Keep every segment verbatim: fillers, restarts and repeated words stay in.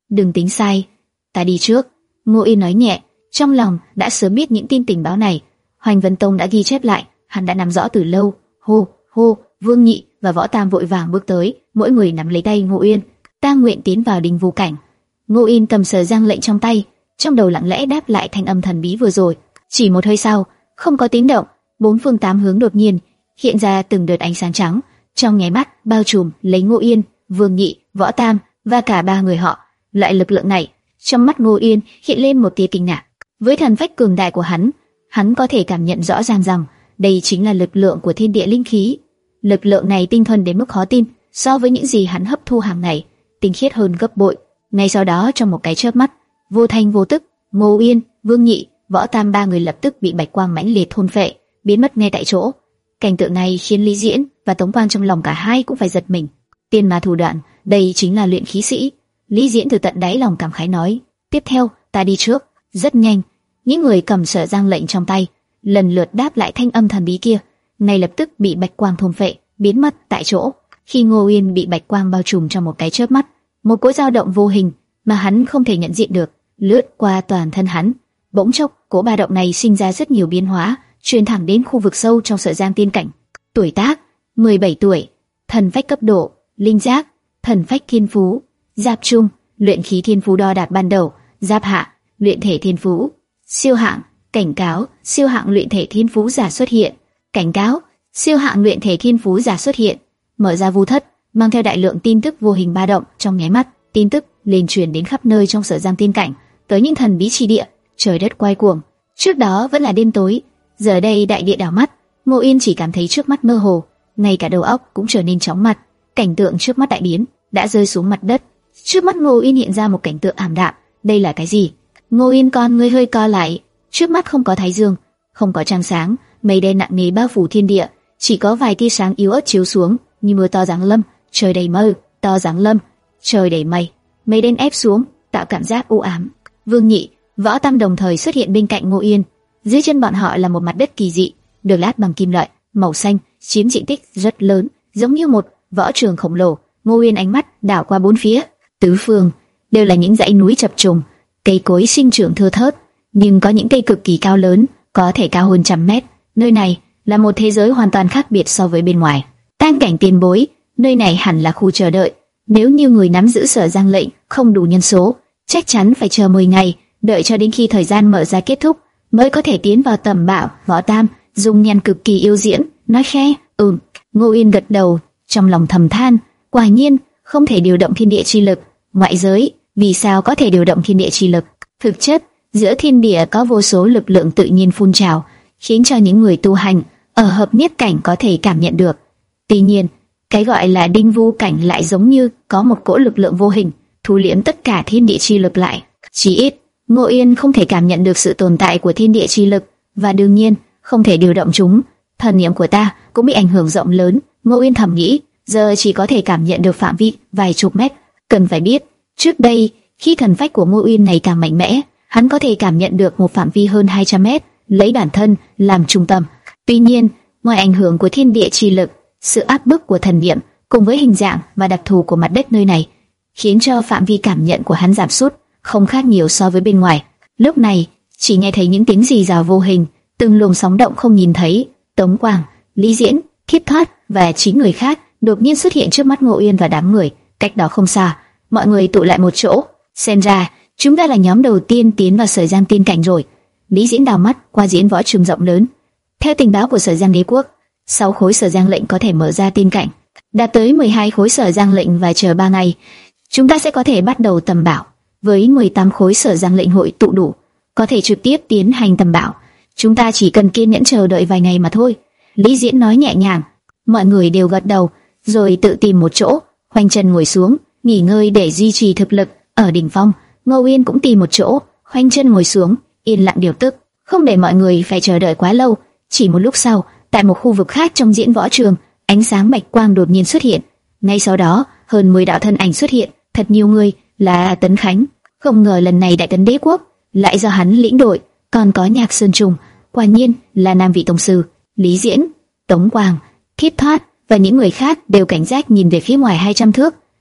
Đừng tính sai, ta đi trước. Ngô Yên nói nhẹ, trong lòng đã sớm biết những tin tình báo này. Hoành Vân Tông đã ghi chép lại, hắn đã nắm rõ từ lâu. Hô, hô, Vương Nhị và Võ Tam vội vàng bước tới, mỗi người nắm lấy tay Ngô Yên. Ta nguyện tiến vào Đình Vu Cảnh. Ngô Yên cầm sờ giang lệnh trong tay, trong đầu lặng lẽ đáp lại thanh âm thần bí vừa rồi. Chỉ một hơi sau, không có tiếng động, bốn phương tám hướng đột nhiên hiện ra từng đợt ánh sáng trắng, trong nháy mắt bao trùm lấy Ngô Yên, Vương Nhị, Võ Tam và cả ba người họ. Loại lực lượng này, trong mắt Ngô Yên hiện lên một tia kinh ngạc. Với thần phách cường đại của hắn, hắn có thể cảm nhận rõ ràng rằng đây chính là lực lượng của thiên địa linh khí. Lực lượng này tinh thuần đến mức khó tin, so với những gì hắn hấp thu hàng ngày, tinh khiết hơn gấp bội. Ngay sau đó, trong một cái chớp mắt, vô thanh vô tức, Ngô Yên, Vương Nhị, Võ Tam ba người lập tức bị bạch quang mãnh liệt thôn phệ, biến mất ngay tại chỗ. Cảnh tượng này khiến Lý Diễn và Tống Quang trong lòng cả hai cũng phải giật mình. Tiên ma thủ đoạn, đây chính là luyện khí sĩ. Lý Diễn từ tận đáy lòng cảm khái nói: tiếp theo, ta đi trước. Rất nhanh, những người cầm sở giang lệnh trong tay lần lượt đáp lại thanh âm thần bí kia, ngay lập tức bị bạch quang thôn phệ, biến mất tại chỗ. Khi Ngô Yên bị bạch quang bao trùm trong một cái chớp mắt, một cỗ dao động vô hình mà hắn không thể nhận diện được lướt qua toàn thân hắn. Bỗng chốc, cỗ ba động này sinh ra rất nhiều biến hóa, truyền thẳng đến khu vực sâu trong sở giang tiên cảnh. Tuổi tác: mười bảy tuổi, thần phách cấp độ linh giác, thần phách thiên phú, giáp trung, luyện khí thiên phú đo đạc ban đầu, giáp hạ, luyện thể thiên phú, siêu hạng. Cảnh cáo: siêu hạng luyện thể thiên phú giả xuất hiện. Cảnh cáo: siêu hạng luyện thể thiên phú giả xuất hiện. Mở ra vu thất, mang theo đại lượng tin tức vô hình ba động, trong nháy mắt, tin tức liền truyền đến khắp nơi trong sở giang tiên cảnh, tới những thần bí chi địa. Trời đất quay cuồng. Trước đó vẫn là đêm tối, giờ đây đại địa đảo mắt. Ngô Yên chỉ cảm thấy trước mắt mơ hồ, ngay cả đầu óc cũng trở nên chóng mặt. Cảnh tượng trước mắt đại biến, đã rơi xuống mặt đất. Trước mắt Ngô Yên hiện ra một cảnh tượng ảm đạm. Đây là cái gì? Ngô Yên con ngươi hơi co lại. Trước mắt không có thái dương, không có trăng sáng, mây đen nặng nề bao phủ thiên địa, chỉ có vài tia sáng yếu ớt chiếu xuống, như mưa to giáng lâm. Trời đầy mây, to giáng lâm, trời đầy mây, mây đen ép xuống, tạo cảm giác u ám. Vương Nhị, Võ Tam đồng thời xuất hiện bên cạnh Ngô Yên. Dưới chân bọn họ là một mặt đất kỳ dị, được lát bằng kim loại màu xanh, chiếm diện tích rất lớn, giống như một võ trường khổng lồ. Ngô Yên ánh mắt đảo qua bốn phía, tứ phương đều là những dãy núi chập trùng, cây cối sinh trưởng thưa thớt, nhưng có những cây cực kỳ cao lớn, có thể cao hơn trăm mét. Nơi này là một thế giới hoàn toàn khác biệt so với bên ngoài. Tam cảnh tiền bối, nơi này hẳn là khu chờ đợi. Nếu như người nắm giữ sở giang lệnh không đủ nhân số, chắc chắn phải chờ mười ngày, đợi cho đến khi thời gian mở ra kết thúc mới có thể tiến vào tầm bảo. Võ Tam dùng nhan cực kỳ yêu diễn, nói khẽ: ừm. Ngô Yên gật đầu, trong lòng thầm than: quả nhiên không thể điều động thiên địa chi lực. Ngoại giới vì sao có thể điều động thiên địa chi lực? Thực chất giữa thiên địa có vô số lực lượng tự nhiên phun trào, khiến cho những người tu hành ở hợp niết cảnh có thể cảm nhận được. Tuy nhiên, cái gọi là Đinh Vu cảnh lại giống như có một cỗ lực lượng vô hình thu liễm tất cả thiên địa chi lực lại. Chỉ ít, Ngô Yên không thể cảm nhận được sự tồn tại của thiên địa chi lực, và đương nhiên không thể điều động chúng. Thần niệm của ta cũng bị ảnh hưởng rộng lớn. Ngô Yên thầm nghĩ, giờ chỉ có thể cảm nhận được phạm vi vài chục mét. Cần phải biết, trước đây khi thần phách của Ngô Yên này càng mạnh mẽ, hắn có thể cảm nhận được một phạm vi hơn hai trăm mét, lấy bản thân làm trung tâm. Tuy nhiên, ngoài ảnh hưởng của thiên địa chi lực, sự áp bức của thần niệm cùng với hình dạng và đặc thù của mặt đất nơi này khiến cho phạm vi cảm nhận của hắn giảm sút, không khác nhiều so với bên ngoài. Lúc này, chỉ nghe thấy những tiếng rì rào vô hình, từng luồng sóng động không nhìn thấy. Tống Quang, Lý Diễn, Thiết Thoát và chín người khác đột nhiên xuất hiện trước mắt Ngô Yên và đám người. Cách đó không xa, mọi người tụ lại một chỗ. Xem ra chúng ta là nhóm đầu tiên tiến vào sở giang tiên cảnh rồi. Lý Diễn đào mắt qua diễn võ trường rộng lớn. Theo tình báo của sở giang đế quốc, sáu khối sở giang lệnh có thể mở ra tiên cảnh, đạt tới mười hai khối sở giang lệnh và chờ ba ngày, chúng ta sẽ có thể bắt đầu tầm bảo. Với mười tám khối sở giang lệnh hội tụ đủ, có thể trực tiếp tiến hành tầm bảo. Chúng ta chỉ cần kiên nhẫn chờ đợi vài ngày mà thôi. Lý Diễn nói nhẹ nhàng. Mọi người đều gật đầu, rồi tự tìm một chỗ, khoanh chân ngồi xuống, nghỉ ngơi để duy trì thực lực ở đỉnh phong. Ngô Yên cũng tìm một chỗ, khoanh chân ngồi xuống, yên lặng điều tức, không để mọi người phải chờ đợi quá lâu. Chỉ một lúc sau, tại một khu vực khác trong diễn võ trường, ánh sáng bạch quang đột nhiên xuất hiện. Ngay sau đó, hơn mười đạo thân ảnh xuất hiện, thật nhiều người. Là Tấn Khánh. Không ngờ lần này Đại Tấn Đế quốc lại do hắn lĩnh đội, còn có Nhạc Sơn Trùng, quả nhiên là nam vị tông sư. Lý Diễn, Tống Quang, Thiết Thoát và những người khác đều cảnh giác nhìn về phía ngoài hai trăm thước.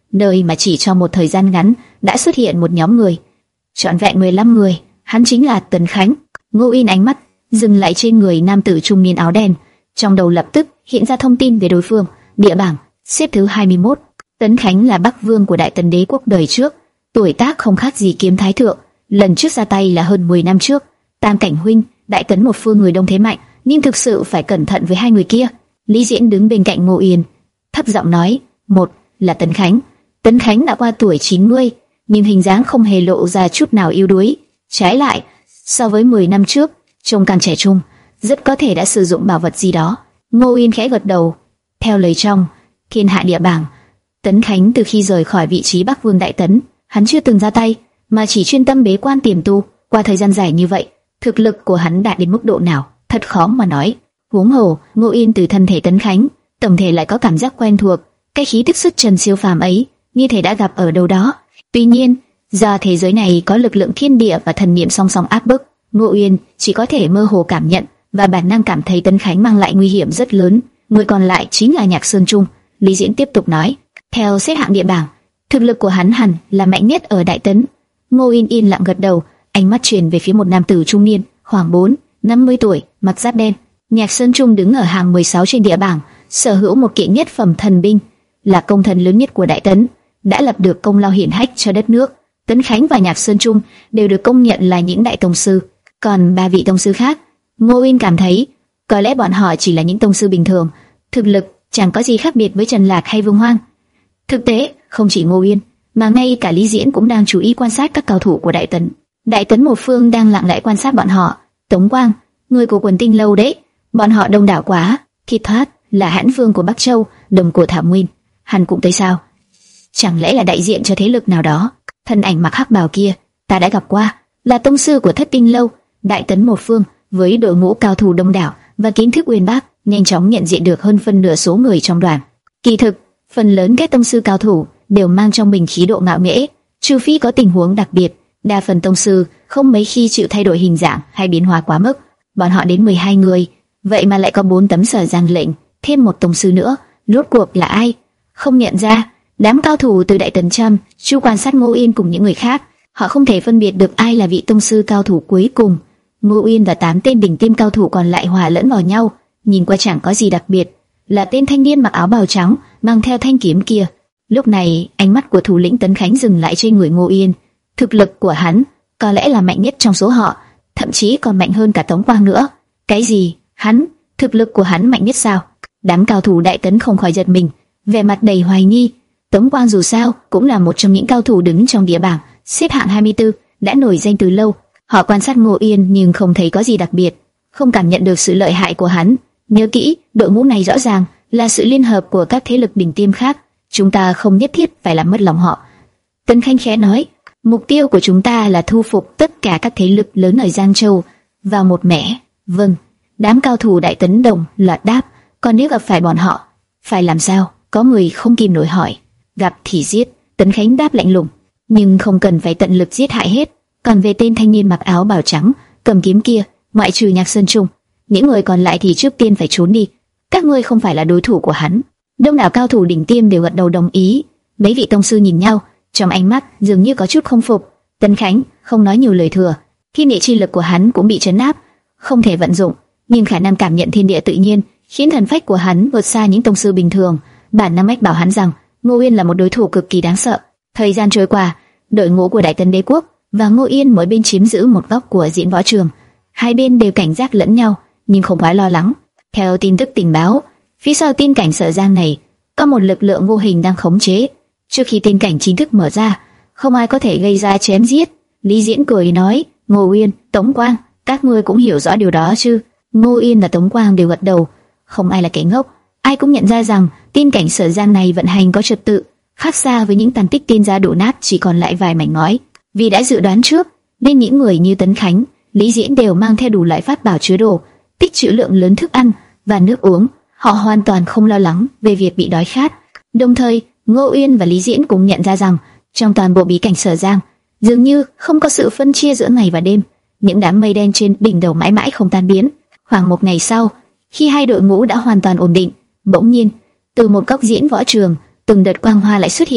nơi mà chỉ trong một thời gian ngắn đã xuất hiện một nhóm người, trọn vẹn mười lăm người. Hắn chính là Tấn Khánh. Ngô Uyên ánh mắt dừng lại trên người nam tử trung niên áo đen, trong đầu lập tức hiện ra thông tin về đối phương. Địa bảng xếp thứ hai mươi mốt. Tấn Khánh là Bắc Vương của Đại Tấn Đế quốc đời trước, tuổi tác không khác gì Kiếm Thái thượng, lần trước ra tay là hơn mười năm trước. Tam cảnh huynh, Đại Tấn một phương người đông thế mạnh, nhưng thực sự phải cẩn thận với hai người kia. Lý Diễn đứng bên cạnh Ngô Uyên, thấp giọng nói, một là Tấn Khánh. Tấn Khánh đã qua tuổi chín mươi, nhưng hình dáng không hề lộ ra chút nào yếu đuối. Trái lại, so với mười năm trước, trông càng trẻ trung, rất có thể đã sử dụng bảo vật gì đó. Ngô Uyên khẽ gật đầu. Theo lời trong Thiên Hạ Địa bảng, Tấn Khánh từ khi rời khỏi vị trí Bắc Vương Đại Tấn, hắn chưa từng ra tay, mà chỉ chuyên tâm bế quan tiềm tu. Qua thời gian dài như vậy, thực lực của hắn đạt đến mức độ nào, thật khó mà nói. Huống hồ, Ngô Uyên từ thân thể Tấn Khánh, tổng thể lại có cảm giác quen thuộc, cái khí tức xuất trần siêu phàm ấy, như thể đã gặp ở đâu đó. Tuy nhiên, do thế giới này có lực lượng thiên địa và thần niệm song song áp bức, Ngô Uyên chỉ có thể mơ hồ cảm nhận và bản năng cảm thấy Tấn Khánh mang lại nguy hiểm rất lớn. Người còn lại chính là Nhạc Sơn Trung. Lý Diễn tiếp tục nói, theo xếp hạng địa bảng, thực lực của hắn hẳn là mạnh nhất ở Đại Tấn. Ngô Uyên yên lặng gật đầu, ánh mắt chuyển về phía một nam tử trung niên, khoảng bốn năm mươi tuổi, mặc giáp đen. Nhạc Sơn Trung đứng ở hàng mười sáu trên địa bảng, sở hữu một kiện nhất phẩm thần binh, là công thần lớn nhất của Đại Tấn, đã lập được công lao hiển hách cho đất nước. Tấn Khánh và Nhạc Sơn Trung đều được công nhận là những đại tông sư, còn ba vị tông sư khác, Ngô Uyên cảm thấy có lẽ bọn họ chỉ là những tông sư bình thường, thực lực chẳng có gì khác biệt với Trần Lạc hay Vương Hoang. Thực tế, không chỉ Ngô Uyên, mà ngay cả Lý Diễn cũng đang chú ý quan sát các cao thủ của Đại Tấn. Đại Tấn một phương đang lặng lẽ quan sát bọn họ. Tống Quang, người của Quần Tinh lâu đấy, bọn họ đông đảo quá. Thi Thoát là hãn vương của Bắc Châu, đồng của Thảo Nguyên, hắn cũng tới sao? Chẳng lẽ là đại diện cho thế lực nào đó? Thân ảnh mặc hắc bào kia, ta đã gặp qua, là tông sư của Thất Tinh lâu. Đại Tấn một phương với đội ngũ cao thủ đông đảo và kiến thức uyên bác, nhanh chóng nhận diện được hơn phân nửa số người trong đoàn. Kỳ thực, phần lớn các tông sư cao thủ đều mang trong mình khí độ ngạo nghễ, trừ phi có tình huống đặc biệt. Đa phần tông sư không mấy khi chịu thay đổi hình dạng hay biến hóa quá mức. Bọn họ đến mười hai người, vậy mà lại có bốn tấm sở giang lệnh, thêm một tông sư nữa, rốt cuộc là ai? Không nhận ra. Đám cao thủ từ Đại Tấn chăm chú quan sát Ngô Uyên cùng những người khác, họ không thể phân biệt được ai là vị tông sư cao thủ cuối cùng. Ngô Uyên và tám tên đỉnh tiêm cao thủ còn lại hòa lẫn vào nhau, nhìn qua chẳng có gì đặc biệt, là tên thanh niên mặc áo bào trắng mang theo thanh kiếm kia. Lúc này, ánh mắt của thủ lĩnh Tấn Khánh dừng lại trên người Ngô Uyên. Thực lực của hắn có lẽ là mạnh nhất trong số họ, thậm chí còn mạnh hơn cả Tống Quang nữa. Cái gì? Hắn? Thực lực của hắn mạnh nhất sao? Đám cao thủ Đại Tấn không khỏi giật mình, vẻ mặt đầy hoài nghi. Tống Quang dù sao cũng là một trong những cao thủ đứng trong địa bảng, xếp hạng hai mươi tư, đã nổi danh từ lâu. Họ quan sát Ngô Uyên nhưng không thấy có gì đặc biệt, không cảm nhận được sự lợi hại của hắn. Nhớ kỹ, đội ngũ này rõ ràng là sự liên hợp của các thế lực đỉnh tiêm khác, chúng ta không nhất thiết phải làm mất lòng họ. Tấn Khanh khẽ nói, mục tiêu của chúng ta là thu phục tất cả các thế lực lớn ở Giang Châu vào một mẻ. Vâng. Đám cao thủ Đại Tấn đồng loạt đáp. Còn nếu gặp phải bọn họ, phải làm sao? Có người không kìm nổi hỏi. Gặp thì giết. Tấn Khánh đáp lạnh lùng, nhưng không cần phải tận lực giết hại hết. Còn về tên thanh niên mặc áo bào trắng cầm kiếm kia, ngoại trừ Nhạc Sơn Trung, những người còn lại thì trước tiên phải trốn đi. Các ngươi không phải là đối thủ của hắn. Đông đảo cao thủ đỉnh tiêm đều gật đầu đồng ý. Mấy vị tông sư nhìn nhau, trong ánh mắt dường như có chút không phục. Tấn Khánh không nói nhiều lời thừa, thiên địa chi lực của hắn cũng bị trấn áp, không thể vận dụng, nhưng khả năng cảm nhận thiên địa tự nhiên khiến thần phách của hắn vượt xa những tông sư bình thường. Bản năng mách bảo hắn rằng Ngô Uyên là một đối thủ cực kỳ đáng sợ. Thời gian trôi qua, đội ngũ của Đại Tấn Đế quốc và Ngô Uyên mỗi bên chiếm giữ một góc của diễn võ trường. Hai bên đều cảnh giác lẫn nhau, nhưng không quá lo lắng. Theo tin tức tình báo, phía sau tiên cảnh Sở Giang này có một lực lượng vô hình đang khống chế. Trước khi tiên cảnh chính thức mở ra, không ai có thể gây ra chém giết. Lý Diễn cười nói, Ngô Uyên, Tống Quang, các ngươi cũng hiểu rõ điều đó chứ? Ngô Uyên và Tống Quang đều gật đầu. Không ai là kẻ ngốc, ai cũng nhận ra rằng tiên cảnh Sở Giang này vận hành có trật tự, khác xa với những tàn tích tiên gia đổ nát chỉ còn lại vài mảnh ngói. Vì đã dự đoán trước, nên những người như Tấn Khánh, Lý Diễn đều mang theo đủ loại pháp bảo chứa đồ, tích trữ lượng lớn thức ăn và nước uống. Họ hoàn toàn không lo lắng về việc bị đói khát. Đồng thời, Ngô Uyên và Lý Diễn cũng nhận ra rằng trong toàn bộ bí cảnh Sở Giang dường như không có sự phân chia giữa ngày và đêm. Những đám mây đen trên đỉnh đầu mãi mãi không tan biến. Khoảng một ngày sau, khi hai đội ngũ đã hoàn toàn ổn định, bỗng nhiên từ một góc diễn võ trường, từng đợt quang hoa lại xuất hiện,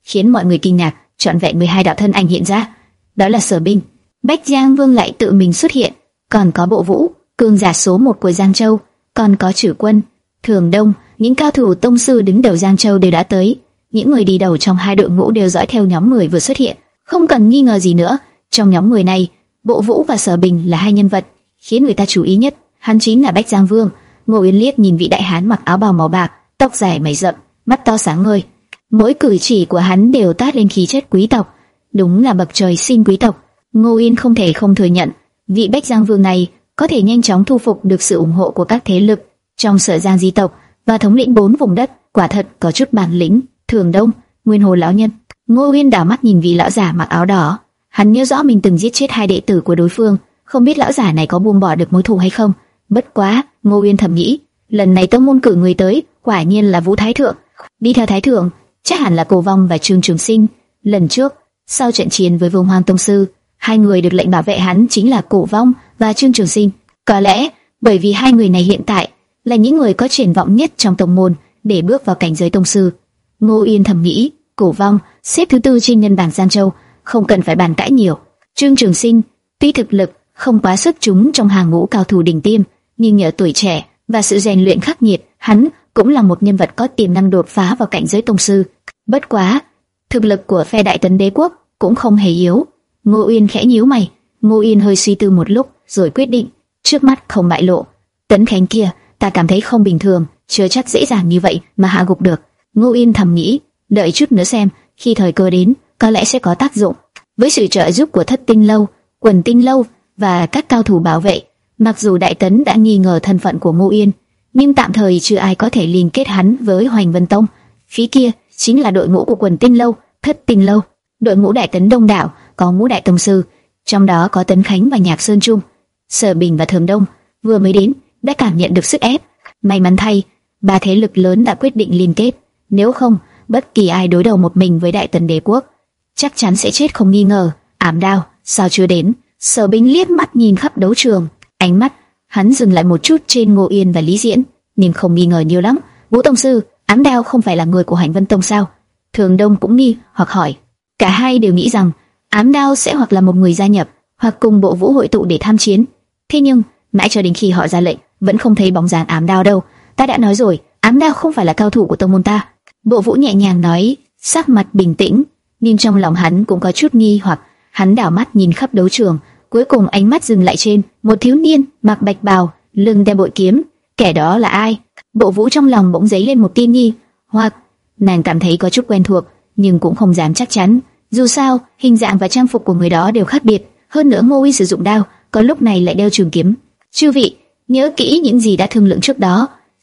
khiến mọi người kinh ngạc. Trọn vẹn mười hai đạo thân ảnh hiện ra, đó là Sở Binh, Bách Giang Vương lại tự mình xuất hiện, còn có Bộ Vũ, cường giả số một của Giang Châu, còn có Trử Quân, Thường Đông, những cao thủ tông sư đứng đầu Giang Châu đều đã tới. Những người đi đầu trong hai đội ngũ đều dõi theo nhóm người vừa xuất hiện, không cần nghi ngờ gì nữa. Trong nhóm người này, Bộ Vũ và Sở Bình là hai nhân vật khiến người ta chú ý nhất. Hắn chính là Bách Giang Vương. Ngô Uyên liếc nhìn vị đại hán mặc áo bào màu bạc, tóc dài mày rậm, mắt to sáng ngời. Mỗi cử chỉ của hắn đều toát lên khí chất quý tộc, đúng là bậc trời sinh quý tộc. Ngô Uyên không thể không thừa nhận, vị Bách Giang Vương này có thể nhanh chóng thu phục được sự ủng hộ của các thế lực trong Sở Giang di tộc và thống lĩnh bốn vùng đất, quả thật có chút bản lĩnh. Thường Đông, Nguyên Hồ lão nhân. Ngô Uyên đảo mắt nhìn vị lão giả mặc áo đỏ, hắn nhớ rõ mình từng giết chết hai đệ tử của đối phương, không biết lão giả này có buông bỏ được mối thù hay không. Bất quá, Ngô Uyên thầm nghĩ, lần này tông môn cử người tới, quả nhiên là Vũ Thái Thượng. Đi theo Thái Thượng, chắc hẳn là Cổ Vong và Trương Trường Sinh. Lần trước, sau trận chiến với Vương Hoang Tông sư, hai người được lệnh bảo vệ hắn chính là Cổ Vong và Trương Trường Sinh. Có lẽ bởi vì hai người này hiện tại là những người có triển vọng nhất trong tông môn để bước vào cảnh giới tông sư. Ngô Uyên thầm nghĩ, Cổ Vong xếp thứ tư trên nhân bảng Giang Châu, không cần phải bàn cãi nhiều. Trương Trường Sinh tuy thực lực không quá xuất chúng trong hàng ngũ cao thủ đỉnh tiêm, nhưng nhờ tuổi trẻ và sự rèn luyện khắc nghiệt, hắn cũng là một nhân vật có tiềm năng đột phá vào cảnh giới tông sư. Bất quá, thực lực của phe Đại Tấn Đế quốc cũng không hề yếu. Ngô Uyên khẽ nhíu mày. Ngô Uyên hơi suy tư một lúc, rồi quyết định, trước mắt không bại lộ. Tấn Khánh kia, ta cảm thấy không bình thường, chưa chắc dễ dàng như vậy mà hạ gục được. Ngô Uyên thầm nghĩ, đợi chút nữa xem, khi thời cơ đến, có lẽ sẽ có tác dụng. Với sự trợ giúp của Thất Tinh Lâu, Quần Tinh Lâu và các cao thủ bảo vệ, mặc dù Đại Tấn đã nghi ngờ thân phận của Ngô Uyên, nhưng tạm thời chưa ai có thể liên kết hắn với Hoành Vân Tông. Phía kia chính là đội ngũ của Quần Tinh Lâu, Thất Tinh Lâu. Đội ngũ Đại Tấn đông đảo, có ngũ đại tông sư, trong đó có Tấn Khánh và Nhạc Sơn Trung. Sở Bình và Thường Đông vừa mới đến đã cảm nhận được sức ép. May mắn thay, ba thế lực lớn đã quyết định liên kết. Nếu không, bất kỳ ai đối đầu một mình với Đại Tấn Đế quốc chắc chắn sẽ chết không nghi ngờ. Ám Đao sao chưa đến? Sở Bình liếc mắt nhìn khắp đấu trường, ánh mắt hắn dừng lại một chút trên Ngô Uyên và Lý Diễn, nhưng không nghi ngờ nhiều lắm. Vũ tông sư, Ám Đao không phải là người của Hoành Vân Tông sao? Thường Đông cũng nghi hoặc hỏi. Cả hai đều nghĩ rằng Ám Đao sẽ hoặc là một người gia nhập, hoặc cùng Bộ Vũ hội tụ để tham chiến. Thế nhưng mãi cho đến khi họ ra lệnh, vẫn không thấy bóng dáng Ám Đao đâu. Ta đã nói rồi, Ám Đao không phải là cao thủ của tông môn ta. Bộ Vũ nhẹ nhàng nói, sắc mặt bình tĩnh, nhưng trong lòng hắn cũng có chút nghi hoặc. Hắn đảo mắt nhìn khắp đấu trường, cuối cùng ánh mắt dừng lại trên một thiếu niên mặc bạch bào, lưng đeo bội kiếm. Kẻ đó là ai? Bộ Vũ trong lòng bỗng dấy lên một tia nghi hoặc, nàng cảm thấy có chút quen thuộc, nhưng cũng không dám chắc chắn. Dù sao, hình dạng và trang phục của người đó đều khác biệt. Hơn nữa Ngô Uy sử dụng đao, có lúc này lại đeo trường kiếm. Chư vị, nhớ kỹ những gì đã thương lượng trước đó.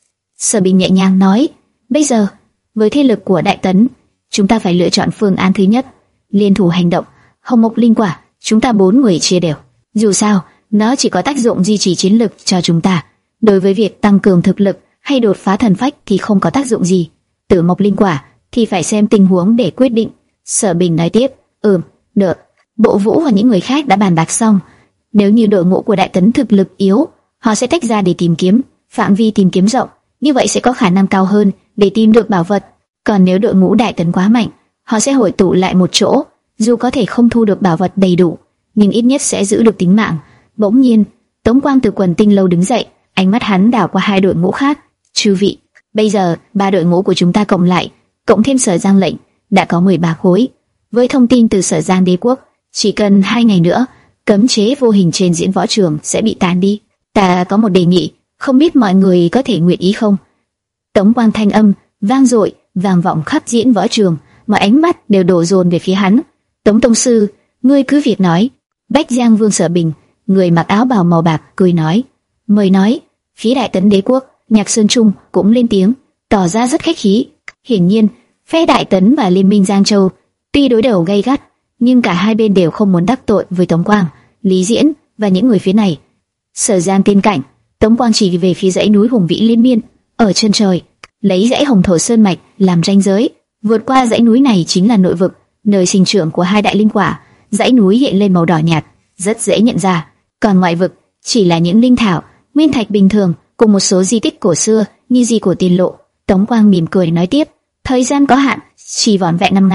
Sở Bình nhẹ nhàng nói. Bây giờ, với thế lực của Đại Tấn, chúng ta phải lựa chọn phương án thứ nhất, liên thủ hành động. Hồng Mộc Linh Quả, chúng ta bốn người chia đều. Dù sao, nó chỉ có tác dụng duy trì chiến lực cho chúng ta. Đối với việc tăng cường thực lực hay đột phá thần phách thì không có tác dụng gì. Tử Mộc Linh Quả thì phải xem tình huống để quyết định. Sở Bình nói tiếp. Ừm, được. Bộ Vũ và những người khác đã bàn bạc xong. Nếu như đội ngũ của Đại Tấn thực lực yếu, họ sẽ tách ra để tìm kiếm, phạm vi tìm kiếm rộng, như vậy sẽ có khả năng cao hơn để tìm được bảo vật. Còn nếu đội ngũ Đại Tấn quá mạnh, họ sẽ hội tụ lại một chỗ, dù có thể không thu được bảo vật đầy đủ, nhưng ít nhất sẽ giữ được tính mạng. Bỗng nhiên, Tống Quang từ Quần Tinh Lâu đứng dậy, ánh mắt hắn đảo qua hai đội ngũ khác. Chư vị, bây giờ ba đội ngũ của chúng ta cộng lại, cộng thêm Sở Giang lệnh, đã có mười ba khối. Với thông tin từ Sở Giang Đế quốc, chỉ cần hai ngày nữa, cấm chế vô hình trên diễn võ trường sẽ bị tan đi. Ta có một đề nghị, không biết mọi người có thể nguyện ý không? Tống Quang thanh âm vang dội, vang vọng khắp diễn võ trường, mọi ánh mắt đều đổ dồn về phía hắn. Tống tông sư, ngươi cứ việc nói. Bách Giang Vương Sở Bình, người mặc áo bào màu bạc, cười nói. Mời nói. Phía Đại Tấn Đế quốc, Nhạc Sơn Trung cũng lên tiếng, tỏ ra rất khách khí. Hiển nhiên, phe Đại Tấn và Liên minh Giang Châu tuy đối đầu gay gắt, nhưng cả hai bên đều không muốn đắc tội với Tống Quang, Lý Diễn và những người phía này. Sở Giang tiên cảnh, Tống Quang chỉ về phía dãy núi hùng vĩ liên miên ở chân trời, lấy dãy Hồng Thổ Sơn mạch làm ranh giới. Vượt qua dãy núi này chính là nội vực, nơi sinh trưởng của hai đại linh quả. Dãy núi hiện lên màu đỏ nhạt, rất dễ nhận ra. Còn ngoại vực chỉ là những linh thảo, nguyên thạch bình thường cùng một số di tích cổ xưa như di của Tiên Lộ. Tống Quang mỉm cười nói tiếp, thời gian có hạn, chỉ vỏn vẹn năm ngày.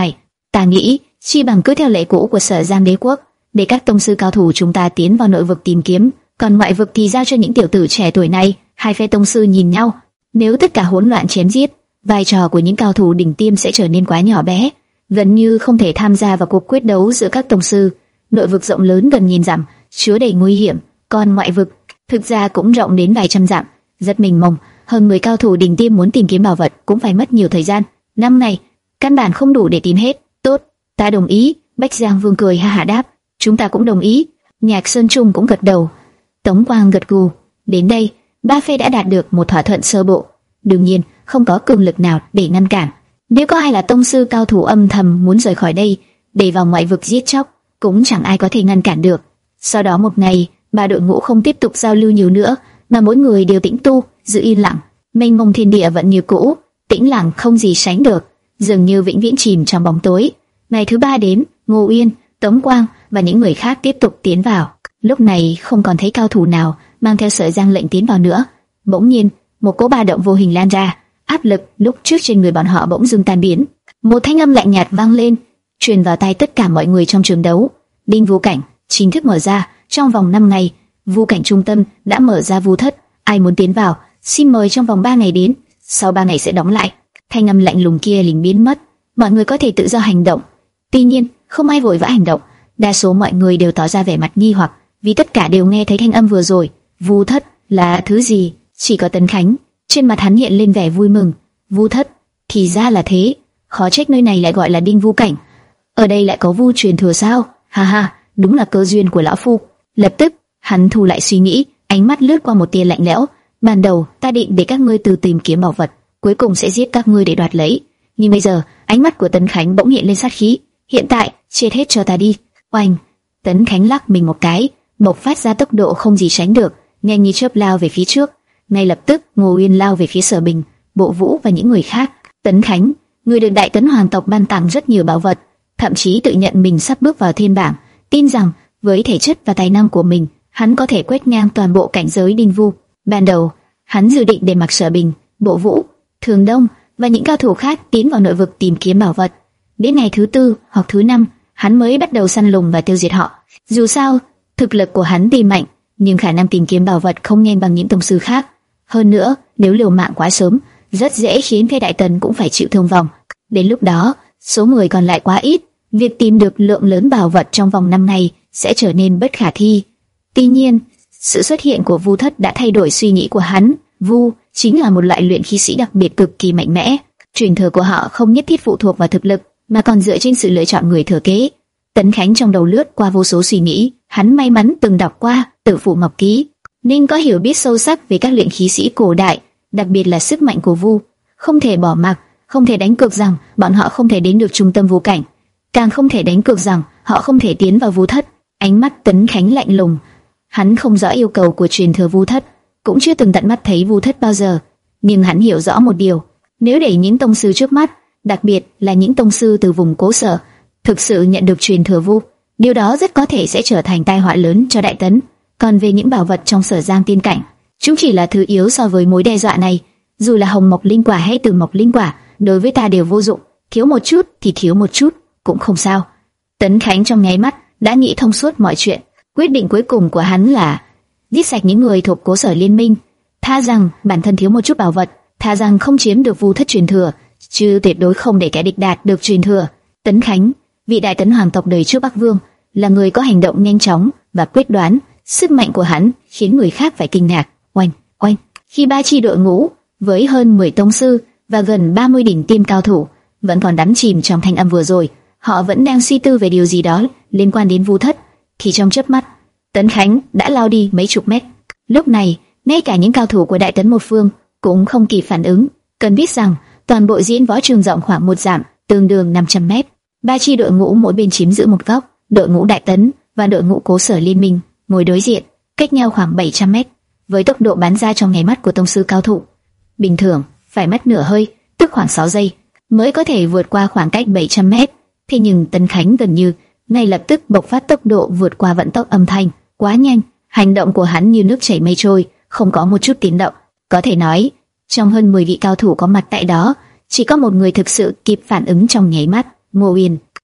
Ta nghĩ chi bằng cứ theo lệ cũ của Sở Giang Đế quốc, để các tông sư cao thủ chúng ta tiến vào nội vực tìm kiếm, còn ngoại vực thì giao cho những tiểu tử trẻ tuổi này. Hai phe tông sư nhìn nhau, nếu tất cả hỗn loạn chém giết, vai trò của những cao thủ đỉnh tiêm sẽ trở nên quá nhỏ bé, gần như không thể tham gia vào cuộc quyết đấu giữa các tông sư. Nội vực rộng lớn gần nghìn dặm, chứa đầy nguy hiểm, còn ngoại vực thực ra cũng rộng đến vài trăm dặm, rất mênh mông. Hơn mười cao thủ đỉnh tiêm muốn tìm kiếm bảo vật cũng phải mất nhiều thời gian. Năm này căn bản không đủ để tìm hết. Tốt, ta đồng ý. Bách Giang Vương cười ha hả đáp. Chúng ta cũng đồng ý. Nhạc Sơn Trung cũng gật đầu. Tống Quang gật gù. Đến đây, ba phe đã đạt được một thỏa thuận sơ bộ. Đương nhiên, không có cường lực nào để ngăn cản. Nếu có ai là tông sư cao thủ âm thầm muốn rời khỏi đây, để vào ngoại vực giết chóc, cũng chẳng ai có thể ngăn cản được. Sau đó một ngày, ba đội ngũ không tiếp tục giao lưu nhiều nữa, mà mỗi người đều tĩnh tu, giữ yên lặng. Mênh mông thiên địa vẫn như cũ, tĩnh lặng không gì sánh được, dường như vĩnh viễn chìm trong bóng tối. Ngày thứ ba đến, Ngô Uyên, Tống Quang và những người khác tiếp tục tiến vào. Lúc này không còn thấy cao thủ nào mang theo sợi giang lệnh tiến vào nữa. Bỗng nhiên, một cỗ ba động vô hình lan ra, áp lực lúc trước trên người bọn họ bỗng dưng tan biến. Một thanh âm lạnh nhạt vang lên, truyền vào tai tất cả mọi người trong trường đấu. Đinh Vu Cảnh chính thức mở ra. Trong vòng năm ngày, Vu Cảnh trung tâm đã mở ra vu thất. Ai muốn tiến vào, xin mời trong vòng ba ngày đến. Sau ba ngày sẽ đóng lại. Thanh âm lạnh lùng kia liền biến mất. Mọi người có thể tự do hành động. Tuy nhiên, không ai vội vã hành động. Đa số mọi người đều tỏ ra vẻ mặt nghi hoặc, vì tất cả đều nghe thấy thanh âm vừa rồi. Vu thất là thứ gì? Chỉ có Tấn Khánh, trên mặt hắn hiện lên vẻ vui mừng. Vu thất, thì ra là thế. Khó trách nơi này lại gọi là Đinh Vu Cảnh. Ở đây lại có vu truyền thừa sao? Ha ha, đúng là cơ duyên của lão phu. Lập tức, hắn thu lại suy nghĩ, ánh mắt lướt qua một tia lạnh lẽo. Ban đầu, ta định để các ngươi từ tìm kiếm bảo vật, cuối cùng sẽ giết các ngươi để đoạt lấy. Nhưng bây giờ, ánh mắt của Tấn Khánh bỗng hiện lên sát khí. Hiện tại, chết hết cho ta đi. Oanh! Tấn Khánh lắc mình một cái, bộc phát ra tốc độ không gì sánh được, nhanh như chớp lao về phía trước. Ngay lập tức, Ngô Uyên lao về phía Sở Bình, Bộ Vũ và những người khác. Tấn Khánh, người được Đại Tấn Hoàng tộc ban tặng rất nhiều bảo vật, thậm chí tự nhận mình sắp bước vào thiên bảng, tin rằng với thể chất và tài năng của mình, hắn có thể quét ngang toàn bộ cảnh giới Đinh Vu. Ban đầu, hắn dự định để mặc Sở Bình, Bộ Vũ, Thường Đông và những cao thủ khác tiến vào nội vực tìm kiếm bảo vật. Đến ngày thứ tư hoặc thứ năm, hắn mới bắt đầu săn lùng và tiêu diệt họ. Dù sao, thực lực của hắn tuy mạnh, nhưng khả năng tìm kiếm bảo vật không nhanh bằng những tông sư khác. Hơn nữa, nếu liều mạng quá sớm, rất dễ khiến phe Đại Tần cũng phải chịu thương vong. Đến lúc đó, số người còn lại quá ít, việc tìm được lượng lớn bảo vật trong vòng năm ngày sẽ trở nên bất khả thi. Tuy nhiên, sự xuất hiện của Vu Thất đã thay đổi suy nghĩ của hắn. Vu chính là một loại luyện khí sĩ đặc biệt cực kỳ mạnh mẽ. Truyền thừa của họ không nhất thiết phụ thuộc vào thực lực, mà còn dựa trên sự lựa chọn người thừa kế. Tấn Khánh trong đầu lướt qua vô số suy nghĩ, hắn may mắn từng đọc qua Tử Phụ Mộc Ký, nên có hiểu biết sâu sắc về các luyện khí sĩ cổ đại, đặc biệt là sức mạnh của Vu. Không thể bỏ mặc, không thể đánh cược rằng bọn họ không thể đến được trung tâm Vu Cảnh, càng không thể đánh cược rằng họ không thể tiến vào Vu Thất. Ánh mắt Tấn Khánh lạnh lùng, hắn không rõ yêu cầu của truyền thừa Vu Thất, cũng chưa từng tận mắt thấy Vu Thất bao giờ, nhưng hắn hiểu rõ một điều: nếu để những tông sư trước mắt, đặc biệt là những tông sư từ vùng Cố Sở, thực sự nhận được truyền thừa Vu, điều đó rất có thể sẽ trở thành tai họa lớn cho Đại Tấn. Còn về những bảo vật trong Sở Giang Tiên Cảnh, chúng chỉ là thứ yếu so với mối đe dọa này. Dù là Hồng Mộc Linh Quả hay Từ Mộc Linh Quả, đối với ta đều vô dụng. Thiếu một chút thì thiếu một chút, cũng không sao. Tấn Khánh trong nháy mắt đã nghĩ thông suốt mọi chuyện. Quyết định cuối cùng của hắn là giết sạch những người thuộc Cố Sở liên minh. Tha rằng bản thân thiếu một chút bảo vật, tha rằng không chiếm được Vu Thất truyền thừa, chứ tuyệt đối không để kẻ địch đạt được truyền thừa. Tấn Khánh, vị Đại Tấn Hoàng tộc đời trước Bắc Vương, là người có hành động nhanh chóng và quyết đoán. Sức mạnh của hắn khiến người khác phải kinh ngạc. Oanh, oanh! Khi ba chi đội ngũ với hơn mười tông sư và gần ba mươi đỉnh tiêm cao thủ vẫn còn đắm chìm trong thanh âm vừa rồi, họ vẫn đang suy tư về điều gì đó liên quan đến Vu Thất, thì trong chớp mắt, Tấn Khánh đã lao đi mấy chục mét. Lúc này, ngay cả những cao thủ của Đại Tấn một phương cũng không kịp phản ứng. Cần biết rằng, toàn bộ diễn võ trường rộng khoảng một dặm, tương đương năm trăm mét. Ba chi đội ngũ mỗi bên chiếm giữ một góc, đội ngũ Đại Tấn và đội ngũ Cố Sở liên minh ngồi đối diện, cách nhau khoảng bảy trăm mét. Với tốc độ bắn ra trong nháy mắt của tông sư cao thủ, bình thường phải mất nửa hơi, tức khoảng sáu giây, mới có thể vượt qua khoảng cách bảy trăm mét. Thế nhưng Tấn Khánh gần như ngay lập tức bộc phát tốc độ vượt qua vận tốc âm thanh, quá nhanh. Hành động của hắn như nước chảy mây trôi, không có một chút tiếng động. Có thể nói, trong hơn mười vị cao thủ có mặt tại đó, chỉ có một người thực sự kịp phản ứng trong nháy mắt. Ngô Uyên.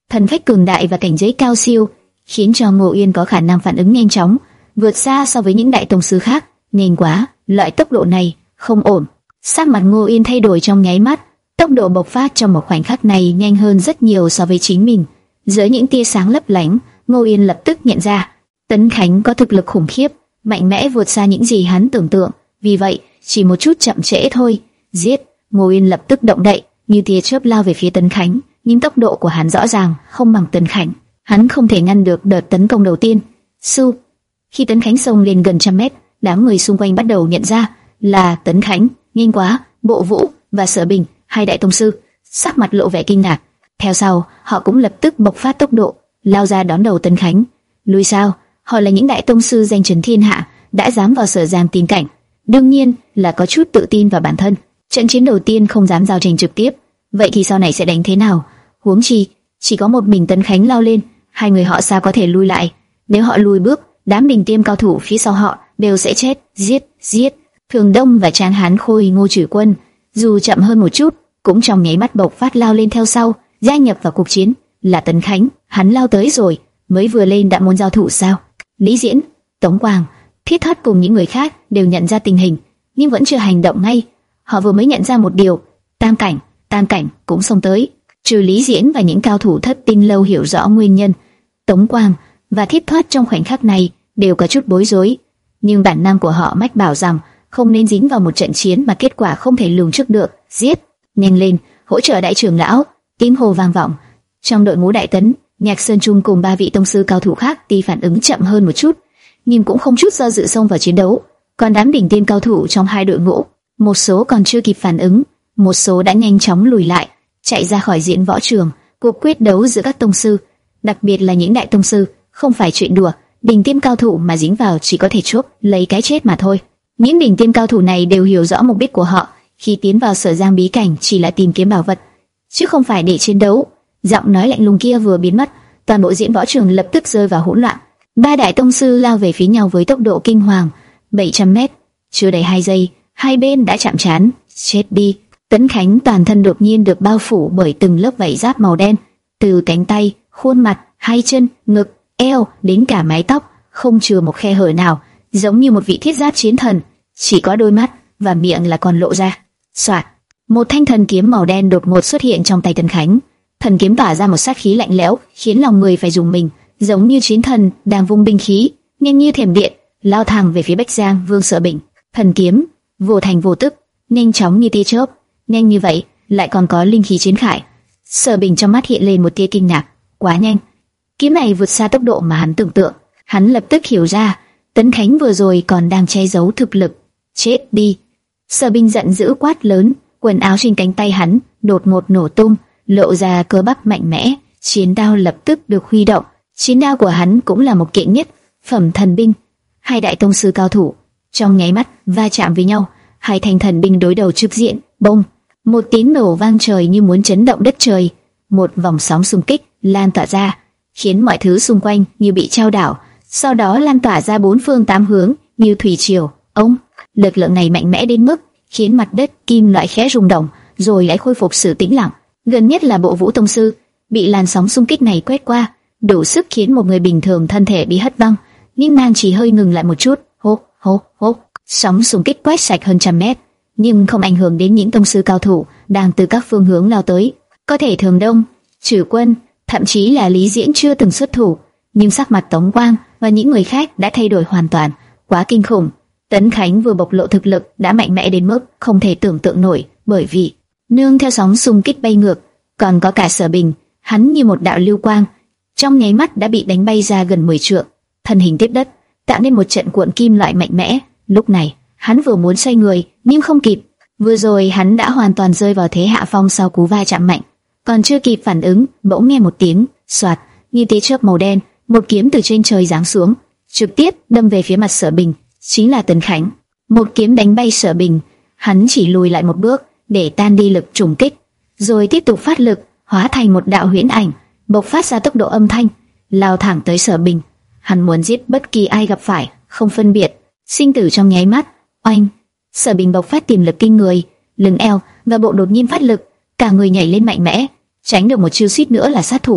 thần phách cường đại và cảnh giới cao siêu, khiến cho Ngô Uyên có khả năng phản ứng nhanh chóng, vượt xa so với những đại tông sư khác. Nhanh quá, loại tốc độ này không ổn. Sắc mặt Ngô Uyên thay đổi trong nháy mắt, tốc độ bộc phát trong một khoảnh khắc này nhanh hơn rất nhiều so với chính mình. Dưới những tia sáng lấp lánh, Ngô Uyên lập tức nhận ra, Tấn Khánh có thực lực khủng khiếp, mạnh mẽ vượt xa những gì hắn tưởng tượng. Vì vậy, chỉ một chút chậm trễ thôi, giết. Ngô Uyên lập tức động đậy, như tia chớp lao về phía Tấn Khánh, nhưng tốc độ của hắn rõ ràng không bằng Tấn Khánh. Hắn không thể ngăn được đợt tấn công đầu tiên. Su, khi Tấn Khánh xông lên gần trăm mét, đám người xung quanh bắt đầu nhận ra là Tấn Khánh. Nhanh quá, Bộ Vũ và Sở Bình, hai đại tông sư, sắc mặt lộ vẻ kinh ngạc. Theo sau, họ cũng lập tức bộc phát tốc độ, lao ra đón đầu Tấn Khánh. Lùi sao? Họ là những đại tông sư danh chấn thiên hạ, đã dám vào Sở Giang tìm cảnh, đương nhiên là có chút tự tin vào bản thân. Trận chiến đầu tiên không dám giao tranh trực tiếp, vậy thì sau này sẽ đánh thế nào? Huống chi chỉ có một mình Tấn Khánh lao lên, hai người họ sao có thể lui lại? Nếu họ lùi bước, đám đỉnh tiêm cao thủ phía sau họ đều sẽ chết. Giết, giết! Thường Đông và Tráng Hán Khôi Ngô Trử Quân, dù chậm hơn một chút, cũng trong nháy mắt bộc phát lao lên theo sau, gia nhập vào cuộc chiến. Là Tấn Khánh, hắn lao tới rồi, mới vừa lên đã muốn giao thủ sao? Lý Diễn, Tống Quang, Thiết Thất cùng những người khác đều nhận ra tình hình, nhưng vẫn chưa hành động ngay. Họ vừa mới nhận ra một điều, Tam Cảnh, Tam Cảnh cũng xông tới. Trừ Lý Diễn và những cao thủ thất tinh lâu hiểu rõ nguyên nhân, Tống Quang và Thiết Thoát trong khoảnh khắc này đều có chút bối rối, nhưng bản năng của họ mách bảo rằng không nên dính vào một trận chiến mà kết quả không thể lường trước được. Giết, nhanh lên, hỗ trợ đại trưởng lão! Tiếng hô vang vọng. Trong đội ngũ Đại Tấn, Nhạc Sơn Trung cùng ba vị tông sư cao thủ khác tuy phản ứng chậm hơn một chút, nhưng cũng không chút do dự xông vào chiến đấu. Còn đám đỉnh tiên cao thủ trong hai đội ngũ, một số còn chưa kịp phản ứng, một số đã nhanh chóng lùi lại, chạy ra khỏi diễn võ trường. Cuộc quyết đấu giữa các tông sư, đặc biệt là những đại tông sư, không phải chuyện đùa. Đỉnh tiêm cao thủ mà dính vào chỉ có thể chốt lấy cái chết mà thôi. Những đỉnh tiêm cao thủ này đều hiểu rõ mục đích của họ khi tiến vào Sở Giang bí cảnh chỉ là tìm kiếm bảo vật, chứ không phải để chiến đấu. Giọng nói lạnh lùng kia vừa biến mất, toàn bộ diễn võ trường lập tức rơi vào hỗn loạn. Ba đại tông sư lao về phía nhau với tốc độ kinh hoàng. bảy trăm mét, chưa đầy hai giây, hai bên đã chạm trán. Chết đi! Tấn Khánh toàn thân đột nhiên được bao phủ bởi từng lớp vảy giáp màu đen, từ cánh tay, khuôn mặt, hai chân, ngực, eo đến cả mái tóc, không chừa một khe hở nào, giống như một vị thiết giáp chiến thần. Chỉ có đôi mắt và miệng là còn lộ ra. Soạt, một thanh thần kiếm màu đen đột ngột xuất hiện trong tay Tấn Khánh. Thần kiếm tỏa ra một sát khí lạnh lẽo, khiến lòng người phải rùng mình, giống như chiến thần đang vung binh khí, nhanh như thiểm điện, lao thẳng về phía Bách Giang Vương Sở Bình. Thần kiếm vô thành vô tức, nhanh chóng như tia chớp. Nhanh như vậy, lại còn có linh khí chiến khải. Sở Bình trong mắt hiện lên một tia kinh ngạc. Quá nhanh, kiếm này vượt xa tốc độ mà hắn tưởng tượng. Hắn lập tức hiểu ra, Tấn Khánh vừa rồi còn đang che giấu thực lực. Chết đi! Sở Bình giận dữ quát lớn, quần áo trên cánh tay hắn đột ngột nổ tung, lộ ra cơ bắp mạnh mẽ. Chiến đao lập tức được huy động. Chiến đao của hắn cũng là một kiện nhất phẩm thần binh. Hai đại tông sư cao thủ trong nháy mắt va chạm với nhau, hai thanh thần binh đối đầu trực diện. Bông! Một tiếng nổ vang trời như muốn chấn động đất trời. Một vòng sóng xung kích lan tỏa ra, khiến mọi thứ xung quanh như bị trao đảo, sau đó lan tỏa ra bốn phương tám hướng như thủy triều. Ông! Lực lượng này mạnh mẽ đến mức khiến mặt đất kim loại khẽ rung động, rồi lại khôi phục sự tĩnh lặng. Gần nhất là Bộ Vũ tông sư bị làn sóng xung kích này quét qua, đủ sức khiến một người bình thường thân thể bị hất văng, nhưng nàng chỉ hơi ngừng lại một chút. Hô hô hô! Sóng xung kích quét sạch hơn trăm mét, nhưng không ảnh hưởng đến những tông sư cao thủ đang từ các phương hướng lao tới. Có thể Thường Đông, Trử Quân, thậm chí là Lý Diễn chưa từng xuất thủ, nhưng sắc mặt Tống Quang và những người khác đã thay đổi hoàn toàn. Quá kinh khủng! Tấn Khánh vừa bộc lộ thực lực đã mạnh mẽ đến mức không thể tưởng tượng nổi, bởi vì nương theo sóng xung kích bay ngược, còn có cả Sở Bình, hắn như một đạo lưu quang, trong nháy mắt đã bị đánh bay ra gần mười trượng, thân hình tiếp đất, tạo nên một trận cuộn kim loại mạnh mẽ. Lúc này, hắn vừa muốn xoay người, nhưng không kịp. Vừa rồi hắn đã hoàn toàn rơi vào thế hạ phong sau cú va chạm mạnh, còn chưa kịp phản ứng, bỗng nghe một tiếng xoạt, như tia chớp màu đen, một kiếm từ trên trời giáng xuống, trực tiếp đâm về phía mặt Sở Bình. Chính là Tấn Khánh. Một kiếm đánh bay Sở Bình, hắn chỉ lùi lại một bước để tan đi lực trùng kích, rồi tiếp tục phát lực, hóa thành một đạo huyễn ảnh, bộc phát ra tốc độ âm thanh, lao thẳng tới Sở Bình. Hắn muốn giết bất kỳ ai gặp phải, không phân biệt sinh tử trong nháy mắt. Oanh! Sở Bình bộc phát tiềm lực kinh người, lưng eo và bộ đột nhiên phát lực, cả người nhảy lên mạnh mẽ, tránh được một chiêu suýt nữa là sát thủ.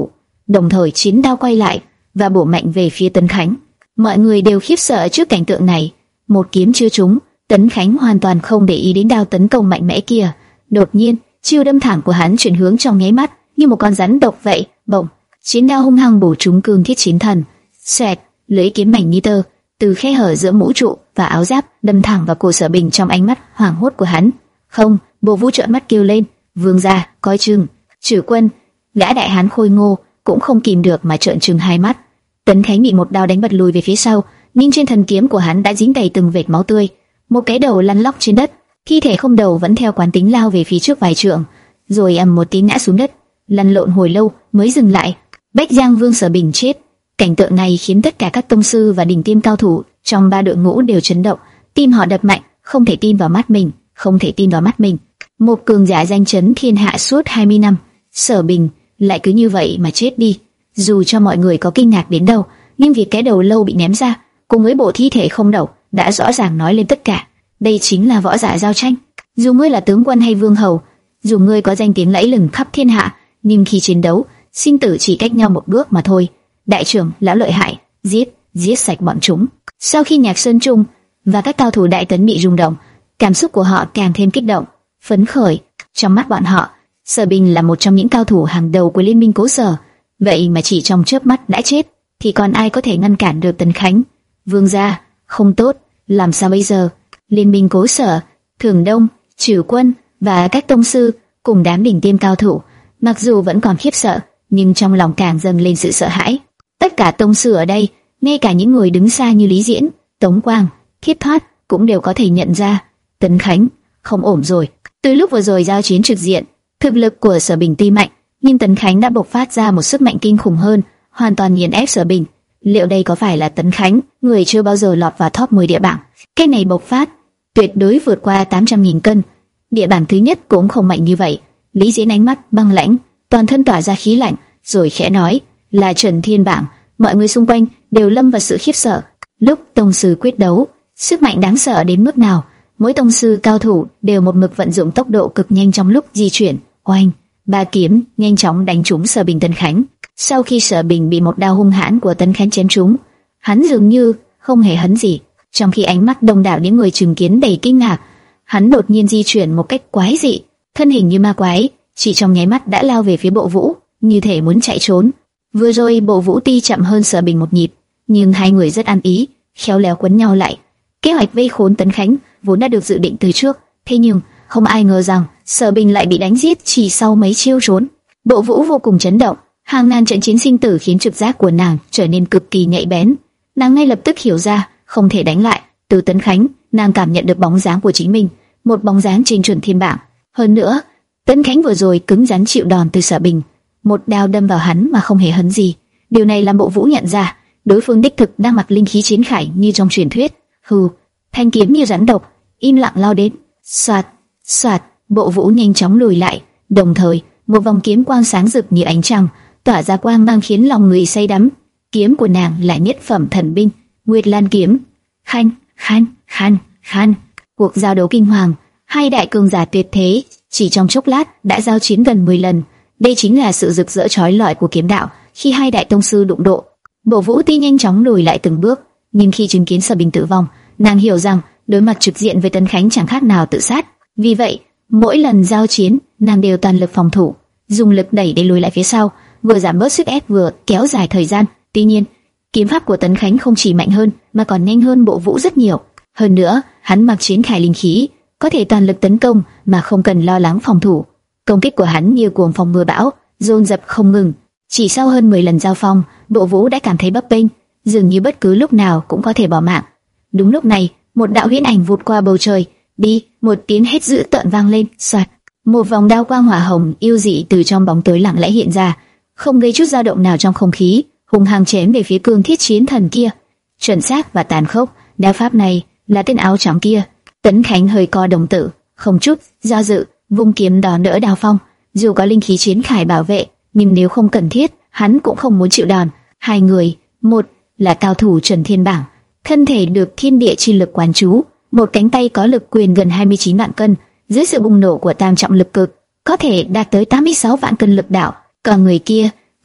đồng thời chín đao quay lại và bổ mạnh về phía Tấn Khánh. Mọi người đều khiếp sợ trước cảnh tượng này. Một kiếm chưa trúng, Tấn Khánh hoàn toàn không để ý đến đao tấn công mạnh mẽ kia. Đột nhiên, chiêu đâm thẳng của hắn chuyển hướng trong nháy mắt, như một con rắn độc vậy. Bổng, chín đao hung hăng bổ trúng cương thiết chiến thần. Xoẹt, lưỡi kiếm mảnh như tơ từ khe hở giữa mũ trụ và áo giáp đâm thẳng vào cổ Sở Bình. Trong ánh mắt hoảng hốt của hắn, không, Bộ Vũ trợn mắt kêu lên, vương gia, coi chừng. Chử Quân, gã đại hán khôi ngô, cũng không kìm được mà trợn trừng hai mắt. Tấn Khánh bị một đao đánh bật lùi về phía sau, nhưng trên thân kiếm của hắn đã dính đầy từng vệt máu tươi. Một cái đầu lăn lóc trên đất, thi thể không đầu vẫn theo quán tính lao về phía trước vài trượng, rồi ầm một tiếng ngã xuống đất, lăn lộn hồi lâu mới dừng lại. Bách Giang Vương Sở Bình chết. Cảnh tượng này khiến tất cả các tông sư và đỉnh tiêm cao thủ trong ba đội ngũ đều chấn động, tim họ đập mạnh, không thể tin vào mắt mình, không thể tin vào mắt mình. Một cường giả danh chấn thiên hạ suốt hai mươi năm, Sở Bình lại cứ như vậy mà chết đi. Dù cho mọi người có kinh ngạc đến đâu, nhưng việc cái đầu lâu bị ném ra cùng với bộ thi thể không đầu đã rõ ràng nói lên tất cả. Đây chính là võ giả giao tranh. Dù ngươi là tướng quân hay vương hầu, dù ngươi có danh tiếng lẫy lừng khắp thiên hạ, nhưng khi chiến đấu, sinh tử chỉ cách nhau một bước mà thôi. Đại trưởng lão lợi hại, giết, giết sạch bọn chúng. Sau khi Nhạc Sơn Trung và các cao thủ Đại Tấn bị rung động, cảm xúc của họ càng thêm kích động, phấn khởi. Trong mắt bọn họ, Sở Bình là một trong những cao thủ hàng đầu của liên minh Cố Sở. Vậy mà chỉ trong chớp mắt đã chết, thì còn ai có thể ngăn cản được Tấn Khánh? Vương gia, không tốt, làm sao bây giờ? Liên minh Cố Sở, Thường Đông, Chử Quân và các tông sư cùng đám đỉnh tiêm cao thủ, mặc dù vẫn còn khiếp sợ, nhưng trong lòng càng dâng lên sự sợ hãi. Tất cả tông sư ở đây, ngay cả những người đứng xa như Lý Diễn, Tống Quang, Thiết Thoát cũng đều có thể nhận ra Tấn Khánh không ổn rồi. Từ lúc vừa rồi giao chiến trực diện, thực lực của Sở Bình tuy mạnh, nhưng Tấn Khánh đã bộc phát ra một sức mạnh kinh khủng hơn, hoàn toàn nghiền ép Sở Bình. Liệu đây có phải là Tấn Khánh, người chưa bao giờ lọt vào top mười địa bảng? Cái này bộc phát tuyệt đối vượt qua tám trăm nghìn cân. Địa bảng thứ nhất cũng không mạnh như vậy. Lý Diễn ánh mắt băng lãnh, toàn thân tỏa ra khí lạnh, rồi khẽ nói, là Trần Thiên bảng. Mọi người xung quanh đều lâm vào sự khiếp sợ. Lúc tông sư quyết đấu, sức mạnh đáng sợ đến mức nào? Mỗi tông sư cao thủ đều một mực vận dụng tốc độ cực nhanh trong lúc di chuyển. Oanh, ba kiếm nhanh chóng đánh trúng Sở Bình. Tấn Khánh. Sau khi Sở Bình bị một đao hung hãn của Tấn Khánh chém trúng, hắn dường như không hề hấn gì. Trong khi ánh mắt đông đảo những người chứng kiến đầy kinh ngạc, hắn đột nhiên di chuyển một cách quái dị, thân hình như ma quái, chỉ trong nháy mắt đã lao về phía Bộ Vũ, như thể muốn chạy trốn. Vừa rồi Bộ Vũ tuy chậm hơn Sở Bình một nhịp, nhưng hai người rất ăn ý, khéo léo quấn nhau lại. Kế hoạch vây khốn Tấn Khánh vốn đã được dự định từ trước, thế nhưng không ai ngờ rằng Sở Bình lại bị đánh giết chỉ sau mấy chiêu trốn. Bộ Vũ vô cùng chấn động, hàng ngàn trận chiến sinh tử khiến trực giác của nàng trở nên cực kỳ nhạy bén. Nàng ngay lập tức hiểu ra không thể đánh lại. Từ Tấn Khánh, nàng cảm nhận được bóng dáng của chính mình, một bóng dáng trên Trần Thiên bảng. Hơn nữa, Tấn Khánh vừa rồi cứng rắn chịu đòn từ Sở Bình, một đao đâm vào hắn mà không hề hấn gì. Điều này làm Bộ Vũ nhận ra đối phương đích thực đang mặc linh khí chiến khải như trong truyền thuyết. Hừ, thanh kiếm như rắn độc, im lặng lao đến. Soạt, soạt, Bộ Vũ nhanh chóng lùi lại, đồng thời một vòng kiếm quang sáng rực như ánh trăng tỏa ra quang mang khiến lòng người say đắm. Kiếm của nàng là nhất phẩm thần binh, Nguyệt Lan kiếm. Khanh, khanh, khanh, khanh. Cuộc giao đấu kinh hoàng, hai đại cường giả tuyệt thế chỉ trong chốc lát đã giao chiến gần mười lần. Đây chính là sự rực rỡ chói lọi của kiếm đạo khi hai đại tông sư đụng độ. Bộ Vũ tuy nhanh chóng lùi lại từng bước, nhưng khi chứng kiến Sở Bình tử vong, nàng hiểu rằng đối mặt trực diện với Tấn Khánh chẳng khác nào tự sát. Vì vậy, mỗi lần giao chiến, nàng đều toàn lực phòng thủ, dùng lực đẩy để lùi lại phía sau, vừa giảm bớt sức ép vừa kéo dài thời gian. Tuy nhiên, kiếm pháp của Tấn Khánh không chỉ mạnh hơn mà còn nhanh hơn Bộ Vũ rất nhiều. Hơn nữa, hắn mặc chiến khải linh khí, có thể toàn lực tấn công mà không cần lo lắng phòng thủ. Công kích của hắn như cuồng phong mưa bão, dồn dập không ngừng. Chỉ sau hơn mười lần giao phong, Bộ Vũ đã cảm thấy bấp bênh, dường như bất cứ lúc nào cũng có thể bỏ mạng. Đúng lúc này, một đạo huyễn ảnh vụt qua bầu trời, đi, một tiếng hét dữ tợn vang lên, xoạt, một vòng đao quang hỏa hồng yêu dị từ trong bóng tối lặng lẽ hiện ra, không gây chút dao động nào trong không khí, hung hăng chém về phía cương thiết chiến thần kia. Chuẩn xác và tàn khốc, đao pháp này là tên áo trắng kia. Tấn Khánh hơi co đồng tử, không chút do dự, vung kiếm đón đỡ đao phong. Dù có linh khí chiến khải bảo vệ, nhưng nếu không cần thiết, hắn cũng không muốn chịu đòn. Hai người, một là cao thủ Trần Thiên bảng, thân thể được thiên địa chi lực quán trú, một cánh tay có lực quyền gần hai mươi chín vạn cân, dưới sự bùng nổ của tam trọng lực cực, có thể đạt tới tám mươi sáu vạn cân lực đạo. Còn người kia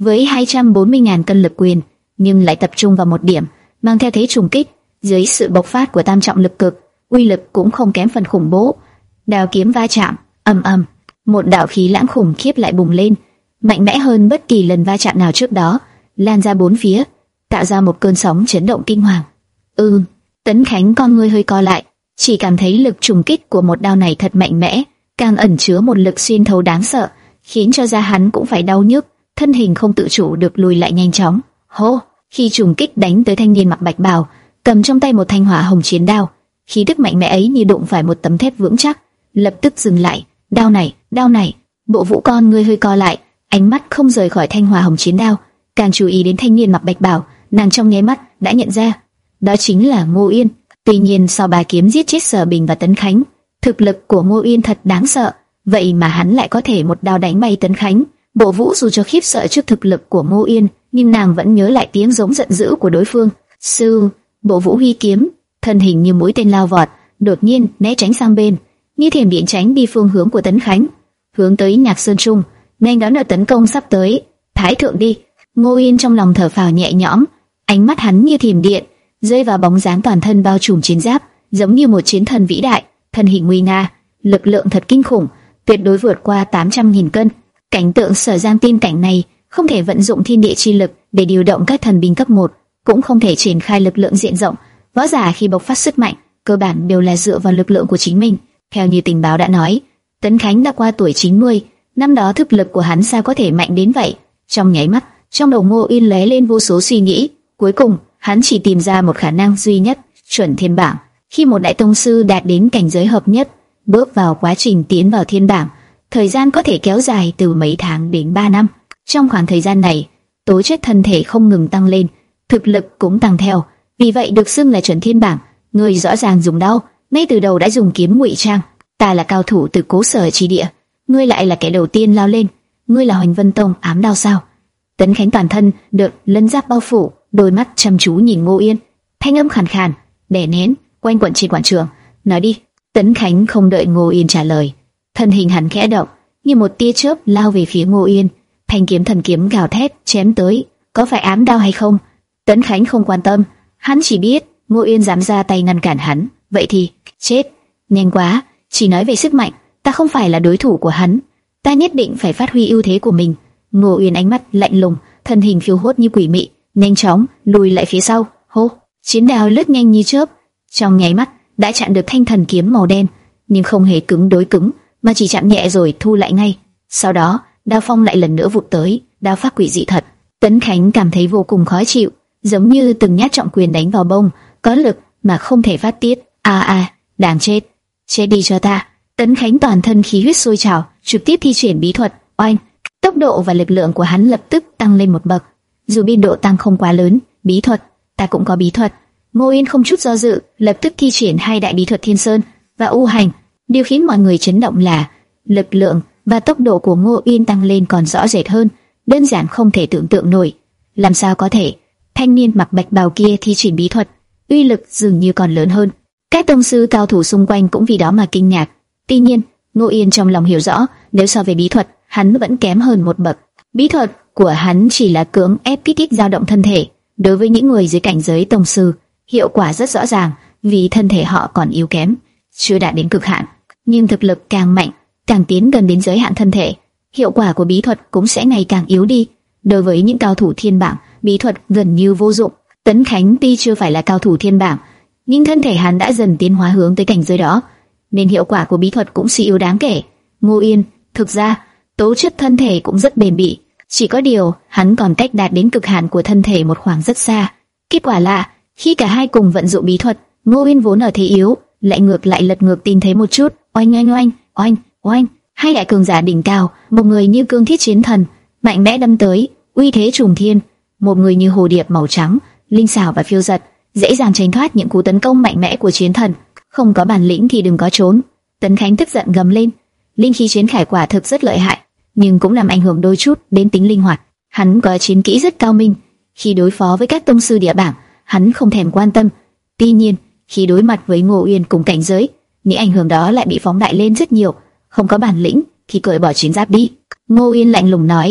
với hai trăm bốn mươi nghìn cân lực quyền, nhưng lại tập trung vào một điểm, mang theo thế trùng kích. Dưới sự bộc phát của tam trọng lực cực, uy lực cũng không kém phần khủng bố. Đao kiếm va chạm, ầm ầm, một đạo khí lãng khủng khiếp lại bùng lên, mạnh mẽ hơn bất kỳ lần va chạm nào trước đó, lan ra bốn phía, tạo ra một cơn sóng chấn động kinh hoàng. Ừ, Tấn Khánh con ngươi hơi co lại, chỉ cảm thấy lực trùng kích của một đao này thật mạnh mẽ, càng ẩn chứa một lực xuyên thấu đáng sợ, khiến cho da hắn cũng phải đau nhức, thân hình không tự chủ được lùi lại nhanh chóng. Hô, khi trùng kích đánh tới thanh niên mặc bạch bào, cầm trong tay một thanh hỏa hồng chiến đao, khí tức mạnh mẽ ấy như đụng phải một tấm thép vững chắc, lập tức dừng lại. Đao này, đao này, Bộ Vũ con ngươi hơi co lại, ánh mắt không rời khỏi thanh hỏa hồng chiến đao, càng chú ý đến thanh niên mặc bạch bào, nàng trong nháy mắt đã nhận ra, đó chính là Ngô Yên. Tuy nhiên sau ba kiếm giết chết Sở Bình và Tấn Khánh, thực lực của Ngô Yên thật đáng sợ, vậy mà hắn lại có thể một đao đánh bay Tấn Khánh. Bộ Vũ dù cho khiếp sợ trước thực lực của Ngô Yên, nhưng nàng vẫn nhớ lại tiếng giống giận dữ của đối phương. Sư, Bộ Vũ huy kiếm, thân hình như mũi tên lao vọt, đột nhiên né tránh sang bên, như thiểm điện tránh đi phương hướng của Tấn Khánh, hướng tới Nhạc Sơn Trung, nhanh đón đợt tấn công sắp tới. Thái thượng đi. Ngô Yên trong lòng thở phào nhẹ nhõm, ánh mắt hắn như thiểm điện rơi vào bóng dáng toàn thân bao trùm chiến giáp, giống như một chiến thần vĩ đại, thân hình nguy nga, lực lượng thật kinh khủng, tuyệt đối vượt qua tám trăm nghìn cân. Cảnh tượng Sở Giang tin cảnh này, không thể vận dụng thiên địa chi lực để điều động các thần binh cấp một, cũng không thể triển khai lực lượng diện rộng. Võ giả khi bộc phát sức mạnh, cơ bản đều là dựa vào lực lượng của chính mình. Theo như tình báo đã nói, Tấn Khánh đã qua tuổi chín mươi, năm đó thực lực của hắn sao có thể mạnh đến vậy? Trong nháy mắt, trong đầu Ngô Yên lóe lên vô số suy nghĩ, cuối cùng hắn chỉ tìm ra một khả năng duy nhất: chuẩn thiên bảng. Khi một đại tông sư đạt đến cảnh giới hợp nhất, bước vào quá trình tiến vào thiên bảng, thời gian có thể kéo dài từ mấy tháng đến ba năm. Trong khoảng thời gian này, tố chất thân thể không ngừng tăng lên, thực lực cũng tăng theo, vì vậy được xưng là chuẩn thiên bảng. Ngươi rõ ràng dùng đao, ngay từ đầu đã dùng kiếm ngụy trang. Ta là cao thủ từ Cố Sở chi địa, ngươi lại là kẻ đầu tiên lao lên. Ngươi là Hoành Vân Tông ám đao sao? Tấn Khánh toàn thân được lân giáp bao phủ, đôi mắt chăm chú nhìn Ngô Yên, thanh âm khàn khàn, đè nén, quanh quẩn trên quảng trường. Nói đi. Tấn Khánh không đợi Ngô Yên trả lời, thân hình hắn khẽ động, như một tia chớp lao về phía Ngô Yên. Thanh kiếm thần kiếm gào thét chém tới, có phải ám đao hay không? Tấn Khánh không quan tâm, hắn chỉ biết Ngô Yên dám ra tay ngăn cản hắn, vậy thì chết. Nhanh quá, chỉ nói về sức mạnh, ta không phải là đối thủ của hắn, ta nhất định phải phát huy ưu thế của mình. Ngô Uyên ánh mắt lạnh lùng, thân hình phiêu hốt như quỷ mị, nhanh chóng lùi lại phía sau. Hô, chiến đao lướt nhanh như chớp, trong nháy mắt đã chặn được thanh thần kiếm màu đen, nhưng không hề cứng đối cứng, mà chỉ chạm nhẹ rồi thu lại ngay. Sau đó, đao phong lại lần nữa vụt tới, đao pháp quỷ dị thật. Tấn Khánh cảm thấy vô cùng khó chịu, giống như từng nhát trọng quyền đánh vào bông, có lực mà không thể phát tiết. A a, đáng chết, chết đi cho ta. Tấn Khánh toàn thân khí huyết sôi trào, trực tiếp thi triển bí thuật. Oanh, tốc độ và lực lượng của hắn lập tức tăng lên một bậc. Dù biên độ tăng không quá lớn, bí thuật, ta cũng có bí thuật. Ngô Yên không chút do dự, lập tức thi triển hai đại bí thuật Thiên Sơn và U Hành. Điều khiến mọi người chấn động là lực lượng và tốc độ của Ngô Yên tăng lên còn rõ rệt hơn, đơn giản không thể tưởng tượng nổi. Làm sao có thể? Thanh niên mặc bạch bào kia thi triển bí thuật, uy lực dường như còn lớn hơn. Các tông sư cao thủ xung quanh cũng vì đó mà kinh ngạc. Tuy nhiên, Ngô Yên trong lòng hiểu rõ, nếu so về bí thuật, hắn vẫn kém hơn một bậc. Bí thuật của hắn chỉ là cưỡng ép kích thích dao động thân thể. Đối với những người dưới cảnh giới tông sư, hiệu quả rất rõ ràng, vì thân thể họ còn yếu kém, chưa đạt đến cực hạn. Nhưng thực lực càng mạnh, càng tiến gần đến giới hạn thân thể, hiệu quả của bí thuật cũng sẽ ngày càng yếu đi. Đối với những cao thủ thiên bảng, bí thuật gần như vô dụng. Tấn Khánh tuy chưa phải là cao thủ thiên bảng, nhưng thân thể hắn đã dần tiến hóa hướng tới cảnh giới đó, nên hiệu quả của bí thuật cũng suy yếu đáng kể. Ngô Yên, thực ra, tố chất thân thể cũng rất bền bỉ, chỉ có điều hắn còn cách đạt đến cực hạn của thân thể một khoảng rất xa. Kết quả là, khi cả hai cùng vận dụng bí thuật, Ngô Yên vốn ở thế yếu, lại ngược lại lật ngược tình thế một chút. Oanh oanh oanh, oanh oanh, hai đại cường giả đỉnh cao, một người như cương thiết chiến thần, mạnh mẽ đâm tới, uy thế trùng thiên, một người như hồ điệp màu trắng, linh xảo và phiêu dật, dễ dàng tránh thoát những cú tấn công mạnh mẽ của chiến thần. Không có bản lĩnh thì đừng có trốn. Tấn Khánh tức giận gầm lên. Linh khí chiến khải quả thực rất lợi hại, nhưng cũng làm ảnh hưởng đôi chút đến tính linh hoạt. Hắn có chiến kỹ rất cao minh, khi đối phó với các tông sư địa bảng, hắn không thèm quan tâm. Tuy nhiên, khi đối mặt với Ngô Uyên cùng cảnh giới, những ảnh hưởng đó lại bị phóng đại lên rất nhiều. Không có bản lĩnh thì cởi bỏ chiến giáp đi. Ngô Uyên lạnh lùng nói,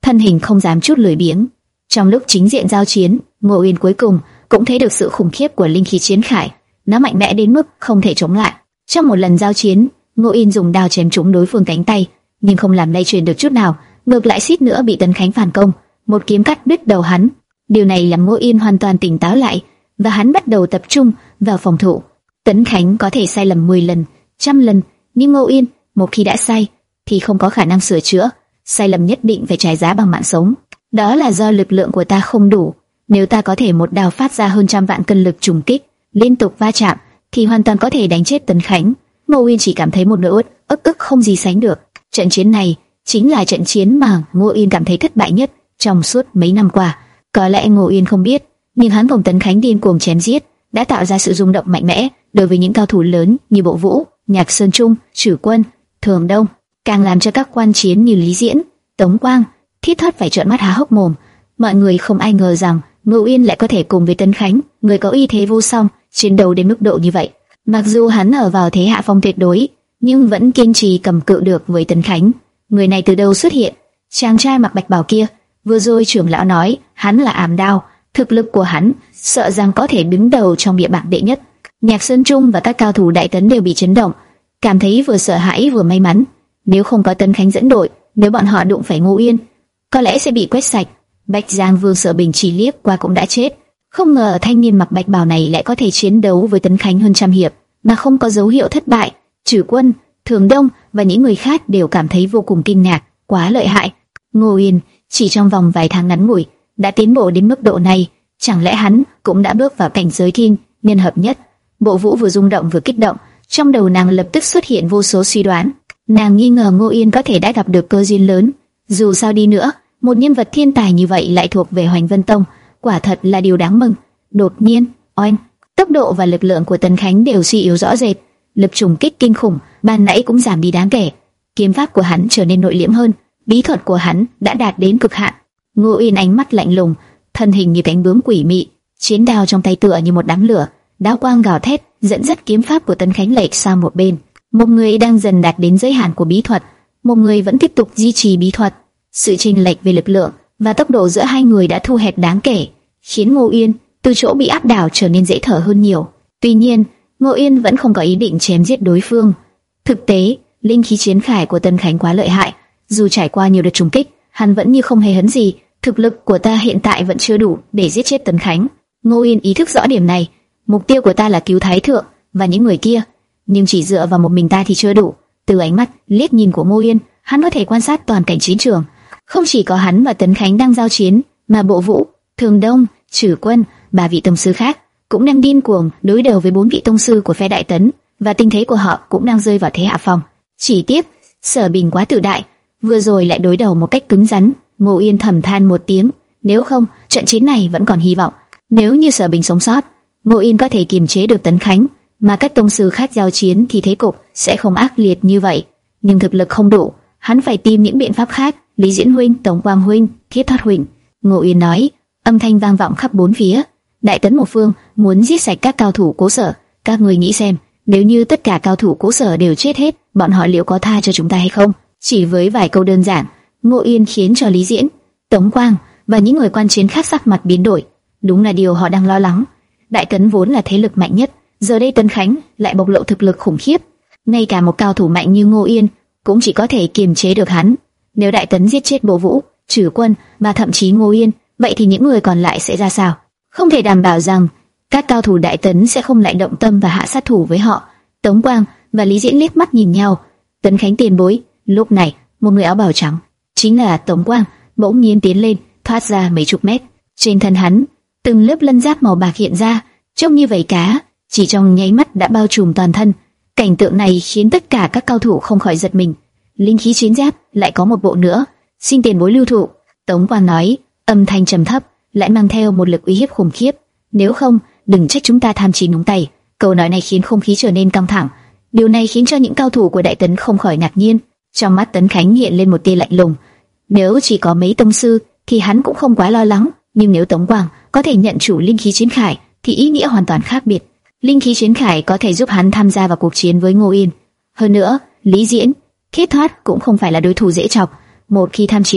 thân hình không dám chút lười biếng. Trong lúc chính diện giao chiến, Ngô Uyên cuối cùng cũng thấy được sự khủng khiếp của linh khí chiến khải, nó mạnh mẽ đến mức không thể chống lại. Trong một lần giao chiến, Ngô Uyên dùng đao chém trúng đối phương cánh tay, nhưng không làm lay truyền được chút nào, ngược lại suýt nữa bị Tấn Khánh phản công, một kiếm cắt đứt đầu hắn. Điều này làm Ngô Uyên hoàn toàn tỉnh táo lại, và hắn bắt đầu tập trung vào phòng thủ. Tấn Khánh có thể sai lầm mười lần, trăm lần, nhưng Ngô Uyên một khi đã sai thì không có khả năng sửa chữa, sai lầm nhất định phải trả giá bằng mạng sống. Đó là do lực lượng của ta không đủ. Nếu ta có thể một đao phát ra hơn trăm vạn cân lực trùng kích, liên tục va chạm, thì hoàn toàn có thể đánh chết Tấn Khánh. Ngô Uyên chỉ cảm thấy một nỗi uất ức ức không gì sánh được. Trận chiến này chính là trận chiến mà Ngô Uyên cảm thấy thất bại nhất trong suốt mấy năm qua. Có lẽ Ngô Uyên không biết, nhưng hắn cùng Tấn Khánh điên cuồng chém giết đã tạo ra sự rung động mạnh mẽ đối với những cao thủ lớn như Bộ Vũ, Nhạc Sơn Trung, Trử Quân, Thường Đông, càng làm cho các quan chiến như Lý Diễn, Tống Quang, Thiết Thất phải trợn mắt há hốc mồm. Mọi người không ai ngờ rằng Ngô Uyên lại có thể cùng với Tấn Khánh, người có uy thế vô song, chiến đấu đến mức độ như vậy. Mặc dù hắn ở vào thế hạ phong tuyệt đối, nhưng vẫn kiên trì cầm cự được với Tấn Khánh. Người này từ đâu xuất hiện? Chàng trai mặc bạch bào kia, vừa rồi trưởng lão nói hắn là Ảm Đao, thực lực của hắn sợ rằng có thể đứng đầu trong địa bảng đệ nhất. Nhạc Sơn Trung và các cao thủ Đại Tấn đều bị chấn động, cảm thấy vừa sợ hãi vừa may mắn. Nếu không có Tấn Khánh dẫn đội, nếu bọn họ đụng phải Ngô Uyên, có lẽ sẽ bị quét sạch. Bạch Giang Vương Sở Bình chỉ liếc qua cũng đã chết. Không ngờ thanh niên mặc bạch bào này lại có thể chiến đấu với Tấn Khánh hơn trăm hiệp mà không có dấu hiệu thất bại. Trử Quân, Thường Đông và những người khác đều cảm thấy vô cùng kinh ngạc, quá lợi hại. Ngô Uyên chỉ trong vòng vài tháng ngắn ngủi đã tiến bộ đến mức độ này, chẳng lẽ hắn cũng đã bước vào cảnh giới thiên nhân hợp nhất? Bộ Vũ vừa rung động vừa kích động, trong đầu nàng lập tức xuất hiện vô số suy đoán. Nàng nghi ngờ Ngô Uyên có thể đã gặp được cơ duyên lớn. Dù sao đi nữa, một nhân vật thiên tài như vậy lại thuộc về Hoành Vân Tông, quả thật là điều đáng mừng. Đột nhiên, oanh, tốc độ và lực lượng của Tấn Khánh đều suy yếu rõ rệt, lực trùng kích kinh khủng ban nãy cũng giảm đi đáng kể. Kiếm pháp của hắn trở nên nội liễm hơn, bí thuật của hắn đã đạt đến cực hạn. Ngô Uyên ánh mắt lạnh lùng, thân hình như cánh bướm quỷ mị, chiến đao trong tay tựa như một đám lửa, đao quang gào thét dẫn dắt kiếm pháp của Tấn Khánh lệch sang một bên. Một người đang dần đạt đến giới hạn của bí thuật, một người vẫn tiếp tục duy trì bí thuật. Sự chênh lệch về lực lượng và tốc độ giữa hai người đã thu hẹp đáng kể, khiến Ngô Uyên từ chỗ bị áp đảo trở nên dễ thở hơn nhiều. Tuy nhiên, Ngô Uyên vẫn không có ý định chém giết đối phương. Thực tế, linh khí chiến khải của Tấn Khánh quá lợi hại, dù trải qua nhiều đợt trùng kích, hắn vẫn như không hề hấn gì. Thực lực của ta hiện tại vẫn chưa đủ để giết chết Tấn Khánh. Ngô Uyên ý thức rõ điểm này. Mục tiêu của ta là cứu Thái Thượng và những người kia, nhưng chỉ dựa vào một mình ta thì chưa đủ. Từ ánh mắt liếc nhìn của Ngô Uyên, hắn có thể quan sát toàn cảnh chiến trường. Không chỉ có hắn và Tấn Khánh đang giao chiến, mà Bộ Vũ, Thường Đông, Trử Quân, ba vị tông sư khác cũng đang điên cuồng đối đầu với bốn vị tông sư của phe Đại Tấn, và tình thế của họ cũng đang rơi vào thế hạ phong. Chỉ tiếc, Sở Bình quá tự đại, vừa rồi lại đối đầu một cách cứng rắn. Ngô Uyên thầm than một tiếng, nếu không, trận chiến này vẫn còn hy vọng. Nếu như Sở Bình sống sót, Ngô Uyên có thể kiềm chế được Tấn Khánh, mà các tông sư khác giao chiến thì thế cục sẽ không ác liệt như vậy. Nhưng thực lực không đủ, hắn phải tìm những biện pháp khác. Lý Diễn huynh, Tống Quang huynh, Thiết Thoát huynh, Ngô Uyên nói, âm thanh vang vọng khắp bốn phía. Đại Tấn một phương muốn giết sạch các cao thủ Cố Sở, các người nghĩ xem, nếu như tất cả cao thủ Cố Sở đều chết hết, bọn họ liệu có tha cho chúng ta hay không? Chỉ với vài câu đơn giản, Ngô Uyên khiến cho Lý Diễn, Tống Quang và những người quan chiến khác sắc mặt biến đổi. Đúng là điều họ đang lo lắng. Đại Tấn vốn là thế lực mạnh nhất, giờ đây Tấn Khánh lại bộc lộ thực lực khủng khiếp. Ngay cả một cao thủ mạnh như Ngô Uyên cũng chỉ có thể kiềm chế được hắn. Nếu Đại Tấn giết chết Bộ Vũ, Trử Quân và thậm chí Ngô Uyên, vậy thì những người còn lại sẽ ra sao? Không thể đảm bảo rằng các cao thủ Đại Tấn sẽ không lại động tâm và hạ sát thủ với họ. Tống Quang và Lý Diễn liếc mắt nhìn nhau. Tấn Khánh tiền bối. Lúc này, một người áo bào trắng, chính là Tống Quang, bỗng nhiên tiến lên, thoát ra mấy chục mét. Trên thân hắn, từng lớp lân giáp màu bạc hiện ra, trông như vảy cá, chỉ trong nháy mắt đã bao trùm toàn thân. Cảnh tượng này khiến tất cả các cao thủ không khỏi giật mình. Linh khí chiến giáp lại có một bộ nữa, xin tiền bối lưu thụ. Tống Quang nói, âm thanh trầm thấp, lại mang theo một lực uy hiếp khủng khiếp. Nếu không, đừng trách chúng ta tham chiến nhúng tay. Câu nói này khiến không khí trở nên căng thẳng. Điều này khiến cho những cao thủ của Đại Tấn không khỏi ngạc nhiên. Trong mắt Tấn Khánh hiện lên một tia lạnh lùng. Nếu chỉ có mấy tông sư thì hắn cũng không quá lo lắng, nhưng nếu Tống Quang có thể nhận chủ linh khí chiến khải thì ý nghĩa hoàn toàn khác biệt. Linh khí chiến khải có thể giúp hắn tham gia vào cuộc chiến với Ngô Uyên. Hơn nữa, Lý Diễn, Thiết Thoát cũng không phải là đối thủ dễ chọc. Một khi tham chiến,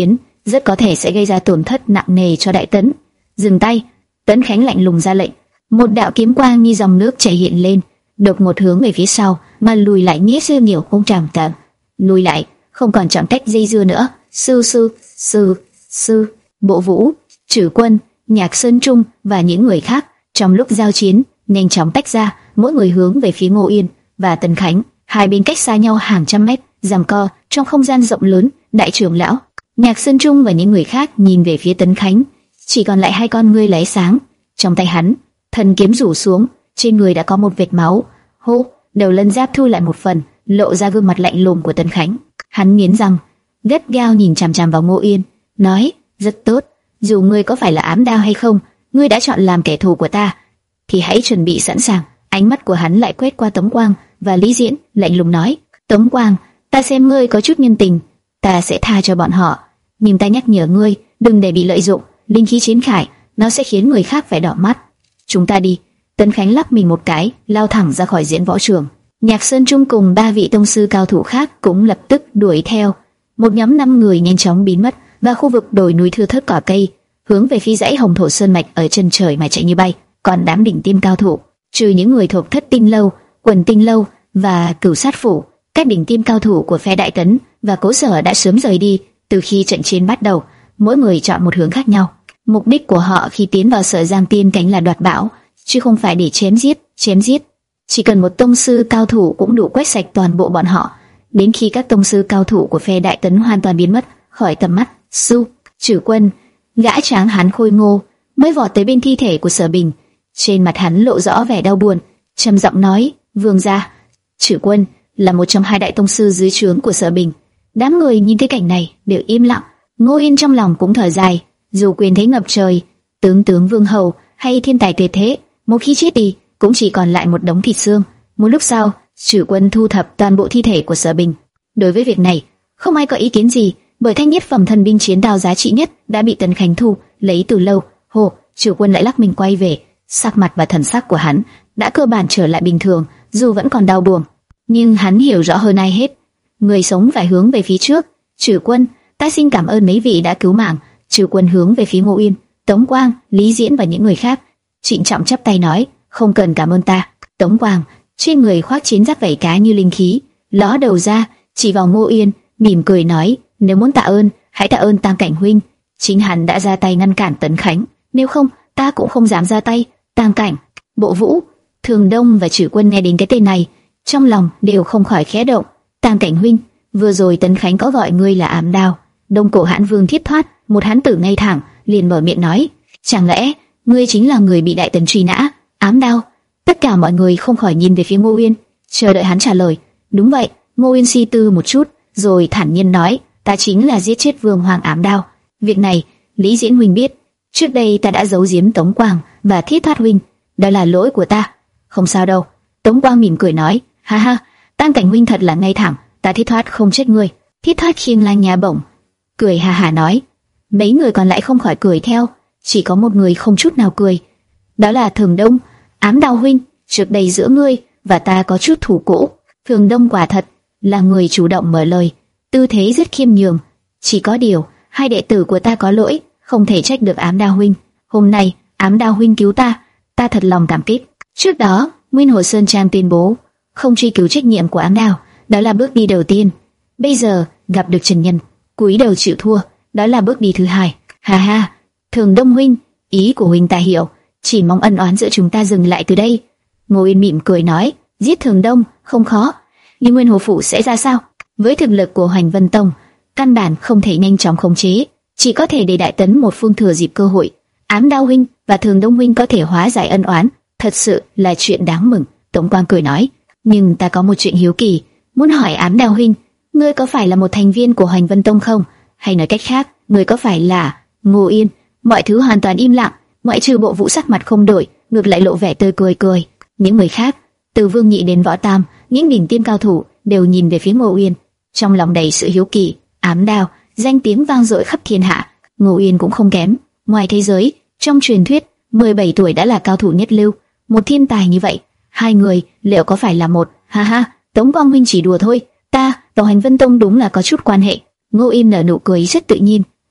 rất có thể sẽ gây ra tổn thất nặng nề cho Đại Tấn. Dừng tay! Tấn Khánh lạnh lùng ra lệnh. Một đạo kiếm quang như dòng nước chảy hiện lên, đột một hướng về phía sau, mà lùi lại nghĩa sư nhiều không chạm tạm. Lùi lại, không còn chọn cách dây dưa nữa. Sư sư sư sư, Bộ Vũ, Trử Quân, Nhạc Sơn Trung và những người khác trong lúc giao chiến nhanh chóng tách ra, mỗi người hướng về phía Ngô Yên và Tấn Khánh. Hai bên cách xa nhau hàng trăm mét, giằng co trong không gian rộng lớn. Đại trưởng lão, Nhạc Sơn Trung và những người khác nhìn về phía Tấn Khánh, chỉ còn lại hai con ngươi lóe sáng. Trong tay hắn, thần kiếm rủ xuống, trên người đã có một vệt máu. Hô, đầu lân giáp thu lại một phần, lộ ra gương mặt lạnh lùng của Tấn Khánh. Hắn nghiến răng, gắt gao nhìn chằm chằm vào Ngô Yên, nói: rất tốt, dù ngươi có phải là ám đao hay không, ngươi đã chọn làm kẻ thù của ta, thì hãy chuẩn bị sẵn sàng. Ánh mắt của hắn lại quét qua Tống Quang và Lý Diễn, lạnh lùng nói: Tống Quang, ta xem ngươi có chút nhân tình, ta sẽ tha cho bọn họ, nhưng ta nhắc nhở ngươi, đừng để bị lợi dụng. Linh khí chiến khải, nó sẽ khiến người khác phải đỏ mắt. Chúng ta đi. Tấn Khánh lắc mình một cái, lao thẳng ra khỏi diễn võ trường. Nhạc Sơn Trung cùng ba vị tông sư cao thủ khác cũng lập tức đuổi theo. Một nhóm năm người nhanh chóng biến mất vào khu vực đồi núi thưa thớt cỏ cây, hướng về phía dãy Hồng Thổ Sơn mạch ở chân trời mà chạy như bay. Còn đám đỉnh tiêm cao thủ, trừ những người thuộc Thất Tinh lâu, Quần Tinh lâu và Cửu Sát phủ, các đỉnh tiêm cao thủ của phe Đại Tấn và Cố Sở đã sớm rời đi. Từ khi trận chiến bắt đầu, mỗi người chọn một hướng khác nhau. Mục đích của họ khi tiến vào Sở Giang Tiên Cánh là đoạt bảo, chứ không phải để chém giết. Chém giết, chỉ cần một tông sư cao thủ cũng đủ quét sạch toàn bộ bọn họ. Đến khi các tông sư cao thủ của phe Đại Tấn hoàn toàn biến mất khỏi tầm mắt, Su, Trử Quân, gã tráng hán khôi ngô, mới vọt tới bên thi thể của Sở Bình. Trên mặt hắn lộ rõ vẻ đau buồn, trầm giọng nói: Vương gia. Trử Quân là một trong hai đại tông sư dưới trướng của Sở Bình. Đám người nhìn thấy cảnh này đều im lặng. Ngô Yên trong lòng cũng thở dài, dù quyền thế ngập trời, tướng tướng vương hầu hay thiên tài tuyệt thế, một khi chết đi cũng chỉ còn lại một đống thịt xương. Một lúc sau, Trử Quân thu thập toàn bộ thi thể của Sở Bình. Đối với việc này, không ai có ý kiến gì, bởi thanh nhất phẩm thần binh chiến đao giá trị nhất đã bị Tấn Khánh thu lấy từ lâu. Hồ, Trử Quân lại lắc mình quay về, sắc mặt và thần sắc của hắn đã cơ bản trở lại bình thường, dù vẫn còn đau buồn, nhưng hắn hiểu rõ hơn ai hết, người sống phải hướng về phía trước. Trử Quân, ta xin cảm ơn mấy vị đã cứu mạng. Trử Quân hướng về phía Ngô Yên, Tống Quang, Lý Diễn và những người khác, trịnh trọng chắp tay nói: không cần cảm ơn ta. Tống Quang trên người khoác chiến giáp vảy cá như linh khí, ló đầu ra chỉ vào Ngô Yên, mỉm cười nói: nếu muốn tạ ơn, hãy tạ ơn Tam Cảnh huynh, chính hắn đã ra tay ngăn cản Tấn Khánh, nếu không ta cũng không dám ra tay. Tam Cảnh, Bộ Vũ, Thường Đông và Trử Quân nghe đến cái tên này, trong lòng đều không khỏi khẽ động. Tam Cảnh huynh, vừa rồi Tấn Khánh có gọi ngươi là ám đao. Đông Cổ Hãn Vương Thiết Thoát, một hán tử ngay thẳng, liền mở miệng nói: chẳng lẽ ngươi chính là người bị Đại Tấn truy nã? Ám đao? Tất cả mọi người không khỏi nhìn về phía Ngô Uyên, chờ đợi hắn trả lời. Đúng vậy. Ngô Uyên suy tư một chút, rồi thản nhiên nói: ta chính là giết chết Vương Hoàng ám đao. Việc này Lý Diễn huynh biết, trước đây ta đã giấu giếm Tống Quang và Thiết Thoát huynh, đó là lỗi của ta. Không sao đâu. Tống Quang mỉm cười nói: ha ha, Tam Cảnh huynh thật là ngay thẳng, ta Thiết Thoát không chết ngươi. Thiết Thoát khiêng lang nhà bổng, cười ha ha nói. Mấy người còn lại không khỏi cười theo, chỉ có một người không chút nào cười, đó là Thường Đông. Ám đao huynh, trước đây giữa ngươi và ta có chút thù cũ. Thường Đông quả thật là người chủ động mở lời, tư thế rất khiêm nhường. Chỉ có điều, hai đệ tử của ta có lỗi, không thể trách được Ám đao huynh. Hôm nay Ám đao huynh cứu ta, ta thật lòng cảm kích. Trước đó, Nguyên Hồ Sơn Trang tuyên bố không truy cứu trách nhiệm của Ám đao, đó là bước đi đầu tiên. Bây giờ gặp được Trần Nhân, cúi đầu chịu thua, đó là bước đi thứ hai. Ha ha, Thường Đông huynh, ý của huynh ta hiểu, chỉ mong ân oán giữa chúng ta dừng lại từ đây. Ngô Yên mỉm cười nói: giết Thường Đông không khó, nhưng Nguyên Hồ phủ sẽ ra sao? Với thực lực của Hoành Vân Tông, căn bản không thể nhanh chóng khống chế, chỉ có thể để Đại Tấn một phương thừa dịp cơ hội. Ám đao huynh và Thường Đông huynh có thể hóa giải ân oán, thật sự là chuyện đáng mừng. Tống Quang cười nói: nhưng ta có một chuyện hiếu kỳ, muốn hỏi Ám đao huynh, ngươi có phải là một thành viên của Hoành Vân Tông không? Hay nói cách khác, ngươi có phải là... Ngô Yên, mọi thứ hoàn toàn im lặng, ngoại trừ Bộ Vũ sắc mặt không đổi, ngược lại lộ vẻ tươi cười cười. Những người khác, từ Vương Nhị đến Võ Tam, những đỉnh tiêm cao thủ đều nhìn về phía Ngô Yên, trong lòng đầy sự hiếu kỳ. Ám đao, danh tiếng vang dội khắp thiên hạ, Ngô Yên cũng không kém. Ngoài thế giới, trong truyền thuyết, mười bảy tuổi đã là cao thủ nhất lưu, một thiên tài như vậy, hai người liệu có phải là một? Ha ha, Tống Quang huynh chỉ đùa thôi, ta và Hoành Vân Tông đúng là có chút quan hệ. Ngô Yên nở nụ cười rất tự nhiên.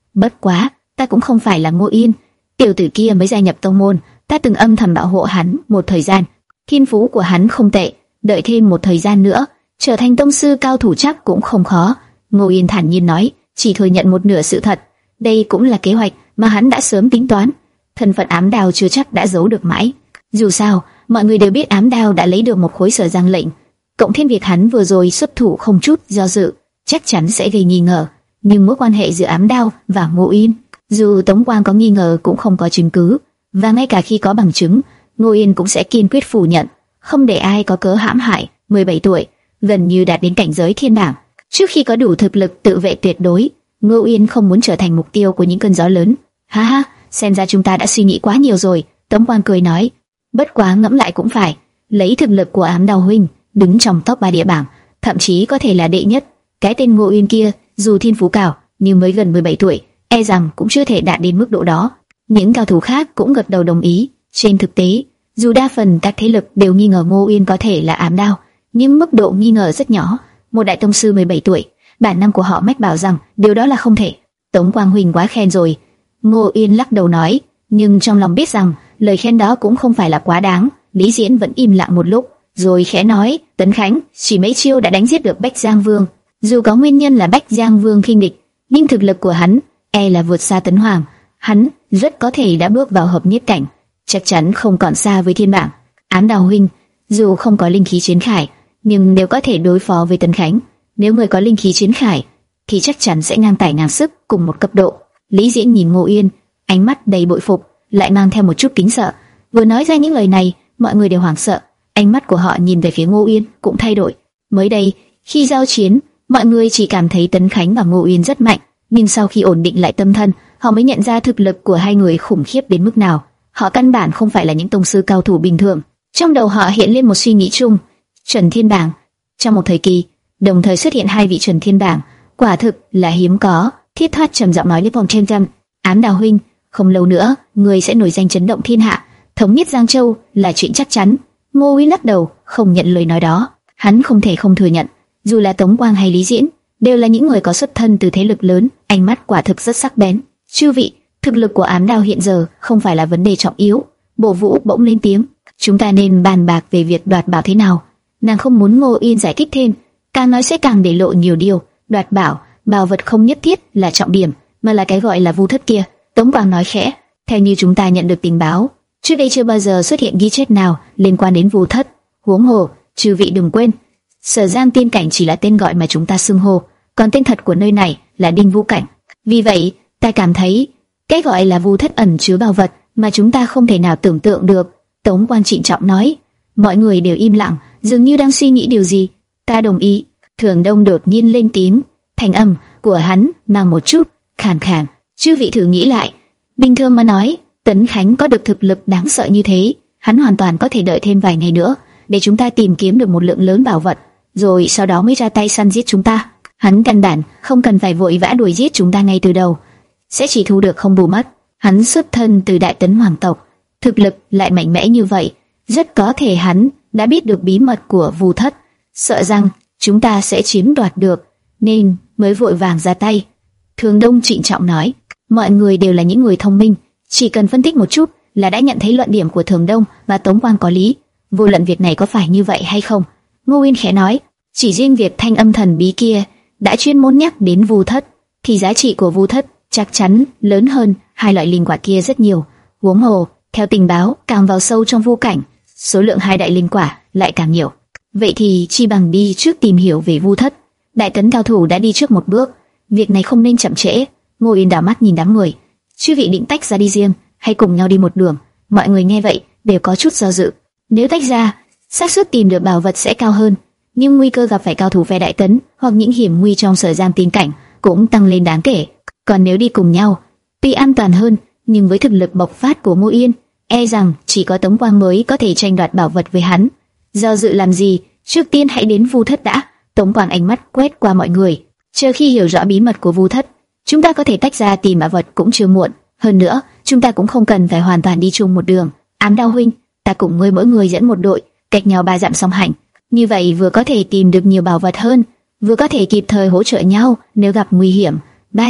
Bất quá, ta cũng không phải là Ngô Yên, tiểu tử kia mới gia nhập tông môn, ta từng âm thầm bảo hộ hắn một thời gian. Thiên phú của hắn không tệ, đợi thêm một thời gian nữa, trở thành tông sư cao thủ chắc cũng không khó. Ngô Yên thản nhiên nói, chỉ thừa nhận một nửa sự thật. Đây cũng là kế hoạch mà hắn đã sớm tính toán. Thân phận Ám Đao chưa chắc đã giấu được mãi. Dù sao, mọi người đều biết Ám Đao đã lấy được một khối Sở Giang lệnh, cộng thêm việc hắn vừa rồi xuất thủ không chút do dự, chắc chắn sẽ gây nghi ngờ. Nhưng mối quan hệ giữa Ám Đao và Ngô Yên, dù Tống Quang có nghi ngờ cũng không có chứng cứ, và ngay cả khi có bằng chứng, Ngô Yên cũng sẽ kiên quyết phủ nhận, không để ai có cớ hãm hại. mười bảy tuổi, gần như đạt đến cảnh giới thiên bảng, trước khi có đủ thực lực tự vệ tuyệt đối, Ngô Yên không muốn trở thành mục tiêu của những cơn gió lớn. Ha ha, xem ra chúng ta đã suy nghĩ quá nhiều rồi. Tống Quang cười nói, bất quá ngẫm lại cũng phải, lấy thực lực của Ám Đao huynh, đứng trong top ba địa bảng, thậm chí có thể là đệ nhất. Cái tên Ngô Yên kia, dù thiên phú cao, nhưng mới gần mười bảy tuổi, e rằng cũng chưa thể đạt đến mức độ đó. Những cao thủ khác cũng gật đầu đồng ý. Trên thực tế, dù đa phần các thế lực đều nghi ngờ Ngô Yên có thể là Ám Đao, nhưng mức độ nghi ngờ rất nhỏ. Một đại tông sư mười bảy tuổi, bản năng của họ mách bảo rằng điều đó là không thể. Tống Quang huynh quá khen rồi. Ngô Yên lắc đầu nói, nhưng trong lòng biết rằng lời khen đó cũng không phải là quá đáng. Lý Diễn vẫn im lặng một lúc, rồi khẽ nói, Tấn Khánh chỉ mấy chiêu đã đánh giết được Bách Giang Vương. Dù có nguyên nhân là Bách Giang Vương khinh địch, nhưng thực lực của hắn e là vượt xa Tấn Hoàng. Hắn rất có thể đã bước vào hợp nhất cảnh, chắc chắn không còn xa với thiên bảng. Ám Đao huynh, dù không có linh khí chiến khải, nhưng đều có thể đối phó với Tấn Khánh. Nếu người có linh khí chiến khải, thì chắc chắn sẽ ngang tài ngang sức cùng một cấp độ. Lý Diễn nhìn Ngô Yên, ánh mắt đầy bội phục, lại mang theo một chút kính sợ. Vừa nói ra những lời này, mọi người đều hoảng sợ, ánh mắt của họ nhìn về phía Ngô Yên cũng thay đổi. Mới đây, khi giao chiến, mọi người chỉ cảm thấy Tấn Khánh và Ngô Yên rất mạnh, nhưng sau khi ổn định lại tâm thần, họ mới nhận ra thực lực của hai người khủng khiếp đến mức nào. Họ căn bản không phải là những tông sư cao thủ bình thường. Trong đầu họ hiện lên một suy nghĩ chung, Chuẩn Thiên Bảng. Trong một thời kỳ, đồng thời xuất hiện hai vị Chuẩn Thiên Bảng, quả thực là hiếm có. Thiết Thoát trầm giọng nói với vòng trên trăm, Ám Đao huynh, không lâu nữa, người sẽ nổi danh chấn động thiên hạ, thống nhất Giang Châu là chuyện chắc chắn. Ngô Uy lắc đầu, không nhận lời nói đó. Hắn không thể không thừa nhận, dù là Tống Quang hay Lý Diễn, đều là những người có xuất thân từ thế lực lớn, ánh mắt quả thực rất sắc bén. Chư vị, thực lực của Ám Đao hiện giờ không phải là vấn đề trọng yếu. Bộ Vũ bỗng lên tiếng, chúng ta nên bàn bạc về việc đoạt bảo thế nào. Nàng không muốn Ngô Yên giải thích thêm, càng nói sẽ càng để lộ nhiều điều. Đoạt bảo, bảo vật không nhất thiết là trọng điểm, mà là cái gọi là vu thất kia. Tống Quang nói khẽ, theo như chúng ta nhận được tình báo, trước đây chưa bao giờ xuất hiện ghi chép nào liên quan đến vu thất. Huống hồ, chư vị đừng quên, Sở Giang Tiên Cảnh chỉ là tên gọi mà chúng ta xưng hô, còn tên thật của nơi này là Đinh Vũ Cảnh. Vì vậy, ta cảm thấy cái gọi là vu thất ẩn chứa bảo vật mà chúng ta không thể nào tưởng tượng được. Tống Quang trịnh trọng nói. Mọi người đều im lặng, dường như đang suy nghĩ điều gì. Ta đồng ý. Thường Đông đột nhiên lên tiếng, thanh âm của hắn mang một chút khàn khàn. Chư vị thử nghĩ lại, bình thường mà nói, Tấn Khánh có được thực lực đáng sợ như thế, hắn hoàn toàn có thể đợi thêm vài ngày nữa để chúng ta tìm kiếm được một lượng lớn bảo vật, rồi sau đó mới ra tay săn giết chúng ta. Hắn căn bản không cần phải vội vã đuổi giết chúng ta ngay từ đầu, sẽ chỉ thu được không bù mất. Hắn xuất thân từ Đại Tấn hoàng tộc, thực lực lại mạnh mẽ như vậy, rất có thể hắn đã biết được bí mật của vu thất, sợ rằng chúng ta sẽ chiếm đoạt được, nên mới vội vàng ra tay. Thường Đông trịnh trọng nói. Mọi người đều là những người thông minh, chỉ cần phân tích một chút là đã nhận thấy luận điểm của Thường Đông và Tống Quang có lý. Vô luận việc này có phải như vậy hay không, Ngô Uyên khẽ nói, chỉ riêng việc thanh âm thần bí kia đã chuyên môn nhắc đến vu thất, thì giá trị của vu thất chắc chắn lớn hơn hai loại linh quả kia rất nhiều. Huống hồ, theo tình báo, càng vào sâu trong vu cảnh, số lượng hai đại linh quả lại càng nhiều. Vậy thì chi bằng đi trước tìm hiểu về vu thất. Đại Tấn cao thủ đã đi trước một bước, việc này không nên chậm trễ. Ngô Uyên đảo mắt nhìn đám người, chư vị định tách ra đi riêng hay cùng nhau đi một đường? Mọi người nghe vậy đều có chút do dự. Nếu tách ra, xác suất tìm được bảo vật sẽ cao hơn, nhưng nguy cơ gặp phải cao thủ phe Đại Tấn hoặc những hiểm nguy trong Sở Giang Tiên Cảnh cũng tăng lên đáng kể. Còn nếu đi cùng nhau, tuy an toàn hơn, nhưng với thực lực bộc phát của Ngô Uyên, e rằng chỉ có Tống Quang mới có thể tranh đoạt bảo vật với hắn. Do dự làm gì, trước tiên hãy đến vu thất đã. Tống Quang ánh mắt quét qua mọi người, chờ khi hiểu rõ bí mật của vu thất, chúng ta có thể tách ra tìm bảo vật cũng chưa muộn. Hơn nữa, chúng ta cũng không cần phải hoàn toàn đi chung một đường. Ám Đao huynh, ta cùng ngươi mỗi người dẫn một đội, cách nhau ba dặm song hành. Như vậy vừa có thể tìm được nhiều bảo vật hơn, vừa có thể kịp thời hỗ trợ nhau nếu gặp nguy hiểm. Ba dặm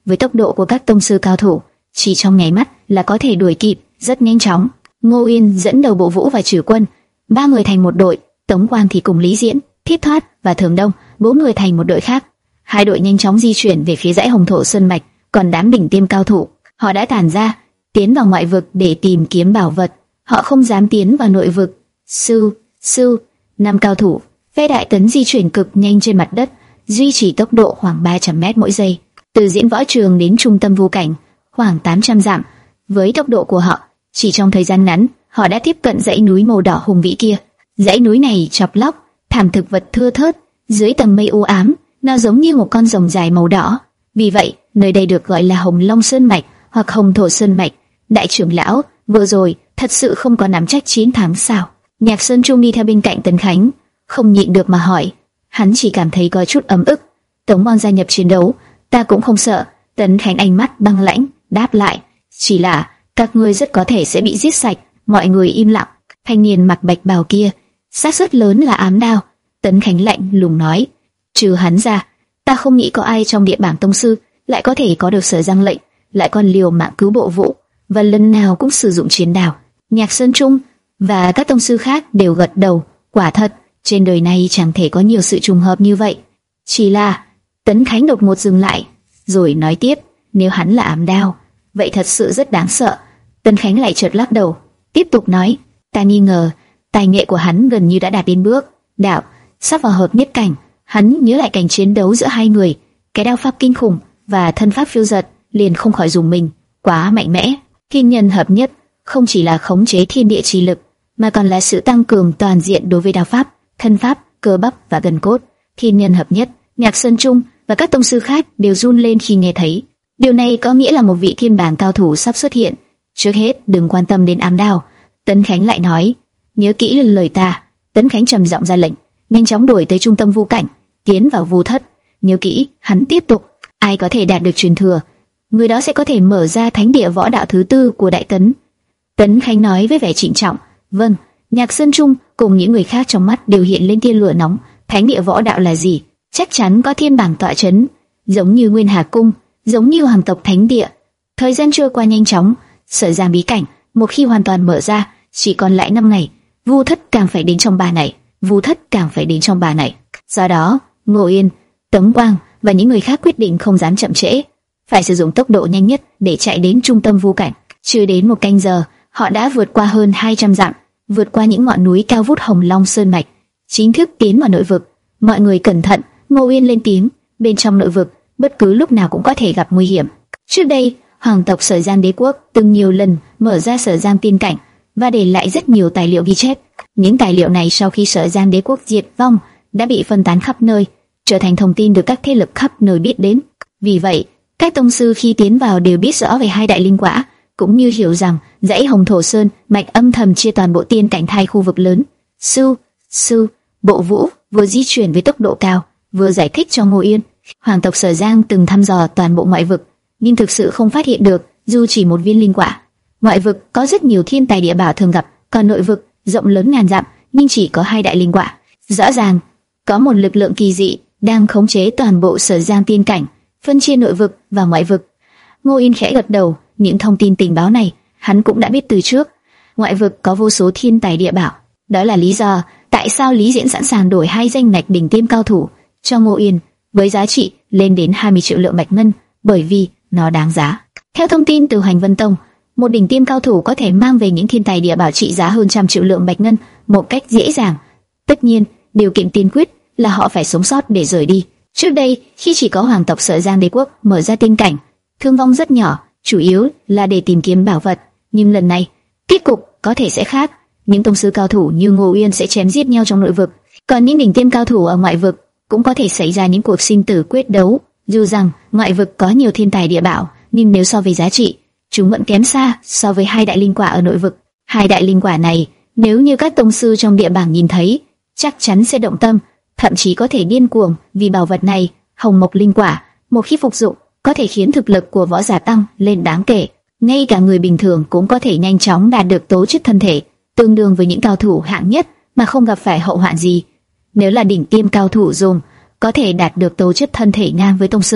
với tốc độ của các tông sư cao thủ, chỉ trong nháy mắt là có thể đuổi kịp, rất nhanh chóng. Ngô Uyên dẫn đầu Bộ Vũ và Trử Quân, ba người thành một đội, Tống Quang thì cùng Lý Diễn, Thiết Thoát và Thường Đông, bốn người thành một đội khác. Hai đội nhanh chóng di chuyển về phía dãy Hồng Thổ Sơn mạch, còn đám đỉnh tiêm cao thủ, họ đã tản ra, tiến vào ngoại vực để tìm kiếm bảo vật. Họ không dám tiến vào nội vực. Sư, sư, năm cao thủ, phe đại tấn di chuyển cực nhanh trên mặt đất, duy trì tốc độ khoảng ba trăm mét mỗi giây. Từ diễn võ trường đến trung tâm vu cảnh, khoảng tám trăm dặm. Với tốc độ của họ, chỉ trong thời gian ngắn, họ đã tiếp cận dãy núi màu đỏ hùng vĩ kia. Dãy núi này chọc lóc, thảm thực vật thưa thớt, dưới tầng mây u ám, nó giống như một con rồng dài màu đỏ. Vì vậy, nơi đây được gọi là Hồng Long Sơn mạch hoặc Hồng Thổ Sơn mạch. Đại trưởng lão, vừa rồi thật sự không có nắm chắc chiến thắng sao? Nhạc Sơn Trung đi theo bên cạnh Tấn Khánh, không nhịn được mà hỏi. Hắn chỉ cảm thấy có chút ấm ức. Tống Quang gia nhập chiến đấu, ta cũng không sợ. Tấn Khánh ánh mắt băng lãnh, đáp lại, chỉ là các ngươi rất có thể sẽ bị giết sạch. Mọi người im lặng. Thanh niên mặc bạch bào kia, xác suất lớn là ám đao. Tấn Khánh lạnh lùng nói, trừ hắn ra, ta không nghĩ có ai trong địa bảng tông sư lại có thể có được Sở Giang lệnh, lại còn liều mạng cứu Bộ Vũ, và lần nào cũng sử dụng chiến đao. Nhạc Sơn Trung và các tông sư khác đều gật đầu. Quả thật, trên đời này chẳng thể có nhiều sự trùng hợp như vậy. Chỉ là Tấn Khánh đột ngột dừng lại, rồi nói tiếp, nếu hắn là ám đao, vậy thật sự rất đáng sợ. Tấn Khánh lại chợt lắc đầu, tiếp tục nói, ta nghi ngờ tài nghệ của hắn gần như đã đạt đến bước đạo, sắp vào hợp nhất cảnh. Hắn nhớ lại cảnh chiến đấu giữa hai người, cái đao pháp kinh khủng và thân pháp phiêu dật, liền không khỏi dùng mình, quá mạnh mẽ. Thiên nhân hợp nhất không chỉ là khống chế thiên địa chi lực, mà còn là sự tăng cường toàn diện đối với đao pháp, thân pháp, cơ bắp và gân cốt. Thiên nhân hợp nhất, Nhạc Sơn Trung và các tông sư khác đều run lên khi nghe thấy. Điều này có nghĩa là một vị thiên bảng cao thủ sắp xuất hiện. Trước hết, đừng quan tâm đến ám đao. Tấn Khánh lại nói, nhớ kỹ lời ta. Tấn Khánh trầm giọng ra lệnh, nhanh chóng đuổi tới trung tâm vu cảnh, tiến vào vu thất. Nhớ kỹ, hắn tiếp tục, ai có thể đạt được truyền thừa, người đó sẽ có thể mở ra thánh địa võ đạo thứ tư của Đại Tấn. Tấn Khánh nói với vẻ trịnh trọng. Vâng. Nhạc Sơn Trung cùng những người khác trong mắt đều hiện lên tia lửa nóng. Thánh địa võ đạo là gì? Chắc chắn có thiên bảng tọa chấn, giống như Nguyên Hà Cung, giống như Hoàng tộc thánh địa. Thời gian trôi qua nhanh chóng, Sở Giang bí cảnh một khi hoàn toàn mở ra, chỉ còn lại năm ngày. Vu thất càng phải đến trong ba ngày, Vu thất càng phải đến trong ba ngày. Do đó, Ngô Yên, Tống Quang và những người khác quyết định không dám chậm trễ, phải sử dụng tốc độ nhanh nhất để chạy đến trung tâm vu cảnh. Chưa đến một canh giờ, họ đã vượt qua hơn hai trăm dặm, vượt qua những ngọn núi cao vút Hồng Long Sơn mạch, chính thức tiến vào nội vực. Mọi người cẩn thận, Ngô Yên lên tiếng, bên trong nội vực, bất cứ lúc nào cũng có thể gặp nguy hiểm. Trước đây, hoàng tộc Sở Giang đế quốc từng nhiều lần mở ra Sở Giang tiên cảnh và để lại rất nhiều tài liệu ghi chép. Những tài liệu này sau khi Sở Giang đế quốc diệt vong đã bị phân tán khắp nơi, trở thành thông tin được các thế lực khắp nơi biết đến. Vì vậy, các tông sư khi tiến vào đều biết rõ về hai đại linh quả, cũng như hiểu rằng dãy Hồng Thổ Sơn mạch âm thầm chia toàn bộ tiên cảnh hai khu vực lớn. Sư, sư, Bộ Vũ vừa di chuyển với tốc độ cao, vừa giải thích cho Ngô Yên, hoàng tộc Sở Giang từng thăm dò toàn bộ ngoại vực, nhưng thực sự không phát hiện được dù chỉ một viên linh quả. Ngoại vực có rất nhiều thiên tài địa bảo thường gặp, còn nội vực rộng lớn ngàn dặm nhưng chỉ có hai đại linh quả. Rõ ràng có một lực lượng kỳ dị đang khống chế toàn bộ Sở Giang tiên cảnh, phân chia nội vực và ngoại vực. Ngô Yên khẽ gật đầu, những thông tin tình báo này hắn cũng đã biết từ trước. Ngoại vực có vô số thiên tài địa bảo, đó là lý do tại sao Lý Diễn sẵn sàng đổi hai danh ngạch đỉnh tiêm cao thủ cho Ngô Yên với giá trị lên đến hai mươi triệu lượng bạch ngân, bởi vì nó đáng giá. Theo thông tin từ Hành Vân Tông, một đỉnh tiêm cao thủ có thể mang về những thiên tài địa bảo trị giá hơn trăm triệu lượng bạch ngân một cách dễ dàng. Tất nhiên, điều kiện tiên quyết là họ phải sống sót để rời đi. Trước đây, khi chỉ có hoàng tộc Sở Giang đế quốc mở ra tiên cảnh, thương vong rất nhỏ, chủ yếu là để tìm kiếm bảo vật. Nhưng lần này, kết cục có thể sẽ khác. Những tông sư cao thủ như Ngô Uyên sẽ chém giết nhau trong nội vực, còn những đỉnh tiêm cao thủ ở ngoại vực cũng có thể xảy ra những cuộc sinh tử quyết đấu. Dù rằng ngoại vực có nhiều thiên tài địa bảo, nhưng nếu so với giá trị, chúng vẫn kém xa so với hai đại linh quả ở nội vực. Hai đại linh quả này, nếu như các tông sư trong địa bảng nhìn thấy, chắc chắn sẽ động tâm, thậm chí có thể điên cuồng vì bảo vật này. Hồng Mộc linh quả, một khi phục dụng, có thể khiến thực lực của võ giả tăng lên đáng kể. Ngay cả người bình thường cũng có thể nhanh chóng đạt được tố chất thân thể tương đương với những cao thủ hạng nhất mà không gặp phải hậu hoạn gì. Nếu là đỉnh tiêm cao thủ dùng, có thể đạt được tố chất thân thể ngang với tông sư.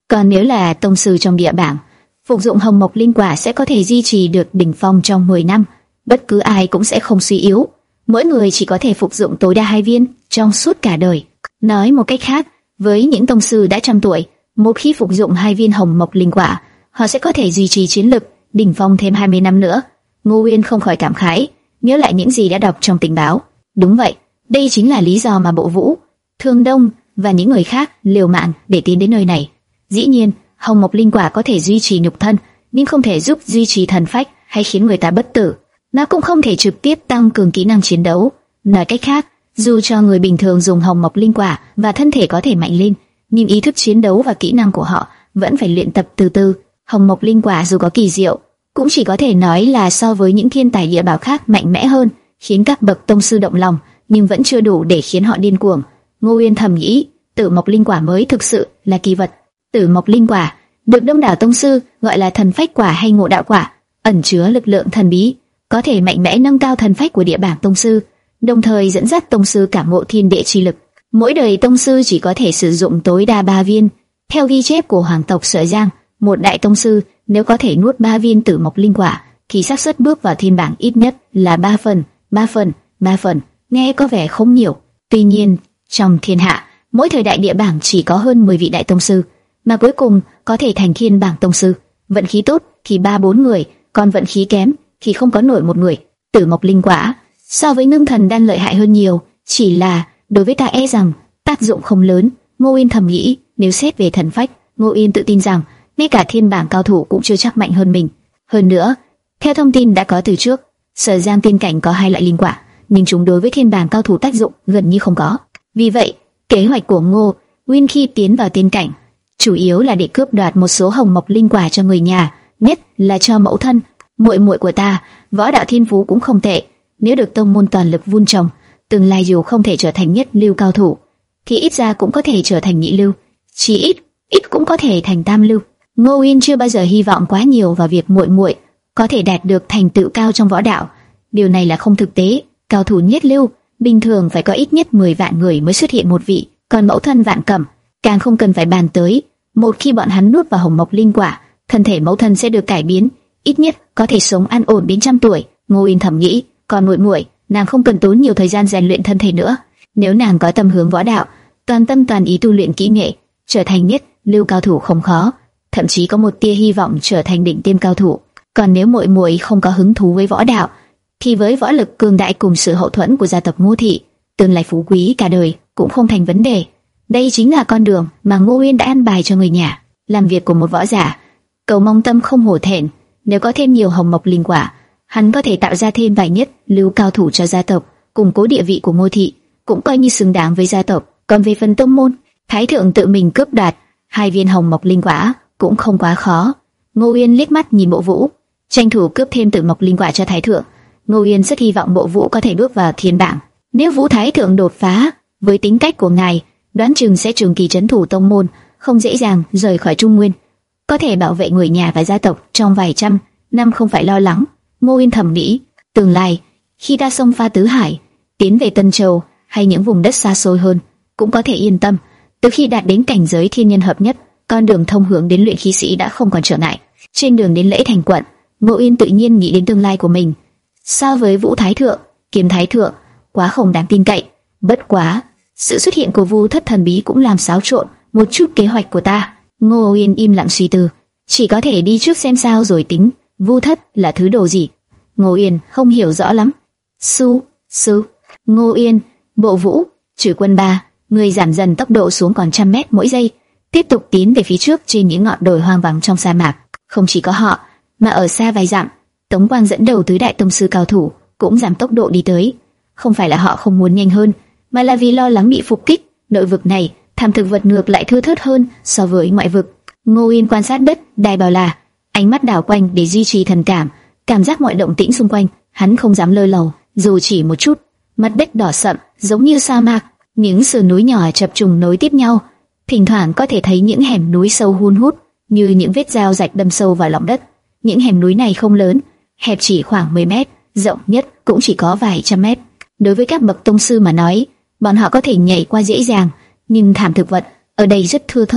Còn nếu là tông sư trong địa bảng, phục dụng hồng mộc linh quả sẽ có thể duy trì được đỉnh phong trong mười năm, bất cứ ai cũng sẽ không suy yếu. Mỗi người chỉ có thể phục dụng tối đa hai viên trong suốt cả đời. Nói một cách khác, với những tông sư đã trăm tuổi, một khi phục dụng hai viên hồng mộc linh quả, họ sẽ có thể duy trì chiến lực đỉnh phong thêm hai mươi năm nữa. Ngô Uyên không khỏi cảm khái, nhớ lại những gì đã đọc trong tình báo. Đúng vậy, đây chính là lý do mà Bộ Vũ, Thương Đông và những người khác liều mạng để tiến đến nơi này. Dĩ nhiên, hồng mộc linh quả có thể duy trì nhục thân, nhưng không thể giúp duy trì thần phách hay khiến người ta bất tử. Nó cũng không thể trực tiếp tăng cường kỹ năng chiến đấu. Nói cách khác, dù cho người bình thường dùng hồng mộc linh quả và thân thể có thể mạnh lên, nhưng ý thức chiến đấu và kỹ năng của họ vẫn phải luyện tập từ từ. Hồng mộc linh quả dù có kỳ diệu, cũng chỉ có thể nói là so với những thiên tài địa bảo khác mạnh mẽ hơn, khiến các bậc tông sư động lòng, nhưng vẫn chưa đủ để khiến họ điên cuồng. Ngô Uyên thầm nghĩ, Tử mộc linh quả mới thực sự là kỳ vật. Tử mộc linh quả được đông đảo tông sư gọi là thần phách quả hay ngộ đạo quả, ẩn chứa lực lượng thần bí, có thể mạnh mẽ nâng cao thần phách của địa bảng tông sư, đồng thời dẫn dắt tông sư cảm ngộ thiên địa chi lực. Mỗi đời tông sư chỉ có thể sử dụng tối đa ba viên. Theo ghi chép của hoàng tộc Sở Giang, một đại tông sư nếu có thể nuốt ba viên tử mộc linh quả, thì xác suất bước vào thiên bảng ít nhất là ba phần, ba phần, ba phần. Nghe có vẻ không nhiều. Tuy nhiên, trong thiên hạ, mỗi thời đại địa bảng chỉ có hơn mười vị đại tông sư, mà cuối cùng có thể thành thiên bảng tông sư. Vận khí tốt thì ba bốn người, còn vận khí kém thì không có nổi một người. Tử mộc linh quả so với ngưng thần đan lợi hại hơn nhiều, chỉ là đối với ta e rằng tác dụng không lớn. Ngô Uyên thầm nghĩ, nếu xét về thần phách, Ngô Uyên tự tin rằng ngay cả thiên bảng cao thủ cũng chưa chắc mạnh hơn mình. Hơn nữa, theo thông tin đã có từ trước, Sở Giang tiên cảnh có hai loại linh quả, nhưng chúng đối với thiên bảng cao thủ tác dụng gần như không có. Vì vậy, kế hoạch của Ngô Uyên khi tiến vào tiên cảnh chủ yếu là để cướp đoạt một số hồng mộc linh quả cho người nhà, nhất là cho mẫu thân. Muội muội của ta, võ đạo thiên phú cũng không tệ, nếu được tông môn toàn lực vun trồng, tương lai dù không thể trở thành nhất lưu cao thủ, thì ít ra cũng có thể trở thành nhị lưu, chỉ ít ít cũng có thể thành tam lưu. Ngô Uyên chưa bao giờ hy vọng quá nhiều vào việc muội muội có thể đạt được thành tựu cao trong võ đạo. Điều này là không thực tế. Cao thủ nhất lưu bình thường phải có ít nhất mười vạn người mới xuất hiện một vị, còn mẫu thân Vạn Cẩm càng không cần phải bàn tới. Một khi bọn hắn nuốt vào hồng mộc linh quả, thân thể mẫu thân sẽ được cải biến, ít nhất có thể sống an ổn đến trăm tuổi. Ngô Uyên thầm nghĩ, còn muội muội, nàng không cần tốn nhiều thời gian rèn luyện thân thể nữa. Nếu nàng có tâm hướng võ đạo, toàn tâm toàn ý tu luyện kỹ nghệ, trở thành nhất lưu cao thủ không khó, thậm chí có một tia hy vọng trở thành đỉnh tiêm cao thủ. Còn nếu muội muội không có hứng thú với võ đạo, thì với võ lực cường đại cùng sự hậu thuẫn của gia tộc Ngô thị, tương lai phú quý cả đời cũng không thành vấn đề. Đây chính là con đường mà Ngô Uyên đã an bài cho người nhà. Làm việc của một võ giả, cầu mong tâm không hổ thẹn. Nếu có thêm nhiều hồng mộc linh quả, hắn có thể tạo ra thêm vài nhất lưu cao thủ cho gia tộc, củng cố địa vị của Ngô thị, cũng coi như xứng đáng với gia tộc. Còn về phần tông môn, Thái thượng tự mình cướp đoạt hai viên hồng mộc linh quả cũng không quá khó. Ngô Uyên liếc mắt nhìn Bộ Vũ, tranh thủ cướp thêm tử mộc linh quả cho Thái thượng. Ngô Uyên rất hy vọng Bộ Vũ có thể bước vào thiên bảng. Nếu Vũ Thái thượng đột phá, với tính cách của ngài, đoán chừng sẽ trường kỳ trấn thủ tông môn, không dễ dàng rời khỏi Trung Nguyên, có thể bảo vệ người nhà và gia tộc trong vài trăm năm không phải lo lắng. Ngô Uyên thầm nghĩ, tương lai khi ta xông pha tứ hải, tiến về Tân Châu hay những vùng đất xa xôi hơn, cũng có thể yên tâm. Từ khi đạt đến cảnh giới thiên nhân hợp nhất, con đường thông hướng đến luyện khí sĩ đã không còn trở ngại. Trên đường đến lễ thành quận, Ngô Uyên tự nhiên nghĩ đến tương lai của mình. So với Vũ Thái thượng, Kiếm Thái thượng, quá không đáng tin cậy. Bất quá, sự xuất hiện của Vu Thất thần bí cũng làm xáo trộn một chút kế hoạch của ta. Ngô Uyên im lặng suy tư, chỉ có thể đi trước xem sao rồi tính. Vu Thất là thứ đồ gì? Ngô Uyên không hiểu rõ lắm. Su, su. Ngô Uyên, Bộ Vũ, Trừ Quân ba, người giảm dần tốc độ xuống còn trăm mét mỗi giây, tiếp tục tiến về phía trước trên những ngọn đồi hoang vắng trong sa mạc. Không chỉ có họ, mà ở xa vài dặm, Tống Quang dẫn đầu tứ đại tông sư cao thủ cũng giảm tốc độ đi tới. Không phải là họ không muốn nhanh hơn, mà là vì lo lắng bị phục kích. Nội vực này, thảm thực vật ngược lại thưa thớt hơn so với ngoại vực. Ngô Uyên quan sát đất đai bao la, ánh mắt đảo quanh để duy trì thần cảm, cảm giác mọi động tĩnh xung quanh. Hắn không dám lơ lầu, dù chỉ một chút. Mặt đất đỏ sậm, giống như sa mạc, những sườn núi nhỏ chập trùng nối tiếp nhau, thỉnh thoảng có thể thấy những hẻm núi sâu hun hút, như những vết dao rạch đâm sâu vào lòng đất. Những hẻm núi này không lớn, hẹp chỉ khoảng mười mét, rộng nhất cũng chỉ có vài trăm mét. Đối với các bậc tông sư mà nói, bọn họ có thể nhảy qua dễ dàng, nhưng thảm thực vật ở đây rất thưa thớt,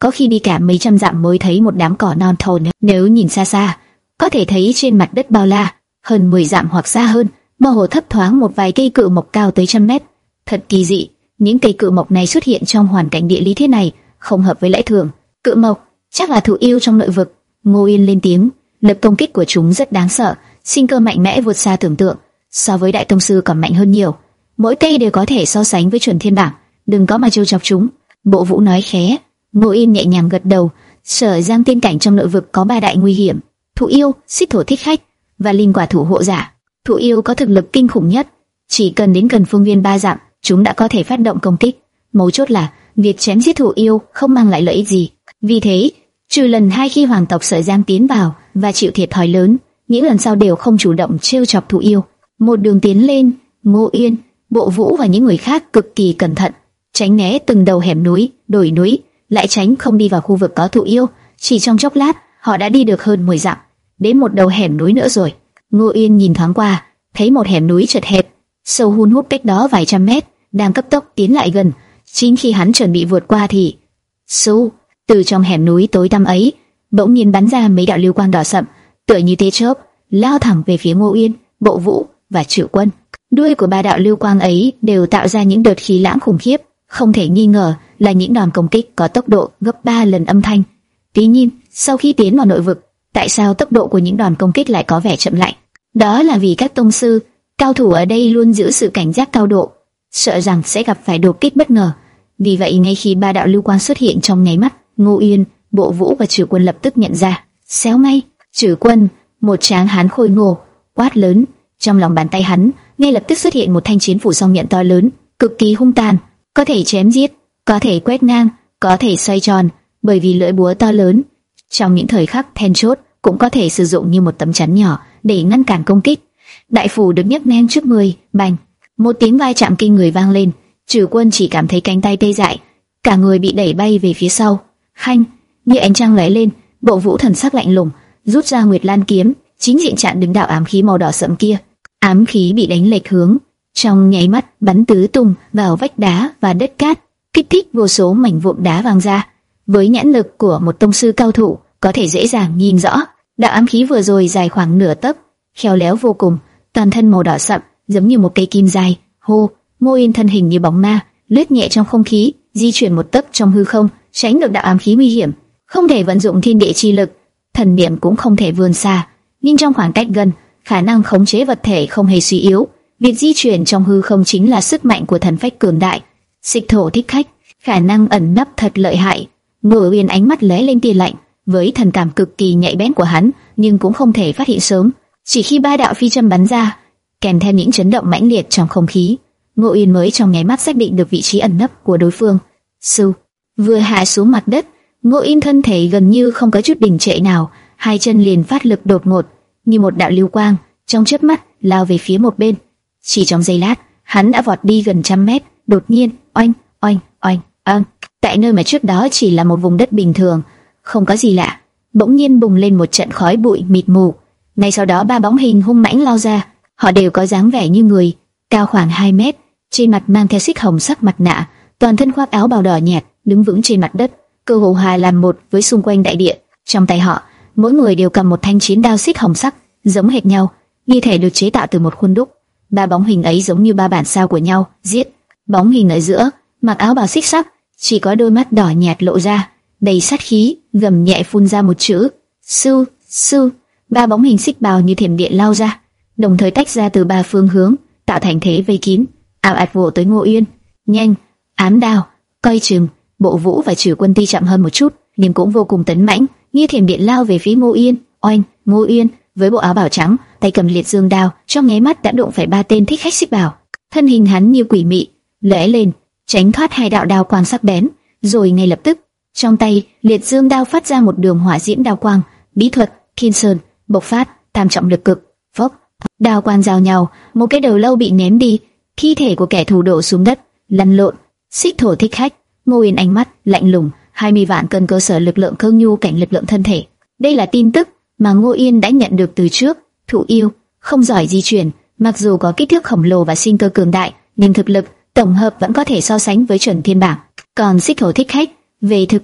có khi đi cả mấy trăm dặm mới thấy một đám cỏ non thồn. Nếu nhìn xa xa, có thể thấy trên mặt đất bao la, hơn mười dặm hoặc xa hơn, mơ hồ thấp thoáng một vài cây cự mộc cao tới trăm mét. Thật kỳ dị, những cây cự mộc này xuất hiện trong hoàn cảnh địa lý thế này, không hợp với lẽ thường. Cự mộc chắc là thụ yêu trong nội vực. Ngô Yên lên tiếng. Lực công kích của chúng rất đáng sợ, sinh cơ mạnh mẽ vượt xa tưởng tượng, so với đại tông sư còn mạnh hơn nhiều. Mỗi cây đều có thể so sánh với chuẩn thiên bảng, đừng có mà trêu chọc chúng. Bộ Vũ nói khẽ. Ngô Yên nhẹ nhàng gật đầu. Sở Giang tiên cảnh trong nội vực có ba đại nguy hiểm: thụ yêu, xích thổ thích khách và linh quả thủ hộ giả. Thụ yêu có thực lực kinh khủng nhất, chỉ cần đến gần phương viên ba dặm, chúng đã có thể phát động công kích. Mấu chốt là việc chém giết thụ yêu không mang lại lợi ích gì. Vì thế, trừ lần hai khi hoàng tộc Sở Giang tiến vào và chịu thiệt thòi lớn, những lần sau đều không chủ động trêu chọc thụ yêu. Một đường tiến lên, Ngô Yên, Bộ Vũ và những người khác cực kỳ cẩn thận, tránh né từng đầu hẻm núi, đồi núi, lại tránh không đi vào khu vực có thụ yêu. Chỉ trong chốc lát, họ đã đi được hơn mười dặm, đến một đầu hẻm núi nữa rồi. Ngô Yên nhìn thoáng qua, thấy một hẻm núi chật hẹp, sâu hun hút cách đó vài trăm mét, đang cấp tốc tiến lại gần. Chính khi hắn chuẩn bị vượt qua thì, xu, từ trong hẻm núi tối tăm ấy, bỗng nhiên bắn ra mấy đạo lưu quang đỏ sậm, tựa như tia chớp, lao thẳng về phía Ngô Yên, Bộ Vũ và Trử Quân. Đuôi của ba đạo lưu quang ấy đều tạo ra những đợt khí lãng khủng khiếp, không thể nghi ngờ là những đòn công kích có tốc độ gấp ba lần âm thanh. Tuy nhiên, sau khi tiến vào nội vực, tại sao tốc độ của những đòn công kích lại có vẻ chậm lại? Đó là vì các tông sư, cao thủ ở đây luôn giữ sự cảnh giác cao độ, sợ rằng sẽ gặp phải đột kích bất ngờ. Vì vậy, ngay khi ba đạo lưu quang xuất hiện trong nháy mắt, Ngô Yên, Bộ Vũ và Trử Quân lập tức nhận ra. Xéo ngay! Trử Quân, một tráng hán khôi ngô, quát lớn. Trong lòng bàn tay hắn ngay lập tức xuất hiện một thanh chiến phủ song nhận to lớn, cực kỳ hung tàn, có thể chém giết, có thể quét ngang, có thể xoay tròn. Bởi vì lưỡi búa to lớn, trong những thời khắc then chốt cũng có thể sử dụng như một tấm chắn nhỏ để ngăn cản công kích. Đại phủ được nhấc ngang trước người, bành, một tiếng vai chạm kinh người vang lên. Trử Quân chỉ cảm thấy cánh tay tê dại, cả người bị đẩy bay về phía sau. Khanh, như ánh trăng lóe lên, Bộ Vũ thần sắc lạnh lùng, rút ra Nguyệt Lan kiếm, chính diện chặn đứng đạo ám khí màu đỏ sẫm kia. Ám khí bị đánh lệch hướng, trong nháy mắt bắn tứ tung vào vách đá và đất cát, kích thích vô số mảnh vụn đá vang ra. Với nhãn lực của một tông sư cao thủ, có thể dễ dàng nhìn rõ, đạo ám khí vừa rồi dài khoảng nửa tấc, khéo léo vô cùng, toàn thân màu đỏ sậm, giống như một cây kim dài. Hô, Ngô Yên thân hình như bóng ma, lướt nhẹ trong không khí, di chuyển một tấc trong hư không, tránh được đạo ám khí nguy hiểm. Không thể vận dụng thiên địa chi lực, thần niệm cũng không thể vươn xa, nhưng trong khoảng cách gần, khả năng khống chế vật thể không hề suy yếu. Việc di chuyển trong hư không chính là sức mạnh của thần phách cường đại. Xích thổ thích khách, khả năng ẩn nấp thật lợi hại. Ngô Yên ánh mắt lóe lên tia lạnh, với thần cảm cực kỳ nhạy bén của hắn, nhưng cũng không thể phát hiện sớm. Chỉ khi ba đạo phi châm bắn ra, kèm theo những chấn động mãnh liệt trong không khí, Ngô Yên mới trong nháy mắt xác định được vị trí ẩn nấp của đối phương. Sư, vừa hạ xuống mặt đất, Ngô Yên thân thể gần như không có chút đình trệ nào, hai chân liền phát lực đột ngột, như một đạo lưu quang, trong chớp mắt lao về phía một bên. Chỉ trong giây lát, hắn đã vọt đi gần trăm mét. Đột nhiên, oanh, oanh, oanh, oanh, tại nơi mà trước đó chỉ là một vùng đất bình thường, không có gì lạ, bỗng nhiên bùng lên một trận khói bụi mịt mù. Ngay sau đó ba bóng hình hung mãnh lao ra, họ đều có dáng vẻ như người, cao khoảng hai mét, trên mặt mang theo xích hồng sắc mặt nạ, toàn thân khoác áo bào đỏ nhạt, đứng vững trên mặt đất, cơ hồ hòa làm một với xung quanh đại địa. Trong tay họ, mỗi người đều cầm một thanh chiến đao xích hồng sắc, giống hệt nhau, như thể được chế tạo từ một khuôn đúc. Ba bóng hình ấy giống như ba bản sao của nhau. Giết! Bóng hình ở giữa, mặc áo bào xích sắc, chỉ có đôi mắt đỏ nhạt lộ ra, đầy sát khí, gầm nhẹ phun ra một chữ: sư, sư. Ba bóng hình xích bào như thiểm điện lao ra, đồng thời tách ra từ ba phương hướng, tạo thành thế vây kín, ảo ạt vồ tới Ngô Yên. Nhanh, ám đao, coi chừng. Bộ Vũ và Trử Quân tuy chậm hơn một chút, nhưng cũng vô cùng tấn mãnh, như thiểm điện lao về phía Ngô Yên. Oanh! Ngô Yên với bộ áo bào trắng, tay cầm liệt dương đao, trong nháy mắt đã đụng phải ba tên thích khách xích bào. Thân hình hắn như quỷ mị, lóe lên, tránh thoát hai đạo đao quang sắc bén, rồi ngay lập tức, trong tay liệt dương đao phát ra một đường hỏa diễm đao quang, bí thuật Thiên Sơn bộc phát, tam trọng lực cực. Phốc, đao quang giao nhau, một cái đầu lâu bị ném đi, thi thể của kẻ thù đổ xuống đất, lăn lộn. Xích thổ thích khách, Ngô Yên ánh mắt lạnh lùng, hai mươi vạn cân cơ sở lực lượng cương nhu cảnh lực lượng thân thể. Đây là tin tức mà Ngô Yên đã nhận được từ trước. Thụ yêu không giỏi di chuyển, mặc dù có kích thước khổng lồ và sinh cơ cường đại, nhưng thực lực tổng hợp vẫn có thể so sánh với chuẩn thiên bảng. Còn xích thổ thích khách, về thực lực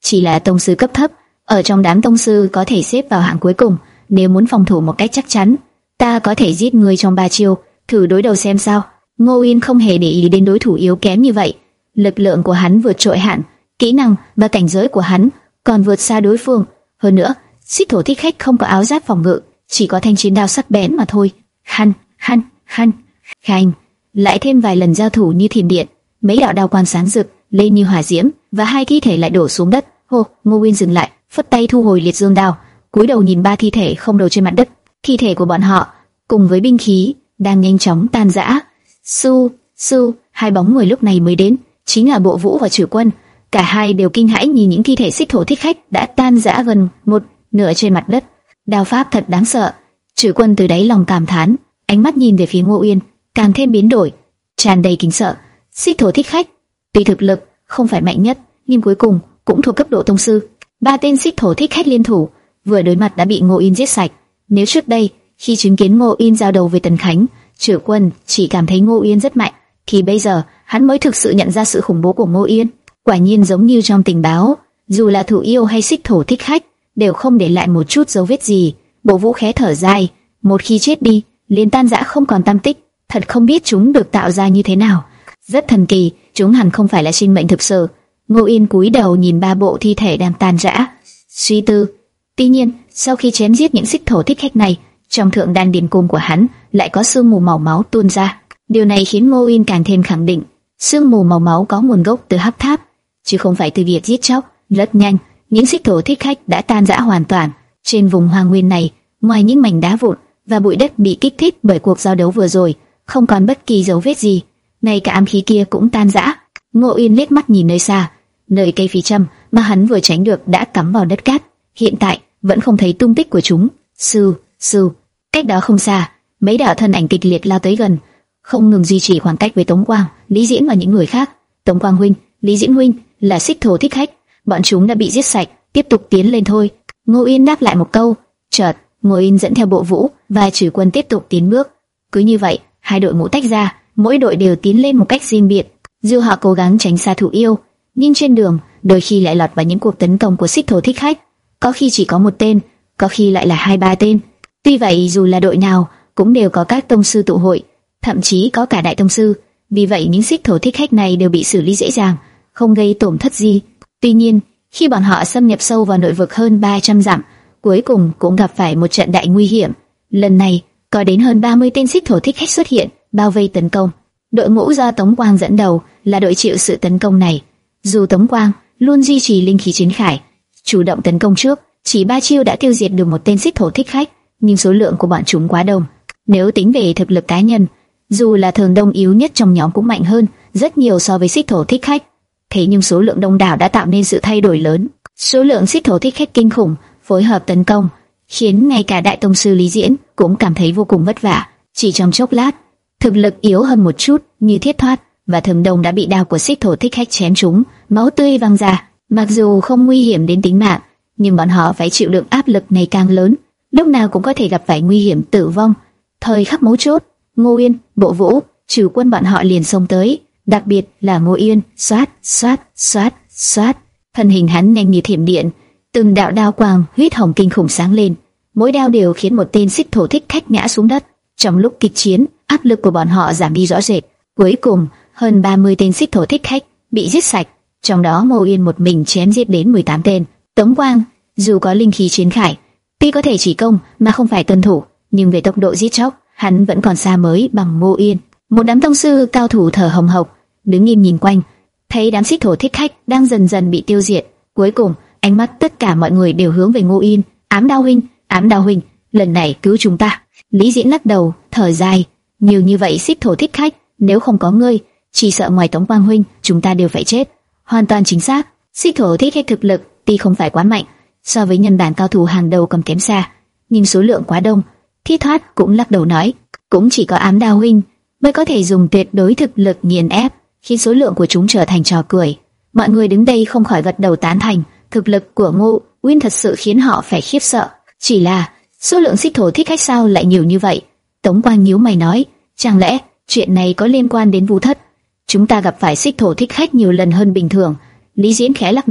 chỉ là tông sư cấp thấp, ở trong đám tông sư có thể xếp vào hạng cuối cùng. Nếu muốn phòng thủ một cách chắc chắn, ta có thể giết ngươi trong ba chiêu, thử đối đầu xem sao. Ngô Uyên không hề để ý đến đối thủ yếu kém như vậy. Lực lượng của hắn vượt trội hạn, kỹ năng và cảnh giới của hắn còn vượt xa đối phương. Hơn nữa, Xích Thổ Thích Khách không có áo giáp phòng ngự, chỉ có thanh chiến đao sắc bén mà thôi. Hăn, hăn, hăn, khanh, lại thêm vài lần giao thủ như thiểm điện, mấy đạo đao quang sáng rực lên như hỏa diễm, và hai thi thể lại đổ xuống đất. Hô, Ngô Uyên dừng lại, phất tay thu hồi liệt dương đao, cúi đầu nhìn ba thi thể không đầu trên mặt đất. Thi thể của bọn họ cùng với binh khí đang nhanh chóng tan rã. Su, su, hai bóng người lúc này mới đến, chính là Bộ Vũ và Trử Quân. Cả hai đều kinh hãi nhìn những thi thể Xích Thổ Thích Khách đã tan rã gần một nửa trên mặt đất. Đao pháp thật đáng sợ. Trử Quân từ đáy lòng cảm thán, ánh mắt nhìn về phía Ngô Uyên càng thêm biến đổi, tràn đầy kính sợ. Xích Thổ Thích Khách tuy thực lực không phải mạnh nhất, nhưng cuối cùng cũng thuộc cấp độ tông sư. Ba tên Xích Thổ Thích Khách liên thủ, vừa đối mặt đã bị Ngô Uyên giết sạch. Nếu trước đây khi chứng kiến Ngô Uyên giao đấu với Tần Khánh, Trử Quân chỉ cảm thấy Ngô Uyên rất mạnh, thì bây giờ hắn mới thực sự nhận ra sự khủng bố của Ngô Uyên. Quả nhiên giống như trong tình báo, dù là Thủ Yêu hay Xích Thổ Thích Khách đều không để lại một chút dấu vết gì. Bộ Vũ khẽ thở dài, một khi chết đi, liền tan rã không còn tăm tích. Thật không biết chúng được tạo ra như thế nào. Rất thần kỳ, chúng hẳn không phải là sinh mệnh thực sự. Ngô Uyên cúi đầu nhìn ba bộ thi thể đang tan rã, suy tư. Tuy nhiên, sau khi chém giết những Xích Thổ Thích Khách này, trong thượng đan điền cung của hắn lại có sương mù màu máu tuôn ra. Điều này khiến Ngô Uyên càng thêm khẳng định, sương mù màu máu có nguồn gốc từ hắc tháp, chứ không phải từ việc giết chóc. Rất nhanh, những Xích Thổ Thích Khách đã tan rã hoàn toàn. Trên vùng hoang nguyên này, ngoài những mảnh đá vụn và bụi đất bị kích thích bởi cuộc giao đấu vừa rồi, không còn bất kỳ dấu vết gì. Ngay cả ám khí kia cũng tan rã. Ngô Uyên liếc mắt nhìn nơi xa, nơi cây phi châm mà hắn vừa tránh được đã cắm vào đất cát, hiện tại vẫn không thấy tung tích của chúng. Sư, sư, cách đó không xa, mấy đạo thân ảnh kịch liệt lao tới gần, không ngừng duy trì khoảng cách với Tống Quang, Lý Diễn và những người khác. Tống Quang huynh, Lý Diễn huynh là Xích Thổ Thích Khách, bọn chúng đã bị giết sạch, tiếp tục tiến lên thôi. Ngô Uyên đáp lại một câu. Chợt, Ngô Uyên dẫn theo Bộ Vũ và Trử Quân tiếp tục tiến bước. Cứ như vậy, hai đội ngũ tách ra, mỗi đội đều tiến lên một cách riêng biệt. Dù họ cố gắng tránh xa Thủ Yêu, nhưng trên đường đôi khi lại lọt vào những cuộc tấn công của Xích Thổ Thích Khách. Có khi chỉ có một tên, có khi lại là hai ba tên. Tuy vậy, dù là đội nào cũng đều có các tông sư tụ hội, thậm chí có cả đại tông sư. Vì vậy, những Xích Thổ Thích Khách này đều bị xử lý dễ dàng, không gây tổn thất gì. Tuy nhiên, khi bọn họ xâm nhập sâu vào nội vực hơn ba trăm dặm, cuối cùng cũng gặp phải một trận đại nguy hiểm. Lần này, có đến hơn ba mươi tên Xích Thổ Thích Khách xuất hiện, bao vây tấn công. Đội ngũ do Tống Quang dẫn đầu là đội chịu sự tấn công này. Dù Tống Quang luôn duy trì linh khí chiến khải, chủ động tấn công trước, chỉ ba chiêu đã tiêu diệt được một tên Xích Thổ Thích Khách, nhưng số lượng của bọn chúng quá đông. Nếu tính về thực lực cá nhân, dù là Thường Đông yếu nhất trong nhóm cũng mạnh hơn rất nhiều so với Xích Thổ Thích Khách. Thế nhưng số lượng đông đảo đã tạo nên sự thay đổi lớn. Số lượng Xích Thổ Thích Khách kinh khủng phối hợp tấn công, khiến ngay cả đại tông sư Lý Diễn cũng cảm thấy vô cùng vất vả. Chỉ trong chốc lát, thực lực yếu hơn một chút như Thiết Thoát và Thường Đông đã bị đao của Xích Thổ Thích Khách chém trúng, máu tươi văng ra. Mặc dù không nguy hiểm đến tính mạng, nhưng bọn họ phải chịu đựng áp lực ngày càng lớn, lúc nào cũng có thể gặp phải nguy hiểm tử vong. Thời khắc mấu chốt, Ngô Uyên, Bộ Vũ, Trử Quân bọn họ liền xông tới, đặc biệt là Ngô Uyên, xoát, xoát, xoát, xoát, thân hình hắn nhanh như thiểm điện, từng đạo đao quang huyết hồng kinh khủng sáng lên, mỗi đao đều khiến một tên Xích Thổ Thích Khách ngã xuống đất. Trong lúc kịch chiến, áp lực của bọn họ giảm đi rõ rệt. Cuối cùng, hơn ba mươi tên Xích Thổ Thích Khách bị giết sạch, trong đó Ngô Uyên một mình chém giết đến mười tám tên. Tống Quang, dù có linh khí chiến khải, tuy có thể chỉ công mà không phải tuân thủ, nhưng về tốc độ giết chóc, hắn vẫn còn xa mới bằng Ngô Uyên. Một đám tông sư cao thủ thở hồng hộc, đứng im nhìn quanh, thấy đám Xích Thổ Thích Khách đang dần dần bị tiêu diệt. Cuối cùng, ánh mắt tất cả mọi người đều hướng về Ngô Uyên. Ám Đao huynh, Ám Đao huynh, lần này cứu chúng ta. Lý Diễn lắc đầu, thở dài, nhiều như vậy Xích Thổ Thích Khách, nếu không có ngươi, chỉ sợ ngoài Tống Quang huynh, chúng ta đều phải chết. Hoàn toàn chính xác, Xích Thổ Thích Khách thực lực tuy không phải quá mạnh, so với nhân bản cao thủ hàng đầu còn kém xa, nhưng số lượng quá đông. Thiết Thoát cũng lắc đầu nói, cũng chỉ có Ám Đao huynh mới có thể dùng tuyệt đối thực lực nghiền ép, khiến số lượng của chúng trở thành trò cười. Mọi người đứng đây không khỏi gật đầu tán thành, thực lực của Ngô Uyên thật sự khiến họ phải khiếp sợ. Chỉ là số lượng Xích Thổ Thích Khách sao lại nhiều như vậy? Tống Quang nhíu mày nói, chẳng lẽ chuyện này có liên quan đến Vu Thất? Chúng ta gặp phải Xích Thổ Thích Khách nhiều lần hơn bình thường. Lý Diễn khẽ lắc đầu,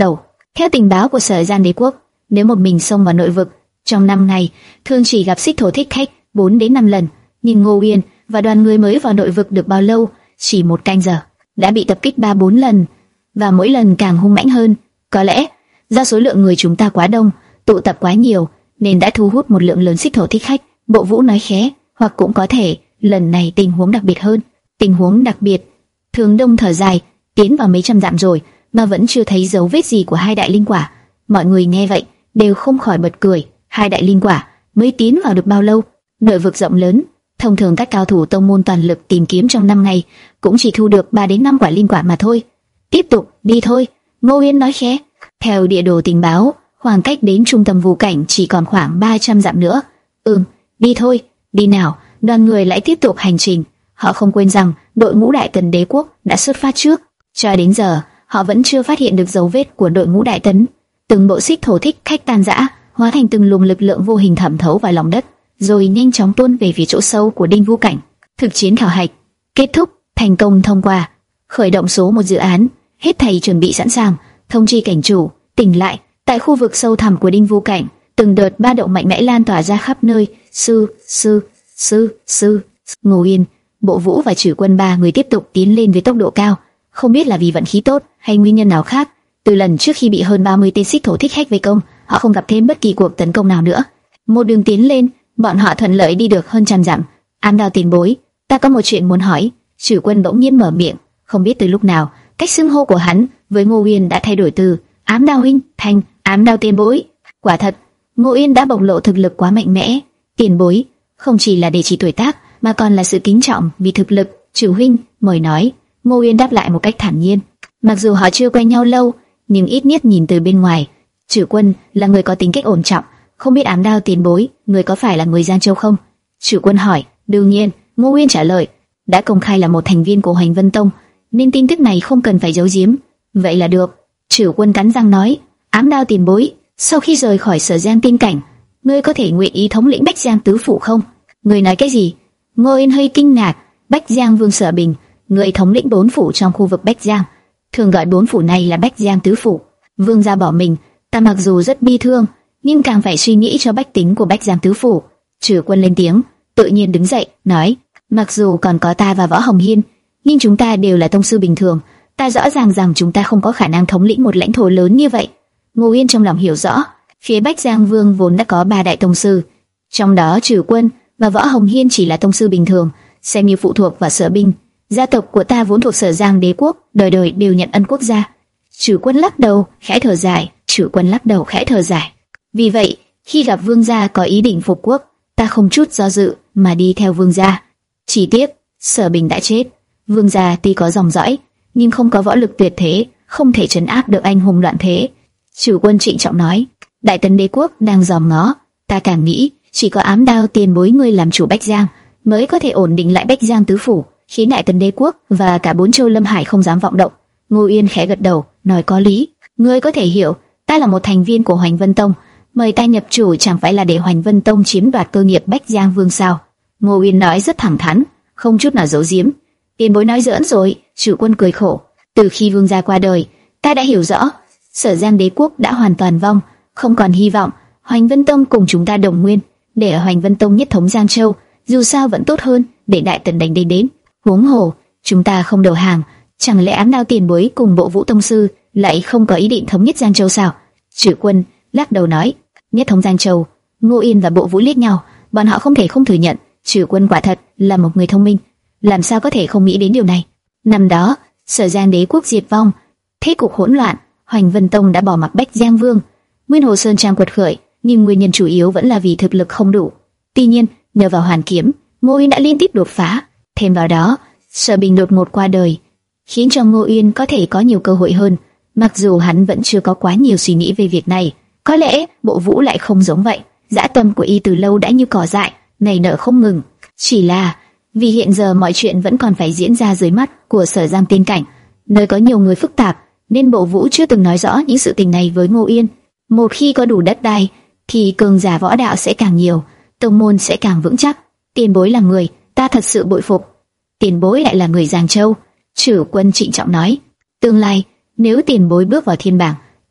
Theo tình báo của Sở Giang Đế quốc, nếu một mình xông vào nội vực, trong năm ngày thường chỉ gặp xích thổ thích khách bốn đến năm lần. Nhưng Ngô Uyên và đoàn người mới vào nội vực được bao lâu, chỉ một canh giờ đã bị tập kích ba bốn lần, và mỗi lần càng hung mãnh hơn. Có lẽ do số lượng người chúng ta quá đông, tụ tập quá nhiều, nên đã thu hút một lượng lớn xích thổ thích khách. Bộ Vũ nói khẽ, hoặc cũng có thể lần này tình huống đặc biệt hơn. Tình huống đặc biệt? Thường Đông thở dài, tiến vào mấy trăm dặm rồi mà vẫn chưa thấy dấu vết gì của hai đại linh quả. Mọi người nghe vậy đều không khỏi bật cười. Hai đại linh quả mới tiến vào được bao lâu? Nội vực rộng lớn, thông thường các cao thủ tông môn toàn lực tìm kiếm trong năm ngày cũng chỉ thu được ba đến năm quả linh quả mà thôi. Tiếp tục đi thôi, Ngô Uyên nói khẽ. Theo địa đồ tình báo, khoảng cách đến trung tâm vũ cảnh chỉ còn khoảng ba trăm dặm nữa. Ừm, đi thôi, đi nào. Đoàn người lại tiếp tục hành trình. Họ không quên rằng đội ngũ Đại Tấn Đế quốc đã xuất phát trước. Cho đến giờ, họ vẫn chưa phát hiện được dấu vết của đội ngũ Đại Tấn. Từng bộ xích thổ thích khách tan rã, hóa thành từng luồng lực lượng vô hình thẩm thấu vào lòng đất, rồi nhanh chóng tuôn về phía chỗ sâu của Đinh Vũ cảnh. Thực chiến khảo hạch kết thúc, thành công thông qua. Khởi động số một dự án, hết thảy chuẩn bị sẵn sàng. Thông chi cảnh chủ, tỉnh lại. Tại khu vực sâu thẳm của Đinh Vũ cảnh, từng đợt ba động mạnh mẽ lan tỏa ra khắp nơi. Sư, sư, sư, sư. Ngô Uyên, Bộ Vũ và Trử Quân ba người tiếp tục tiến lên với tốc độ cao. Không biết là vì vận khí tốt hay nguyên nhân nào khác, từ lần trước khi bị hơn ba mươi tên xích thổ thích khách vây công, họ không gặp thêm bất kỳ cuộc tấn công nào nữa. Một đường tiến lên, bọn họ thuận lợi đi được hơn trăm dặm. Ám Đao tiền bối, ta có một chuyện muốn hỏi. Trử Quân bỗng nhiên mở miệng. Không biết từ lúc nào, cách xưng hô của hắn với Ngô Uyên đã thay đổi từ Ám Đao huynh thành Ám Đao tiền bối. Quả thật, Ngô Uyên đã bộc lộ thực lực quá mạnh mẽ. Tiền bối không chỉ là để chỉ tuổi tác, mà còn là sự kính trọng vì thực lực. Trử huynh, mời nói. Ngô Uyên đáp lại một cách thản nhiên. Mặc dù họ chưa quen nhau lâu, nhưng ít nhất nhìn từ bên ngoài, Trử Quân là người có tính cách ổn trọng. Không biết Ám Đao tiền bối, người có phải là người Giang Châu không? Trử Quân hỏi. Đương nhiên, Ngô Uyên trả lời. Đã công khai là một thành viên của Hoành Vân Tông, nên tin tức này không cần phải giấu giếm. Vậy là được. Trử Quân cắn răng nói. Ám Đao tiền bối, sau khi rời khỏi Sở Giang tiên cảnh, ngươi có thể nguyện ý thống lĩnh Bách Giang tứ phủ không? Ngươi nói cái gì? Ngô Uyên hơi kinh ngạc. Bách Giang Vương Sở Bình, người thống lĩnh bốn phủ trong khu vực Bách Giang, thường gọi bốn phủ này là Bách Giang tứ phủ. Vương gia bỏ mình, ta mặc dù rất bi thương, nhưng càng phải suy nghĩ cho bách tính của Bách Giang tứ phủ. Trử Quân lên tiếng, tự nhiên đứng dậy, nói: mặc dù còn có ta và Võ Hồng Hiên, nhưng chúng ta đều là tông sư bình thường. Ta rõ ràng rằng chúng ta không có khả năng thống lĩnh một lãnh thổ lớn như vậy. Ngô Uyên trong lòng hiểu rõ, phía Bách Giang Vương vốn đã có ba đại tông sư, trong đó Trử Quân và Võ Hồng Hiên chỉ là tông sư bình thường, xem như phụ thuộc vào Sở Binh. Gia tộc của ta vốn thuộc Sở Giang Đế quốc, đời đời đều nhận ân quốc gia. Trử Quân lắc đầu, khẽ thở dài. Trử Quân lắc đầu khẽ thở dài. Vì vậy, khi gặp Vương gia có ý định phục quốc, ta không chút do dự mà đi theo Vương gia. Chỉ tiếc, Sở Bình đã chết. Vương gia tuy có dòng dõi, nhưng không có võ lực tuyệt thế, không thể trấn áp được anh hùng loạn thế. Trử Quân trịnh trọng nói. Đại Tấn Đế quốc đang dòm ngó, ta càng nghĩ chỉ có Ám Đao tiền bối ngươi làm chủ Bách Giang mới có thể ổn định lại Bách Giang tứ phủ, khiến Đại Tấn Đế quốc và cả bốn châu Lâm Hải không dám vọng động. Ngô Uyên khẽ gật đầu, nói có lý. Ngươi có thể hiểu, ta là một thành viên của Hoành Vân Tông, mời ta nhập chủ chẳng phải là để Hoành Vân Tông chiếm đoạt cơ nghiệp Bách Giang Vương sao? Ngô Uyên nói rất thẳng thắn, không chút nào giấu giếm. Tiền bối nói giỡn rồi. Trử Quân cười khổ. Từ khi Vương gia qua đời, ta đã hiểu rõ, Sở Giang Đế quốc đã hoàn toàn vong, không còn hy vọng. Hoành Vân Tông cùng chúng ta đồng nguyên, để ở Hoành Vân Tông nhất thống Giang Châu, dù sao vẫn tốt hơn để Đại Tần đánh đến đến. Huống hồ, chúng ta không đầu hàng, chẳng lẽ Ám Đao tiền bối cùng Bộ Vũ tông sư lại không có ý định thống nhất Giang Châu sao? Trử Quân lắc đầu nói. Nhất thống Giang Châu. Ngô Yên và Bộ Vũ liếc nhau, bọn họ không thể không thừa nhận, Trử Quân quả thật là một người thông minh, làm sao có thể không nghĩ đến điều này. Năm đó, Sở Giang Đế quốc diệt vong, thế cục hỗn loạn, Hoành Vân Tông đã bỏ mặc Bách Giang Vương, Nguyên Hồ Sơn Trang quật khởi, nhưng nguyên nhân chủ yếu vẫn là vì thực lực không đủ. Tuy nhiên, nhờ vào Hoàn Kiếm, Ngô Uyên đã liên tiếp đột phá. Thêm vào đó, Sở Bình đột ngột qua đời, khiến cho Ngô Uyên có thể có nhiều cơ hội hơn. Mặc dù hắn vẫn chưa có quá nhiều suy nghĩ về việc này, có lẽ Bộ Vũ lại không giống vậy. Dã tâm của y từ lâu đã như cỏ dại, nảy nở không ngừng. Chỉ là vì hiện giờ mọi chuyện vẫn còn phải diễn ra dưới mắt của Sở Giang tiên cảnh, nơi có nhiều người phức tạp, nên Bộ Vũ chưa từng nói rõ những sự tình này với Ngô Uyên. Một khi có đủ đất đai, thì cường giả võ đạo sẽ càng nhiều, tông môn sẽ càng vững chắc. Tiền bối là người ta thật sự bội phục. Tiền bối lại là người Giang Châu. Trử Quân trịnh trọng nói. Tương lai, nếu tiền bối bước vào thiên bảng,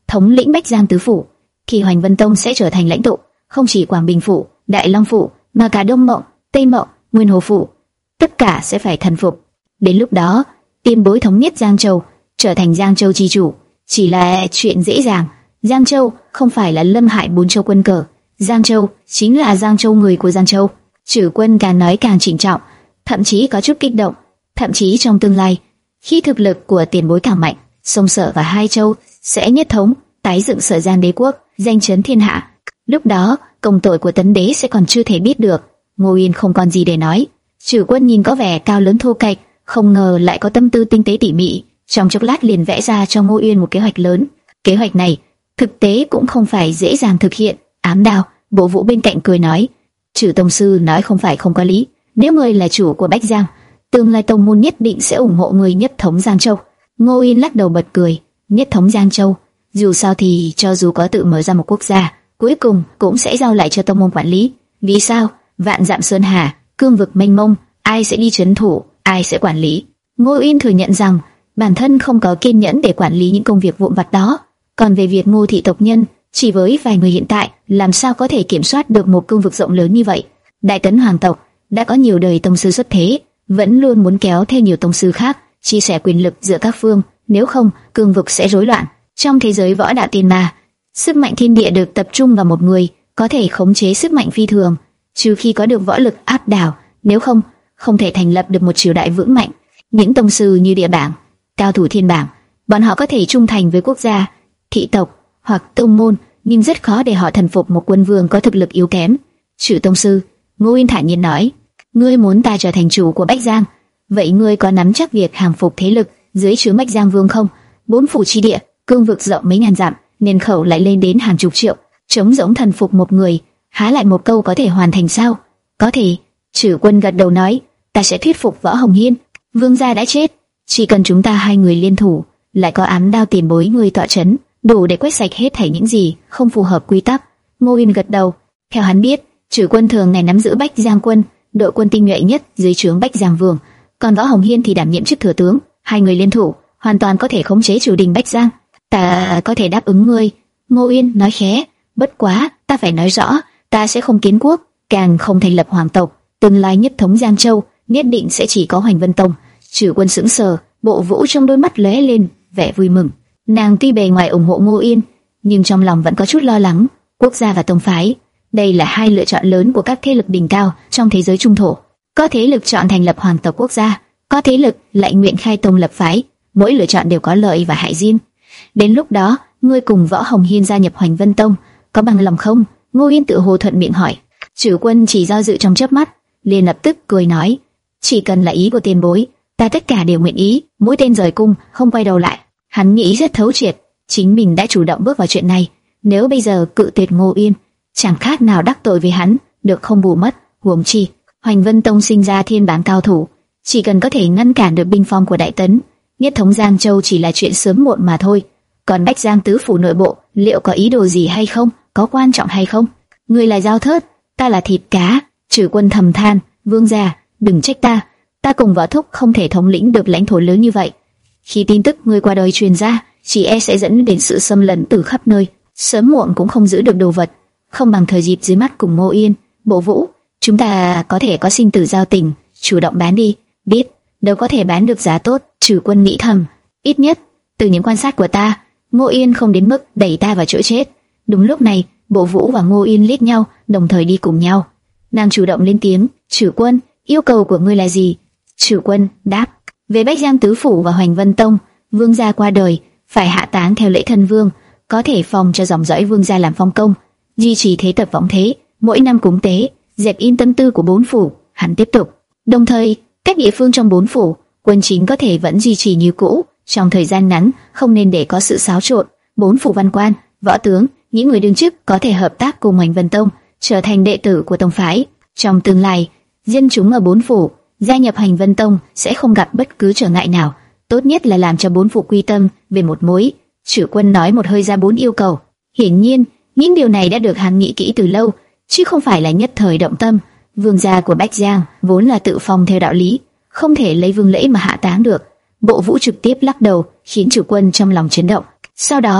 thống lĩnh Bách Giang tứ phủ. Khi Hoành Vân Tông sẽ trở thành lãnh tụ, không chỉ Quảng Bình phủ, Đại Long phủ, mà cả Đông Mộng, Tây Mộng, Nguyên Hồ phủ, tất cả sẽ phải thần phục. Đến lúc đó, Tiền Bối thống nhất Giang Châu, trở thành Giang Châu chi chủ, chỉ là chuyện dễ dàng. Giang Châu không phải là Lâm Hải bốn châu quân cờ, Giang Châu chính là Giang Châu người của Giang Châu. Chử Quân càng nói càng trịnh trọng, thậm chí có chút kích động. Thậm chí trong tương lai, khi thực lực của Tiền Bối càng mạnh, Sông Sở và hai châu sẽ nhất thống, tái dựng Sở Giang đế quốc, danh chấn thiên hạ. Lúc đó, công tội của Tấn đế sẽ còn chưa thể biết được. Ngô Uyên không còn gì để nói. Chử Quân nhìn có vẻ cao lớn thô kệch, không ngờ lại có tâm tư tinh tế tỉ mỉ, trong chốc lát liền vẽ ra cho Ngô Uyên một kế hoạch lớn. Kế hoạch này thực tế cũng không phải dễ dàng thực hiện. Ám Đao, Bộ Vũ bên cạnh cười nói, Chử tông sư nói không phải không có lý. Nếu ngươi là chủ của Bách Giang, tương lai tông môn nhất định sẽ ủng hộ ngươi nhất thống Giang Châu. Ngô Uyên lắc đầu bật cười, nhất thống Giang Châu, dù sao thì cho dù có tự mở ra một quốc gia, cuối cùng cũng sẽ giao lại cho tông môn quản lý. Vì sao? Vạn dặm sơn hà, cương vực mênh mông, ai sẽ đi trấn thủ, ai sẽ quản lý? Ngô Uyên thừa nhận rằng bản thân không có kiên nhẫn để quản lý những công việc vụn vặt đó. Còn về việc Ngô thị tộc nhân, chỉ với vài người hiện tại, làm sao có thể kiểm soát được một cương vực rộng lớn như vậy? Đại Tấn hoàng tộc đã có nhiều đời tông sư xuất thế, vẫn luôn muốn kéo theo nhiều tông sư khác, chia sẻ quyền lực giữa các phương, nếu không, cương vực sẽ rối loạn. Trong thế giới võ đạo tiên ma, sức mạnh thiên địa được tập trung vào một người, có thể khống chế sức mạnh phi thường, trừ khi có được võ lực áp đảo, nếu không, không thể thành lập được một triều đại vững mạnh. Những tông sư như Địa Bảng, cao thủ Thiên Bảng, bọn họ có thể trung thành với quốc gia, thị tộc hoặc tông môn, nhưng rất khó để họ thần phục một quân vương có thực lực yếu kém. Chử tông sư, Ngô Uyên thản nhiên nói, ngươi muốn ta trở thành chủ của Bách Giang, vậy ngươi có nắm chắc việc hàng phục thế lực dưới trướng Bách Giang vương không? Bốn phủ chi địa, cương vực rộng mấy ngàn dặm, nhân khẩu lại lên đến hàng chục triệu, chống giống thần phục một người, há lại một câu có thể hoàn thành sao? Có thể. Chử Quân gật đầu nói, ta sẽ thuyết phục Võ Hồng Hiên. Vương gia đã chết, chỉ cần chúng ta hai người liên thủ, lại có Ám Đao tiền bối người tọa chấn, đủ để quét sạch hết thảy những gì không phù hợp quy tắc. Ngô Uyên gật đầu. Theo hắn biết, Chử Quân thường ngày nắm giữ Bách Giang quân, đội quân tinh nhuệ nhất dưới trướng Bách Giang vương, còn Võ Hồng Hiên thì đảm nhiệm chức thừa tướng. Hai người liên thủ, hoàn toàn có thể khống chế triều đình Bách Giang. Ta có thể đáp ứng ngươi. Ngô Uyên nói khẽ. Bất quá, ta phải nói rõ, ta sẽ không kiến quốc, càng không thành lập hoàng tộc. Tương lai nhất thống Giang Châu, nhất định sẽ chỉ có Hoành Vân Tông. Chử Quân sững sờ, Bộ Vũ trong đôi mắt lóe lên vẻ vui mừng. Nàng tuy bề ngoài ủng hộ Ngô Uyên, nhưng trong lòng vẫn có chút lo lắng. Quốc gia và tông phái, đây là hai lựa chọn lớn của các thế lực đỉnh cao trong thế giới trung thổ. Có thế lực chọn thành lập hoàng tộc quốc gia, có thế lực lại nguyện khai tông lập phái. Mỗi lựa chọn đều có lợi và hại riêng. Đến lúc đó, ngươi cùng Võ Hồng Hiên gia nhập Hoành Vân Tông, có bằng lòng không? Ngô Uyên tự hồ thuận miệng hỏi. Chử Quân chỉ do dự trong chớp mắt, liền lập tức cười nói, chỉ cần là ý của tiền bối, ta tất cả đều nguyện ý. Mũi tên rời cung, không quay đầu lại. Hắn nghĩ rất thấu triệt, chính mình đã chủ động bước vào chuyện này, nếu bây giờ cự tuyệt Ngô Uyên, chẳng khác nào đắc tội với hắn, được không bù mất. Huống chi, Hoành Vân Tông sinh ra thiên bảng cao thủ, chỉ cần có thể ngăn cản được binh phong của Đại Tấn, nhất thống Giang Châu chỉ là chuyện sớm muộn mà thôi. Còn Bách Giang tứ phủ nội bộ, liệu có ý đồ gì hay không, có quan trọng hay không? Ngươi là dao thớt, ta là thịt cá. Chử Quân thầm than, vương gia, đừng trách ta, ta cùng Võ Thúc không thể thống lĩnh được lãnh thổ lớn như vậy. Khi tin tức ngươi qua đời truyền ra, chỉ e sẽ dẫn đến sự xâm lấn từ khắp nơi, sớm muộn cũng không giữ được đồ vật. Không bằng thời dịp dưới mắt cùng Ngô Uyên, Bộ Vũ, chúng ta có thể có sinh tử giao tình, chủ động bán đi. Biết, đâu có thể bán được giá tốt. Chử Quân nghĩ thầm, ít nhất từ những quan sát của ta, Ngô Uyên không đến mức đẩy ta vào chỗ chết. Đúng lúc này, Bộ Vũ và Ngô Uyên liếc nhau, đồng thời đi cùng nhau. Nàng chủ động lên tiếng, Chử Quân, yêu cầu của ngươi là gì? Chử Quân đáp, về Bách Giang tứ phủ và Hoành Vân Tông, vương gia qua đời, phải hạ táng theo lễ thân vương, có thể phong cho dòng dõi vương gia làm phong công, duy trì thế tập võng thế, mỗi năm cúng tế, dẹp yên tâm tư của bốn phủ. Hắn tiếp tục, đồng thời các địa phương trong bốn phủ, quân chính có thể vẫn duy trì như cũ, trong thời gian ngắn không nên để có sự xáo trộn. Bốn phủ văn quan, võ tướng, những người đương chức có thể hợp tác cùng Hoành Vân Tông, trở thành đệ tử của tông phái. Trong tương lai, dân chúng ở bốn phủ gia nhập Hoành Vân Tông sẽ không gặp bất cứ trở ngại nào. Tốt nhất là làm cho bốn phủ quy tâm về một mối. Chử Quân nói một hơi ra bốn yêu cầu. Hiển nhiên, những điều này đã được hắn nghĩ kỹ từ lâu, chứ không phải là nhất thời động tâm. Vương gia của Bách Giang vốn là tự phong theo đạo lý, không thể lấy vương lễ mà hạ táng được. Bộ Vũ trực tiếp lắc đầu, khiến Chử Quân trong lòng chấn động. Sau đó,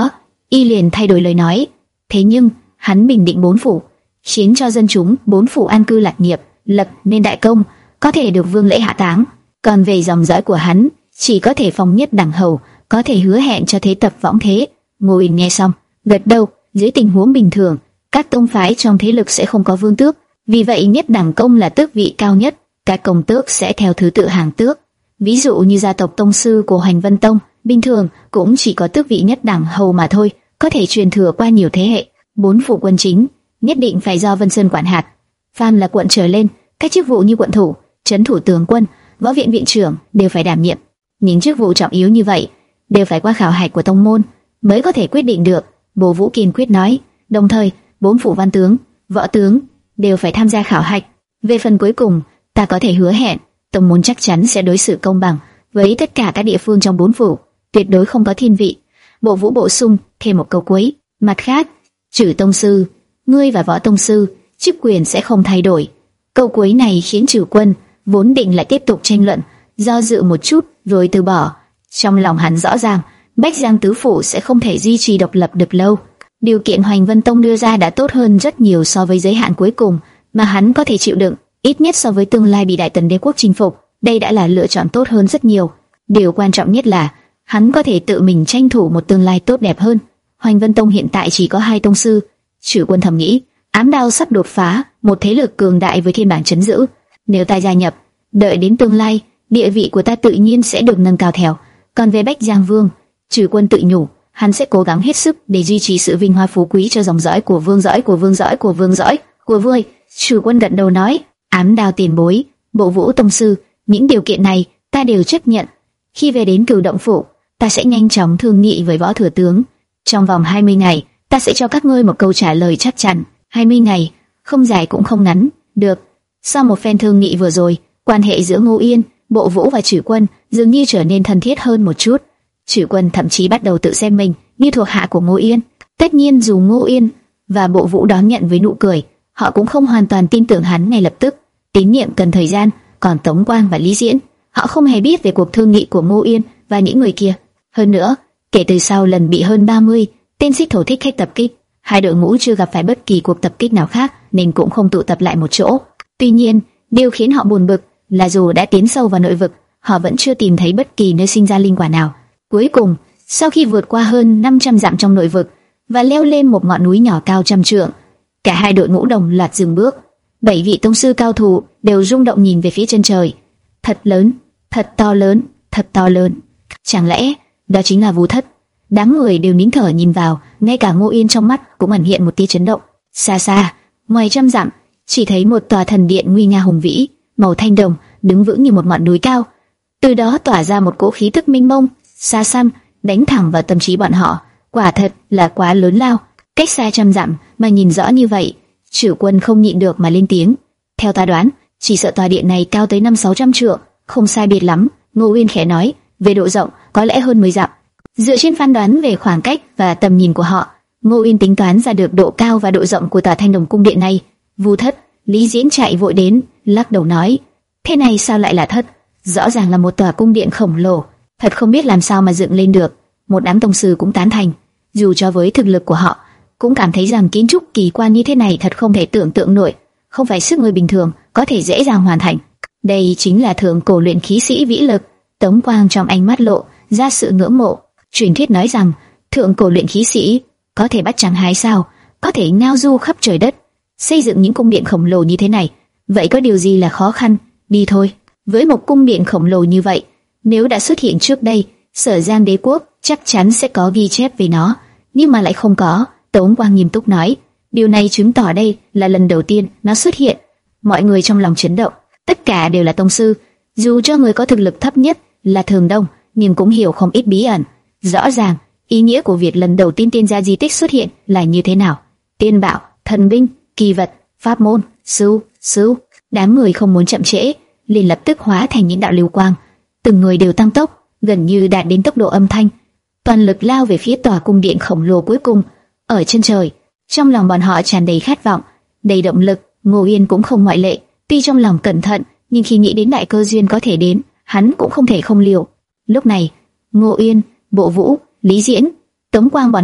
y liền thay đổi lời nói. Thế nhưng hắn bình định bốn phủ, khiến cho dân chúng bốn phủ an cư lạc nghiệp, lập nên đại công, có thể được vương lễ hạ táng. Còn về dòng dõi của hắn, chỉ có thể phong nhất đẳng hầu, có thể hứa hẹn cho thế tập võng thế. Ngô Uyên nghe xong, gật đầu. Dưới tình huống bình thường, các tông phái trong thế lực sẽ không có vương tước, vì vậy nhất đẳng công là tước vị cao nhất, các công tước sẽ theo thứ tự hàng tước. Ví dụ như gia tộc tông sư của Hoành Vân Tông, bình thường cũng chỉ có tước vị nhất đẳng hầu mà thôi, có thể truyền thừa qua nhiều thế hệ. Bốn phủ quân chính nhất định phải do Vân Sơn quản hạt. Phàm là quận trở lên, các chức vụ như quận thủ, trấn thủ tướng quân, võ viện viện trưởng đều phải đảm nhiệm. Những chức vụ trọng yếu như vậy đều phải qua khảo hạch của tông môn mới có thể quyết định được. Bồ Vũ kiên quyết nói. Đồng thời, bốn phủ văn tướng, võ tướng đều phải tham gia khảo hạch. Về phần cuối cùng, ta có thể hứa hẹn, tông môn chắc chắn sẽ đối xử công bằng với tất cả các địa phương trong bốn phủ, tuyệt đối không có thiên vị. Bộ Vũ bổ sung thêm một câu cuối. Mặt khác, trừ tông sư, ngươi và võ tông sư, chức quyền sẽ không thay đổi. Câu cuối này khiến Trừ Quân vốn định lại tiếp tục tranh luận, do dự một chút rồi từ bỏ. Trong lòng hắn rõ ràng, Bách Giang tứ phủ sẽ không thể duy trì độc lập được lâu. Điều kiện Hoành Vân Tông đưa ra đã tốt hơn rất nhiều so với giới hạn cuối cùng mà hắn có thể chịu đựng, ít nhất so với tương lai bị Đại Tần đế quốc chinh phục, đây đã là lựa chọn tốt hơn rất nhiều. Điều quan trọng nhất là hắn có thể tự mình tranh thủ một tương lai tốt đẹp hơn. Hoành Vân Tông hiện tại chỉ có hai tông sư. Trừ Quân thầm nghĩ, ám đao sắp đột phá một thế lực cường đại với thiên bản trấn giữ. Nếu ta gia nhập, đợi đến tương lai, địa vị của ta tự nhiên sẽ được nâng cao theo. Còn về Bách Giang Vương, Trừ Quân tự nhủ, hắn sẽ cố gắng hết sức để duy trì sự vinh hoa phú quý cho dòng dõi của vương dõi của vương dõi của vương dõi của vương. Trừ Quân gật đầu nói, ám đao tiền bối, Bộ Vũ tông sư, những điều kiện này ta đều chấp nhận. Khi về đến Cửu Động phủ, ta sẽ nhanh chóng thương nghị với võ thừa tướng. Trong vòng hai mươi ngày, ta sẽ cho các ngươi một câu trả lời chắc chắn. hai mươi ngày, không dài cũng không ngắn. Được. Sau một phen thương nghị vừa rồi, quan hệ giữa Ngô Yên, Bộ Vũ và Trừ Quân dường như trở nên thân thiết hơn một chút. Trừ Quân thậm chí bắt đầu tự xem mình như thuộc hạ của Ngô Yên. Tất nhiên dù Ngô Yên và Bộ Vũ đón nhận với nụ cười, họ cũng không hoàn toàn tin tưởng hắn ngay lập tức. Tín nhiệm cần thời gian. Còn Tống Quang và Lý Diễn, họ không hề biết về cuộc thương nghị của Ngô Yên và những người kia. Hơn nữa, kể từ sau lần bị hơn ba mươi tên Xích Thổ Thích Khách tập kích, hai đội ngũ chưa gặp phải bất kỳ cuộc tập kích nào khác nên cũng không tụ tập lại một chỗ. Tuy nhiên, điều khiến họ buồn bực là dù đã tiến sâu vào nội vực, họ vẫn chưa tìm thấy bất kỳ nơi sinh ra linh quả nào. Cuối cùng, sau khi vượt qua hơn năm trăm dặm trong nội vực và leo lên một ngọn núi nhỏ cao trăm trượng, cả hai đội ngũ đồng loạt dừng bước. Bảy vị tông sư cao thủ đều rung động nhìn về phía chân trời. Thật lớn, thật to lớn, thật to lớn. Chẳng lẽ đó chính là Vu Thất? Đám người đều nín thở nhìn vào, ngay cả Ngô Yên trong mắt cũng ẩn hiện một tia chấn động. Xa xa, ngoài trăm dặm, chỉ thấy một tòa thần điện nguy nga hùng vĩ, màu thanh đồng, đứng vững như một ngọn núi cao. Từ đó tỏa ra một cỗ khí tức mênh mông, xa xăm, đánh thẳng vào tâm trí bọn họ. Quả thật là quá lớn lao. Cách xa trăm dặm mà nhìn rõ như vậy, Trừ Quân không nhịn được mà lên tiếng. Theo ta đoán, chỉ sợ tòa điện này cao tới năm sáu trăm trượng, không sai biệt lắm. Ngô Uyên khẽ nói, về độ rộng có lẽ hơn mười dặm. Dựa trên phán đoán về khoảng cách và tầm nhìn của họ, Ngô Uyên tính toán ra được độ cao và độ rộng của tòa Thanh Đồng cung điện này. Vu Thất, Lý Diễn chạy vội đến, lắc đầu nói, thế này sao lại là thất? Rõ ràng là một tòa cung điện khổng lồ, thật không biết làm sao mà dựng lên được. Một đám tông sư cũng tán thành, dù cho với thực lực của họ, cũng cảm thấy rằng kiến trúc kỳ quan như thế này thật không thể tưởng tượng nổi, không phải sức người bình thường có thể dễ dàng hoàn thành. Đây chính là thượng cổ luyện khí sĩ vĩ lực. Tống Quang trong ánh mắt lộ ra sự ngưỡng mộ. Truyền thuyết nói rằng thượng cổ luyện khí sĩ có thể bắt trăng hái sao, có thể ngao du khắp trời đất, xây dựng những cung điện khổng lồ như thế này, vậy có điều gì là khó khăn? Đi thôi. Với một cung điện khổng lồ như vậy, nếu đã xuất hiện trước đây, Sở Giang đế quốc chắc chắn sẽ có ghi chép về nó, nhưng mà lại không có. Tống Quang nghiêm túc nói, điều này chứng tỏ đây là lần đầu tiên nó xuất hiện. Mọi người trong lòng chấn động, tất cả đều là tông sư, dù cho người có thực lực thấp nhất là Thường Đông, nhưng cũng hiểu không ít bí ẩn. Rõ ràng, ý nghĩa của việc lần đầu tiên tiên gia di tích xuất hiện là như thế nào. Tiên bảo, thần binh, kỳ vật, pháp môn, sư, sư. Đám người không muốn chậm trễ, liền lập tức hóa thành những đạo lưu quang. Từng người đều tăng tốc, gần như đạt đến tốc độ âm thanh, toàn lực lao về phía tòa cung điện khổng lồ cuối cùng ở chân trời. Trong lòng bọn họ tràn đầy khát vọng, đầy động lực. Ngô Yên cũng không ngoại lệ. Tuy trong lòng cẩn thận, nhưng khi nghĩ đến đại cơ duyên có thể đến, hắn cũng không thể không liều. Lúc này, Ngô Yên, Bộ Vũ, Lý Diễn, Tống Quang bọn họ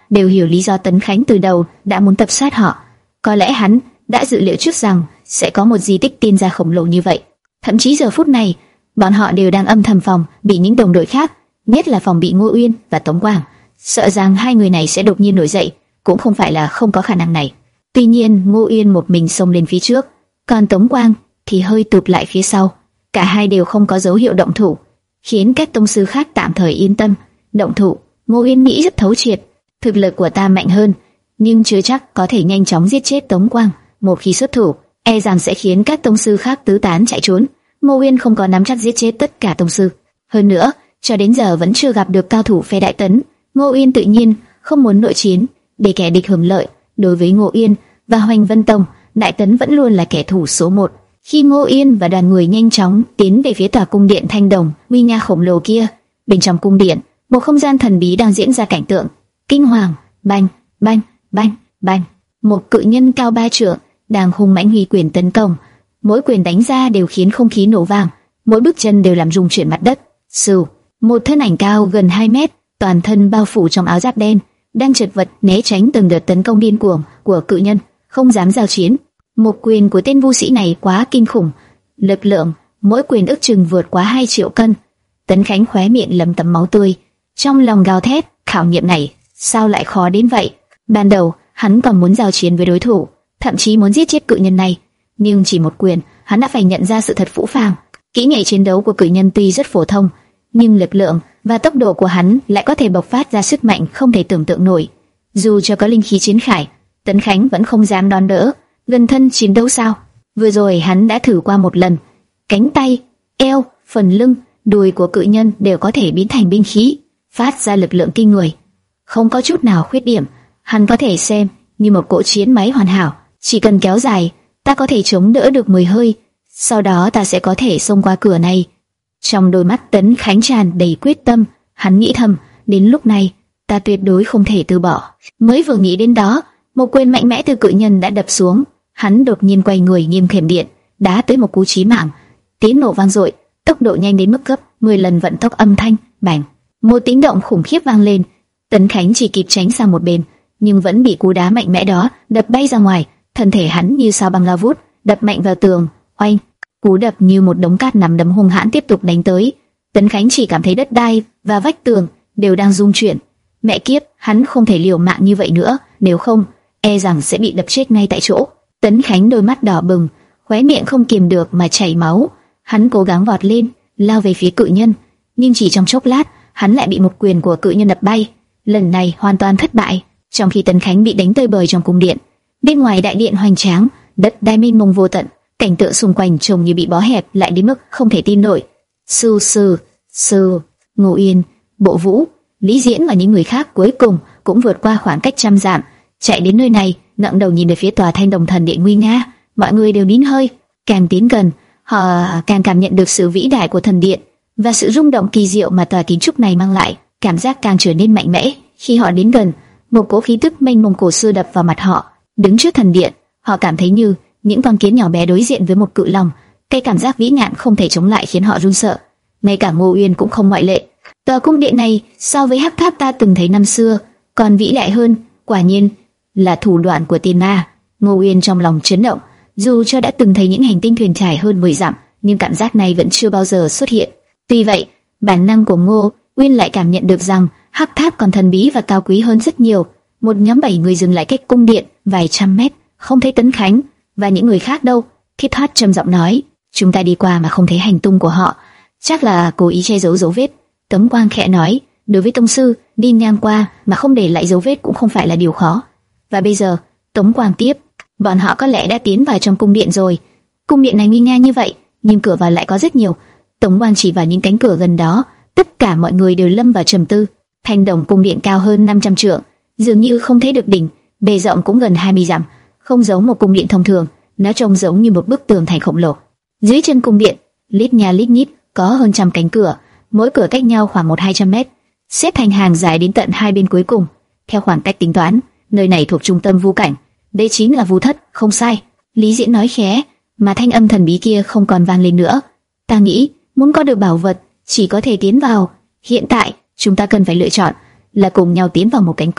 đều hiểu lý do Tấn Khánh từ đầu đã muốn tập sát họ. Có lẽ hắn đã dự liệu trước rằng sẽ có một di tích tiên gia khổng lồ như vậy. Thậm chí giờ phút này, bọn họ đều đang âm thầm phòng bị những đồng đội khác, nhất là phòng bị Ngô Uyên và Tống Quang, sợ rằng hai người này sẽ đột nhiên nổi dậy, cũng không phải là không có khả năng này. Tuy nhiên, Ngô Uyên một mình xông lên phía trước, còn Tống Quang thì hơi tụt lại phía sau. Cả hai đều không có dấu hiệu động thủ, khiến các tông sư khác tạm thời yên tâm. Động thủ, Ngô Uyên nghĩ rất thấu triệt, thực lực của ta mạnh hơn, nhưng chưa chắc có thể nhanh chóng giết chết Tống Quang. Một khi xuất thủ, e rằng sẽ khiến các tông sư khác tứ tán chạy trốn. Ngô Uyên không có nắm chắc giết chết tất cả tông sư. Hơn nữa, cho đến giờ vẫn chưa gặp được cao thủ phe Đại Tấn. Ngô Uyên tự nhiên không muốn nội chiến để kẻ địch hưởng lợi. Đối với Ngô Uyên và Hoành Vân Tông, Đại Tấn vẫn luôn là kẻ thù số một. Khi Ngô Uyên và đoàn người nhanh chóng tiến về phía tòa cung điện thanh đồng nguy nga khổng lồ kia, bên trong cung điện, một không gian thần bí đang diễn ra cảnh tượng kinh hoàng. Bành, bành, bành, bành, một cự nhân cao ba trượng đang hung mãnh huy quyền tấn công. Mỗi quyền đánh ra đều khiến không khí nổ vang, mỗi bước chân đều làm rung chuyển mặt đất. Sưu, một thân ảnh cao gần hai mét, toàn thân bao phủ trong áo giáp đen, đang chật vật né tránh từng đợt tấn công điên cuồng của cự nhân, không dám giao chiến. Một quyền của tên vũ sĩ này quá kinh khủng, lực lượng mỗi quyền ước chừng vượt quá hai triệu cân. Tấn Khánh khóe miệng lấm tấm máu tươi, trong lòng gào thét, khảo nghiệm này sao lại khó đến vậy? Ban đầu hắn còn muốn giao chiến với đối thủ, thậm chí muốn giết chết cự nhân này, nhưng chỉ một quyền, hắn đã phải nhận ra sự thật phũ phàng. Kỹ nghệ chiến đấu của cự nhân tuy rất phổ thông, nhưng lực lượng và tốc độ của hắn lại có thể bộc phát ra sức mạnh không thể tưởng tượng nổi. Dù cho có linh khí chiến khải, Tấn Khánh vẫn không dám đón đỡ. Gần thân chiến đấu sao? Vừa rồi hắn đã thử qua một lần. Cánh tay, eo, phần lưng, đùi của cự nhân đều có thể biến thành binh khí, phát ra lực lượng kinh người, không có chút nào khuyết điểm. Hắn có thể xem như một cỗ chiến máy hoàn hảo. Chỉ cần kéo dài, ta có thể chống đỡ được mười hơi, sau đó ta sẽ có thể xông qua cửa này. Trong đôi mắt Tấn Khánh tràn đầy quyết tâm, hắn nghĩ thầm, đến lúc này, ta tuyệt đối không thể từ bỏ. Mới vừa nghĩ đến đó, một quyền mạnh mẽ từ cự nhân đã đập xuống. Hắn đột nhiên quay người nghiêm khềm điện, đá tới một cú chí mạng. Tiếng nổ vang dội, tốc độ nhanh đến mức gấp mười lần vận tốc âm thanh. Bành, một tiếng động khủng khiếp vang lên. Tấn Khánh chỉ kịp tránh sang một bên, nhưng vẫn bị cú đá mạnh mẽ đó đập bay ra ngoài. Thân thể hắn như sao băng lao vút, đập mạnh vào tường. Oanh, cú đập như một đống cát nằm đấm hung hãn tiếp tục đánh tới. Tấn Khánh chỉ cảm thấy đất đai và vách tường đều đang rung chuyển. Mẹ kiếp, hắn không thể liều mạng như vậy nữa, nếu không, e rằng sẽ bị đập chết ngay tại chỗ. Tấn Khánh đôi mắt đỏ bừng, khóe miệng không kìm được mà chảy máu. Hắn cố gắng vọt lên, lao về phía cự nhân, nhưng chỉ trong chốc lát, hắn lại bị một quyền của cự nhân đập bay. Lần này hoàn toàn thất bại. Trong khi Tấn Khánh bị đánh tơi bời trong cung điện, bên ngoài đại điện hoành tráng, đất đai mênh mông vô tận, cảnh tượng xung quanh trông như bị bó hẹp lại đến mức không thể tin nổi. Sư sư sư, Ngô Uyên, Bộ Vũ, Lý Diễn và những người khác cuối cùng cũng vượt qua khoảng cách trăm dặm, chạy đến nơi này, ngẩng đầu nhìn về phía tòa Thanh Đồng Thần Điện nguy nga. Mọi người đều nín hơi, càng tiến gần, họ càng cảm nhận được sự vĩ đại của thần điện và sự rung động kỳ diệu mà tòa kiến trúc này mang lại. Cảm giác càng trở nên mạnh mẽ. Khi họ đến gần, một cỗ khí tức mênh mông cổ xưa đập vào mặt họ. Đứng trước thần điện, họ cảm thấy như những con kiến nhỏ bé đối diện với một cự long. Cái cảm giác vĩ ngạn không thể chống lại khiến họ run sợ. Ngay cả Ngô Uyên cũng không ngoại lệ. Tòa cung điện này so với Hắc Tháp ta từng thấy năm xưa còn vĩ đại hơn. Quả nhiên là thủ đoạn của tiên ma. Ngô Uyên trong lòng chấn động. Dù cho đã từng thấy những hành tinh thuyền trải hơn mười dặm, nhưng cảm giác này vẫn chưa bao giờ xuất hiện. Tuy vậy, bản năng của Ngô Uyên lại cảm nhận được rằng Hắc Tháp còn thần bí và cao quý hơn rất nhiều. Một nhóm bảy người dừng lại cách cung điện vài trăm mét, không thấy Tấn Khánh và những người khác đâu. Thiết Thoát trầm giọng nói, chúng ta đi qua mà không thấy hành tung của họ, chắc là cố ý che giấu dấu vết. Tống Quang khẽ nói, đối với tông sư, đi ngang qua mà không để lại dấu vết cũng không phải là điều khó. Và bây giờ, Tống Quang tiếp, bọn họ có lẽ đã tiến vào trong cung điện rồi. Cung điện này nguy nga như vậy, nhưng cửa vào lại có rất nhiều. Tống Quang chỉ vào những cánh cửa gần đó. Tất cả mọi người đều lâm vào trầm tư. Thanh Đồng cung điện cao hơn năm trăm trượng, dường như không thấy được đỉnh, bề rộng cũng gần hai mươi dặm, không giống một cung điện thông thường, nó trông giống như một bức tường thành khổng lồ. Dưới chân cung điện, lít nha lít nhít có hơn trăm cánh cửa, mỗi cửa cách nhau khoảng một hai trăm mét, xếp thành hàng dài đến tận hai bên cuối cùng. Theo khoảng cách tính toán, nơi này thuộc trung tâm vu cảnh, đây chính là vu thất, không sai. Lý Diễn nói khẽ, mà thanh âm thần bí kia không còn vang lên nữa. Ta nghĩ, muốn có được bảo vật, chỉ có thể tiến vào. Hiện tại, chúng ta cần phải lựa chọn là cùng nhau tiến vào một cánh cửa,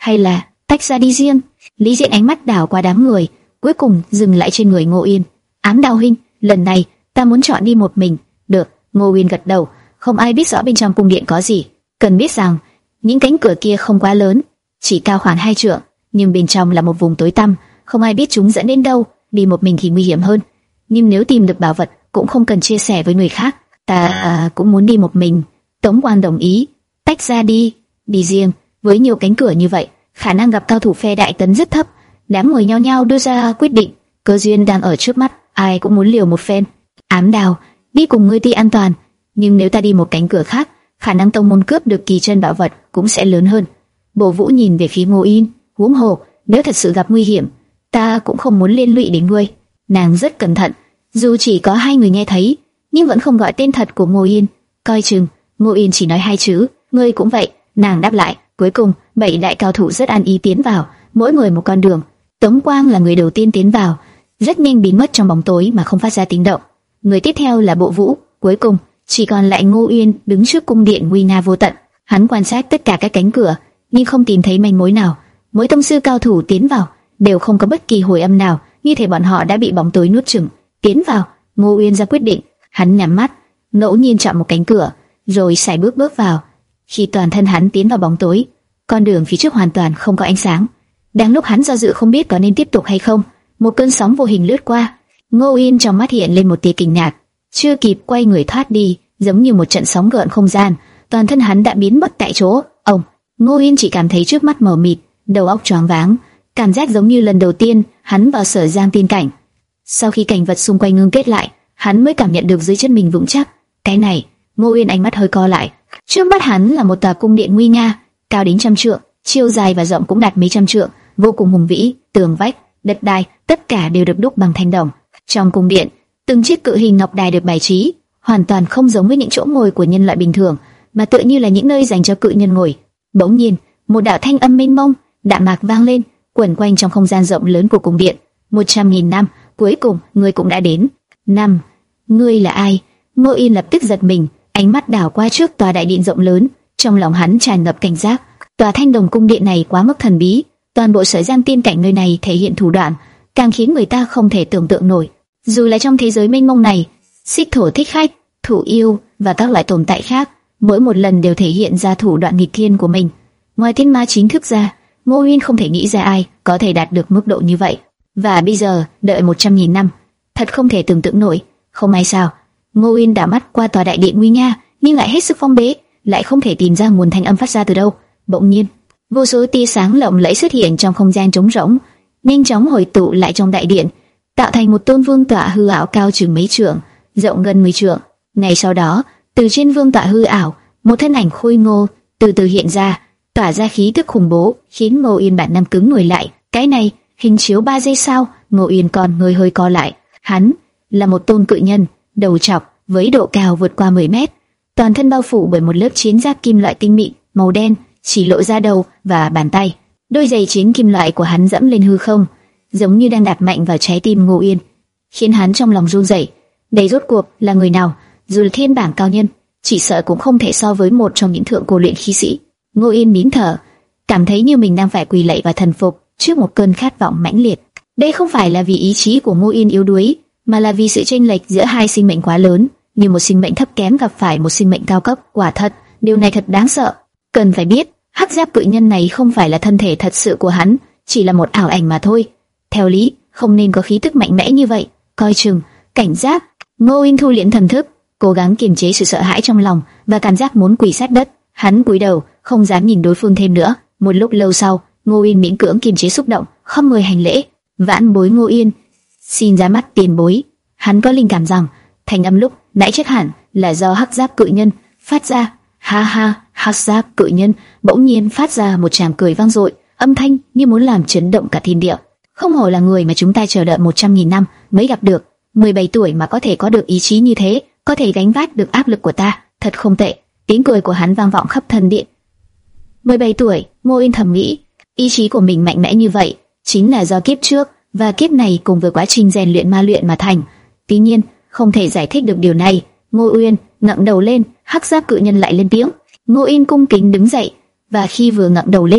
hay là tách ra đi riêng? Lý Diễn ánh mắt đảo qua đám người, cuối cùng dừng lại trên người Ngô Yên. Ám Đào huynh, lần này ta muốn chọn đi một mình. Được. Ngô Yên gật đầu. Không ai biết rõ bên trong cung điện có gì. Cần biết rằng những cánh cửa kia không quá lớn, chỉ cao khoảng hai trượng, nhưng bên trong là một vùng tối tăm, không ai biết chúng dẫn đến đâu. Đi một mình thì nguy hiểm hơn, nhưng nếu tìm được bảo vật cũng không cần chia sẻ với người khác. Ta à, cũng muốn đi một mình. Tống Quan đồng ý. Tách ra đi, đi riêng. Với nhiều cánh cửa như vậy, khả năng gặp cao thủ phe Đại Tấn rất thấp. Đám người nhao nhao đưa ra quyết định. Cơ duyên đang ở trước mắt, ai cũng muốn liều một phen. Ám Đào, đi cùng ngươi đi an toàn, nhưng nếu ta đi một cánh cửa khác, khả năng tông môn cướp được kỳ chân bảo vật cũng sẽ lớn hơn. Bồ Vũ nhìn về phía Ngô Yên, huống hồ nếu thật sự gặp nguy hiểm, ta cũng không muốn liên lụy đến ngươi. Nàng rất cẩn thận, dù chỉ có hai người nghe thấy, nhưng vẫn không gọi tên thật của Ngô Yên. Coi chừng. Ngô Yên chỉ nói hai chữ, ngươi cũng vậy. Nàng đáp lại. Cuối cùng, bảy đại cao thủ rất an ý tiến vào, mỗi người một con đường. Tống Quang là người đầu tiên tiến vào, rất nhanh biến mất trong bóng tối mà không phát ra tiếng động. Người tiếp theo là Bộ Vũ, cuối cùng chỉ còn lại Ngô Yên đứng trước cung điện nguy nga vô tận. Hắn quan sát tất cả các cánh cửa, nhưng không tìm thấy manh mối nào. Mỗi tông sư cao thủ tiến vào đều không có bất kỳ hồi âm nào, như thể bọn họ đã bị bóng tối nuốt chửng. Tiến vào. Ngô Yên ra quyết định. Hắn nhắm mắt, ngẫu nhiên chọn một cánh cửa, rồi sải bước bước vào. Khi toàn thân hắn tiến vào bóng tối, con đường phía trước hoàn toàn không có ánh sáng. Đang lúc hắn do dự không biết có nên tiếp tục hay không, một cơn sóng vô hình lướt qua. Ngô Yên trong mắt hiện lên một tia kinh ngạc, chưa kịp quay người thoát đi, giống như một trận sóng gợn không gian, toàn thân hắn đã biến mất tại chỗ. Ông, Ngô Yên chỉ cảm thấy trước mắt mờ mịt, đầu óc choáng váng, cảm giác giống như lần đầu tiên hắn vào Sở Giang tiên cảnh. Sau khi cảnh vật xung quanh ngưng kết lại, hắn mới cảm nhận được dưới chân mình vững chắc. Cái này, Ngô Yên ánh mắt hơi co lại. Trước mắt hắn là một tòa cung điện nguy nga, cao đến trăm trượng, chiều dài và rộng cũng đạt mấy trăm trượng, vô cùng hùng vĩ. Tường vách, đất đai, tất cả đều được đúc bằng thanh đồng. Trong cung điện, từng chiếc cự hình ngọc đài được bày trí, hoàn toàn không giống với những chỗ ngồi của nhân loại bình thường, mà tựa như là những nơi dành cho cự nhân ngồi. Bỗng nhiên, một đạo thanh âm mênh mông, đạm mạc vang lên, quẩn quanh trong không gian rộng lớn của cung điện. Một trăm nghìn năm, cuối cùng ngươi cũng đã đến. Năm, ngươi là ai? Ngô Yên lập tức giật mình, ánh mắt đảo qua trước tòa đại điện rộng lớn, trong lòng hắn tràn ngập cảnh giác. Tòa thanh đồng cung điện này quá mức thần bí, toàn bộ Sở Giang tiên cảnh nơi này thể hiện thủ đoạn, càng khiến người ta không thể tưởng tượng nổi. Dù là trong thế giới mênh mông này, Xích Thổ thích khách, Thủ yêu và các loại tồn tại khác, mỗi một lần đều thể hiện ra thủ đoạn nghịch thiên của mình. Ngoài thiên ma chính thức ra, Ngô Yên không thể nghĩ ra ai có thể đạt được mức độ như vậy. Và bây giờ, đợi một trăm nghìn năm, thật không thể tưởng tượng nổi. Không ai sao. Ngô Yên đảo mắt qua tòa đại điện nguy nga, nhưng lại hết sức phong bế, lại không thể tìm ra nguồn thanh âm phát ra từ đâu. Bỗng nhiên, vô số tia sáng lộng lẫy xuất hiện trong không gian trống rỗng, nhanh chóng hội tụ lại trong đại điện, tạo thành một tôn vương tọa hư ảo cao chừng mấy trượng, rộng gần mười trượng. Ngay sau đó, từ trên vương tọa hư ảo, một thân ảnh khôi ngô từ từ hiện ra, tỏa ra khí tức khủng bố, khiến Ngô Yên bản năng cứng người lại. Cái này, hình chiếu ba giây sau, Ngô Yên còn hơi hơi co lại. Hắn là một tôn cự nhân, đầu trọc, với độ cao vượt qua mười mét, toàn thân bao phủ bởi một lớp chiến giáp kim loại tinh mịn, màu đen, chỉ lộ ra đầu và bàn tay. Đôi giày chiến kim loại của hắn dẫm lên hư không, giống như đang đạp mạnh vào trái tim Ngô Yên, khiến hắn trong lòng run rẩy. Đây rốt cuộc là người nào? Dù là thiên bảng cao nhân, chỉ sợ cũng không thể so với một trong những thượng cổ luyện khí sĩ. Ngô Yên nín thở, cảm thấy như mình đang phải quỳ lạy và thần phục trước một cơn khát vọng mãnh liệt. Đây không phải là vì ý chí của Ngô Yên yếu đuối, mà là vì sự chênh lệch giữa hai sinh mệnh quá lớn, như một sinh mệnh thấp kém gặp phải một sinh mệnh cao cấp. Quả thật, điều này thật đáng sợ. Cần phải biết, hắc giáp cự nhân này không phải là thân thể thật sự của hắn, chỉ là một ảo ảnh mà thôi. Theo lý, không nên có khí tức mạnh mẽ như vậy. Coi chừng, cảnh giác. Ngô Yên thu liễm thần thức, cố gắng kiềm chế sự sợ hãi trong lòng và cảm giác muốn quỳ sát đất. Hắn cúi đầu, không dám nhìn đối phương thêm nữa. Một lúc lâu sau, Ngô Yên miễn cưỡng kiềm chế xúc động, khom người hành lễ. Vãn bối Ngô Yên, xin ra mắt tiền bối. Hắn có linh cảm rằng thanh âm lúc nãy chắc hẳn là do hắc giáp cự nhân phát ra. Ha ha, hắc giáp cự nhân bỗng nhiên phát ra một tràng cười vang dội, âm thanh như muốn làm chấn động cả thiên địa. Không hổ là người mà chúng ta chờ đợi một trăm nghìn năm mới gặp được. mười bảy tuổi mà có thể có được ý chí như thế, có thể gánh vác được áp lực của ta, thật không tệ. Tiếng cười của hắn vang vọng khắp thần điện. mười bảy tuổi, Ngô Yên thầm nghĩ, ý chí của mình mạnh mẽ như vậy chính là do kiếp trước và kiếp này cùng với quá trình rèn luyện ma luyện mà thành. Tuy nhiên, không thể giải thích được điều này. Ngô Yên ngẩng đầu lên, hắc giáp cự nhân lại lên tiếng. Ngô Yên cung kính đứng dậy, và khi vừa ngẩng đầu lên,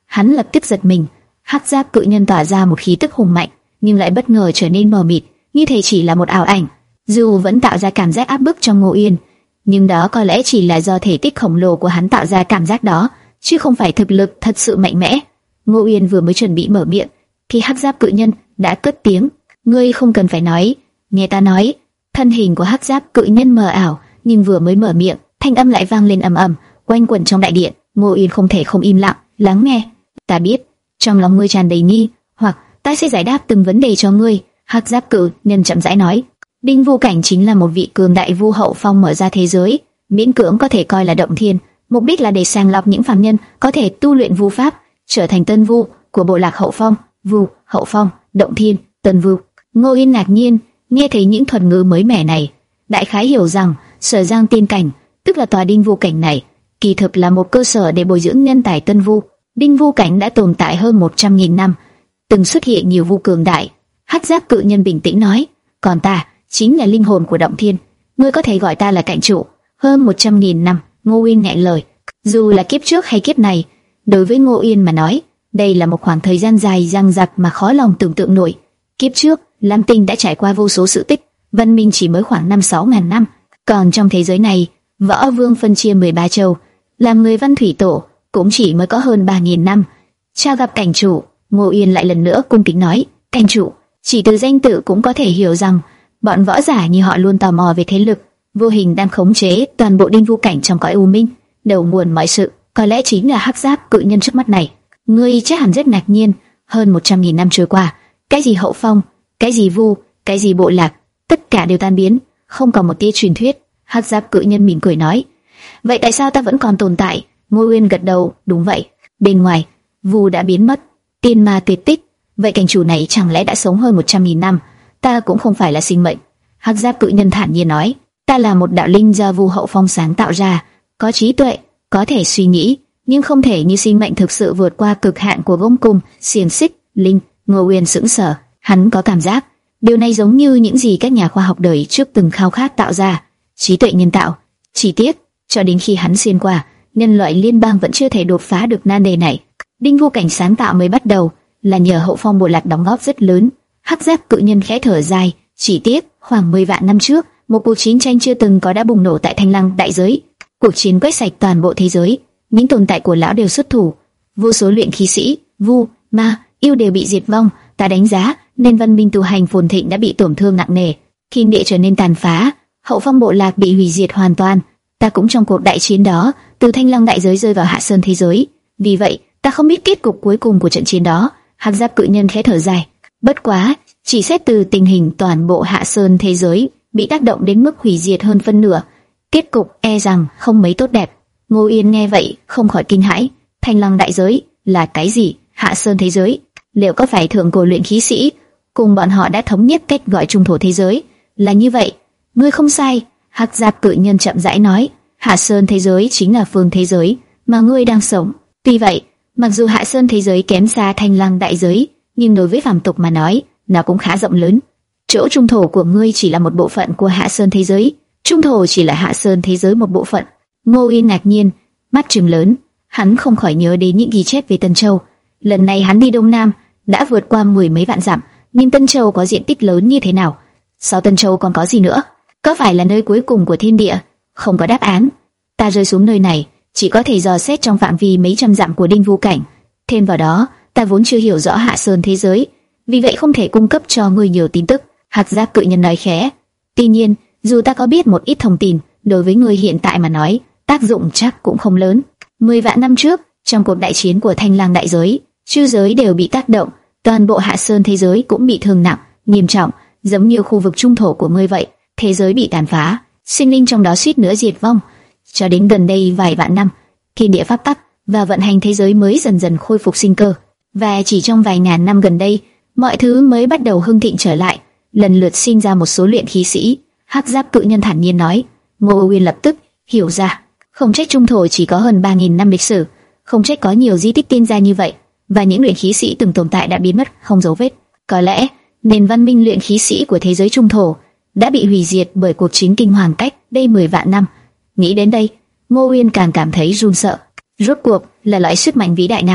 Hắn lập tức giật mình. Hắc giáp cự nhân tỏa ra một khí tức hùng mạnh, nhưng lại bất ngờ trở nên mờ mịt, như thể chỉ là một ảo ảnh. Dù vẫn tạo ra cảm giác áp bức trong Ngô Yên, nhưng đó có lẽ chỉ là do thể tích khổng lồ của hắn tạo ra cảm giác đó, chứ không phải thực lực thật sự mạnh mẽ. Ngô Yên vừa mới chuẩn bị mở miệng, thì hắc giáp cự nhân đã cất tiếng: "Ngươi không cần phải nói, nghe ta nói." Thân hình của hắc giáp cự nhân mờ ảo, nhưng vừa mới mở miệng, thanh âm lại vang lên ầm ầm, quanh quẩn trong đại điện. Ngô Yên không thể không im lặng, lắng nghe. "Ta biết, trong lòng ngươi tràn đầy nghi hoặc, ta sẽ giải đáp từng vấn đề cho ngươi." Hắc giáp cự nhân chậm rãi nói. Đinh Vu Cảnh chính là một vị cường đại vu hậu phong mở ra thế giới, miễn cưỡng có thể coi là động thiên, mục đích là để sàng lọc những phàm nhân có thể tu luyện vu pháp, trở thành tân vu của bộ lạc hậu phong. Vu, hậu phong, động thiên, tân vu. Ngô Yên ngạc nhiên nghe thấy những thuật ngữ mới mẻ này, đại khái hiểu rằng Sở Giang Tiên Cảnh, tức là tòa Đinh Vu Cảnh này, kỳ thực là một cơ sở để bồi dưỡng nhân tài tân vu. Đinh Vu Cảnh đã tồn tại hơn một trăm nghìn năm, từng xuất hiện nhiều vu cường đại. Hắc giáp cự nhân bình tĩnh nói: "Còn ta chính là linh hồn của động thiên, ngươi có thể gọi ta là cảnh chủ." Hơn một trăm nghìn năm, Ngô Yên nghẹn lời. Dù là kiếp trước hay kiếp này, đối với Ngô Yên mà nói, đây là một khoảng thời gian dài dằng dặc mà khó lòng tưởng tượng nổi. Kiếp trước, Lam Tinh đã trải qua vô số sự tích, văn minh chỉ mới khoảng năm sáu ngàn năm. Còn trong thế giới này, Võ Vương phân chia mười ba châu, làm người văn thủy tổ cũng chỉ mới có hơn ba nghìn năm. Chào gặp cảnh chủ. Ngô Yên lại lần nữa cung kính nói: "Cảnh chủ." Chỉ từ danh tự cũng có thể hiểu rằng bọn võ giả như họ luôn tò mò về thế lực vô hình đang khống chế toàn bộ Đinh Vu Cảnh trong cõi u minh. Đầu nguồn mọi sự có lẽ chính là hắc giáp cự nhân trước mắt này. Ngươi chắc hẳn rất ngạc nhiên, hơn một trăm nghìn năm trôi qua, cái gì hậu phong, cái gì vu, cái gì bộ lạc, tất cả đều tan biến, không còn một tia truyền thuyết. Hắc giáp cự nhân mỉm cười nói: "Vậy tại sao ta vẫn còn tồn tại?" Ngô Uyên gật đầu: "Đúng vậy, bên ngoài vu đã biến mất, tiên ma tuyệt tích. Vậy cảnh chủ này chẳng lẽ đã sống hơn một trăm nghìn năm? Ta cũng không phải là sinh mệnh." Hắc giáp cự nhân thản nhiên nói: "Ta là một đạo linh do vu hậu phong sáng tạo ra, có trí tuệ, có thể suy nghĩ, nhưng không thể như sinh mệnh thực sự vượt qua cực hạn của gông cùm, xiềng xích, linh." Ngô Uyên sững sờ, hắn có cảm giác điều này giống như những gì các nhà khoa học đời trước từng khao khát tạo ra, trí tuệ nhân tạo. Chi tiết, cho đến khi hắn xuyên qua, nhân loại liên bang vẫn chưa thể đột phá được nan đề này. Đinh Vu Cảnh sáng tạo mới bắt đầu là nhờ hậu phong bộ lạc đóng góp rất lớn. Hắc giáp cự nhân khẽ thở dài, chỉ tiếc khoảng mười vạn năm trước, một cuộc chiến tranh chưa từng có đã bùng nổ tại Thanh Lăng đại giới. Cuộc chiến quét sạch toàn bộ thế giới, những tồn tại của lão đều xuất thủ, vô số luyện khí sĩ, vu, ma, yêu đều bị diệt vong. Ta đánh giá nên văn minh tu hành phồn thịnh đã bị tổn thương nặng nề, thiên địa trở nên tàn phá, hậu phong bộ lạc bị hủy diệt hoàn toàn. Ta cũng trong cuộc đại chiến đó, từ Thanh Lăng đại giới rơi vào Hạ Sơn thế giới. Vì vậy, ta không biết kết cục cuối cùng của trận chiến đó. Hắc giáp cự nhân khẽ thở dài. Bất quá, chỉ xét từ tình hình toàn bộ Hạ Sơn thế giới bị tác động đến mức hủy diệt hơn phân nửa, kết cục e rằng không mấy tốt đẹp. Ngô Yên nghe vậy không khỏi kinh hãi. Thanh Lăng đại giới là cái gì? Hạ Sơn thế giới liệu có phải thượng cổ luyện khí sĩ cùng bọn họ đã thống nhất cách gọi trung thổ thế giới? Là như vậy, ngươi không sai. Hắc giáp cự nhân chậm rãi nói: Hạ Sơn thế giới chính là phương thế giới mà ngươi đang sống. Tuy vậy, mặc dù Hạ Sơn thế giới kém xa Thanh Lăng đại giới, nhưng đối với phàm tục mà nói, nó cũng khá rộng lớn. Chỗ trung thổ của ngươi chỉ là một bộ phận của Hạ Sơn thế giới. Trung thổ chỉ là Hạ Sơn thế giới một bộ phận. Ngô Yên ngạc nhiên, mắt trừng lớn, hắn không khỏi nhớ đến những ghi chép về Tân Châu. Lần này hắn đi Đông Nam đã vượt qua mười mấy vạn dặm, nhưng Tân Châu có diện tích lớn như thế nào? Sau Tân Châu còn có gì nữa? Có phải là nơi cuối cùng của thiên địa? Không có đáp án. Ta rơi xuống nơi này chỉ có thể dò xét trong phạm vi mấy trăm dặm của Đinh Vu Cảnh. Thêm vào đó, ta vốn chưa hiểu rõ Hạ Sơn thế giới, vì vậy không thể cung cấp cho ngươi nhiều tin tức. Hắc giáp cự nhân nói khẽ: Tuy nhiên, dù ta có biết một ít thông tin, đối với ngươi hiện tại mà nói, tác dụng chắc cũng không lớn. Mười vạn năm trước, trong cuộc đại chiến của Thanh Lang đại giới, chư giới đều bị tác động, toàn bộ Hạ Sơn thế giới cũng bị thương nặng, nghiêm trọng, giống như khu vực trung thổ của ngươi vậy. Thế giới bị tàn phá, sinh linh trong đó suýt nữa diệt vong. Cho đến gần đây vài vạn năm, thiên địa pháp tắc và vận hành thế giới mới dần dần khôi phục sinh cơ, và chỉ trong vài ngàn năm gần đây, mọi thứ mới bắt đầu hưng thịnh trở lại, lần lượt sinh ra một số luyện khí sĩ. Hắc giáp cự nhân thản nhiên nói. Ngô Uyên lập tức hiểu ra, không trách trung thổ chỉ có hơn ba nghìn năm lịch sử, không trách có nhiều di tích tiên gia như vậy, và những luyện khí sĩ từng tồn tại đã biến mất không dấu vết. Có lẽ nền văn minh luyện khí sĩ của thế giới trung thổ đã bị hủy diệt bởi cuộc chiến kinh hoàng cách đây mười vạn năm. Nghĩ đến đây, Ngô Uyên càng cảm thấy run sợ. Rốt cuộc là loại sức mạnh vĩ đại nào